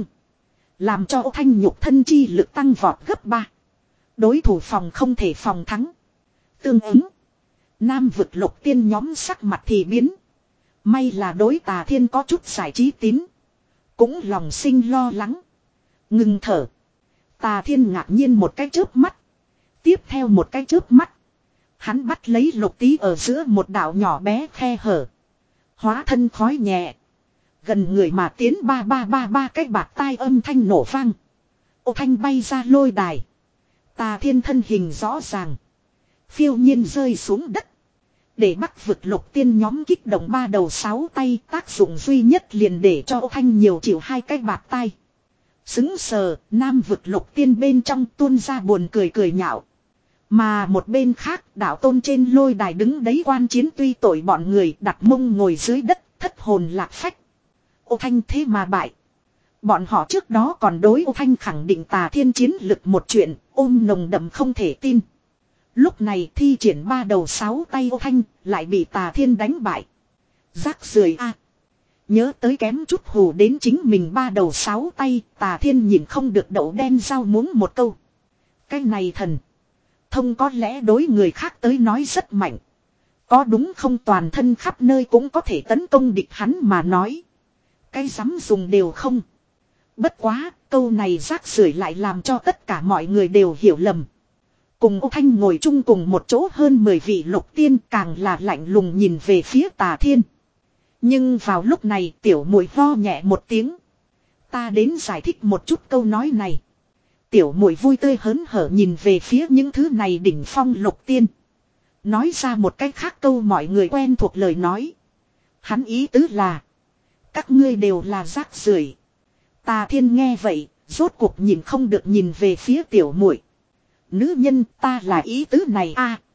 Làm cho Ô Thanh nhục thân chi lực tăng vọt gấp ba. Đối thủ phòng không thể phòng thắng. Tương ứng. Nam vực lục tiên nhóm sắc mặt thì biến. May là đối Tà Thiên có chút giải trí tín. Cũng lòng sinh lo lắng. Ngừng thở. Tà Thiên ngạc nhiên một cái chớp mắt. Tiếp theo một cái chớp mắt. Hắn bắt lấy Lục Tý ở giữa một đảo nhỏ bé khe hở. Hóa thân khói nhẹ. Gần người mà tiến ba ba ba ba cái bạt tai âm thanh nổ vang. Ô thanh bay ra lôi đài. Tà Thiên thân hình rõ ràng. Phiêu nhiên rơi xuống đất. Để bắt vực lục tiên nhóm kích động ba đầu sáu tay, tác dụng duy nhất liền để cho ô thanh nhiều chịu hai cái bạt tai. Xứng sờ, nam vực lục tiên bên trong tuôn ra buồn cười cười nhạo. Mà một bên khác, đạo tôn trên lôi đài đứng đấy quan chiến tuy tội bọn người đặt mông ngồi dưới đất, thất hồn lạc phách. Ô thanh thế mà bại. Bọn họ trước đó còn đối ô thanh khẳng định Tà Thiên chiến lực một chuyện, ôm nồng đậm không thể tin. Lúc này thi triển ba đầu sáu tay ô thanh, lại bị Tà Thiên đánh bại. Rác rưởi a. Nhớ tới kém chút hù đến chính mình ba đầu sáu tay, Tà Thiên nhìn không được đậu đen rau muống một câu. Cái này thần thông có lẽ đối người khác tới nói rất mạnh. Có đúng không, toàn thân khắp nơi cũng có thể tấn công địch hắn mà nói. Cái dám dùng đều không. Bất quá, câu này rác rưởi lại làm cho tất cả mọi người đều hiểu lầm. Cùng ô thanh ngồi chung cùng một chỗ hơn mười vị lục tiên càng là lạnh lùng nhìn về phía Tà Thiên. Nhưng vào lúc này tiểu muội ho nhẹ một tiếng. Ta đến giải thích một chút câu nói này. Tiểu muội vui tươi hớn hở nhìn về phía những thứ này đỉnh phong lục tiên. Nói ra một cách khác câu mọi người quen thuộc lời nói. Hắn ý tứ là. Các ngươi đều là rác rưởi. Tà Thiên nghe vậy, rốt cuộc nhìn không được nhìn về phía tiểu muội. Nữ nhân ta là ý tứ này a.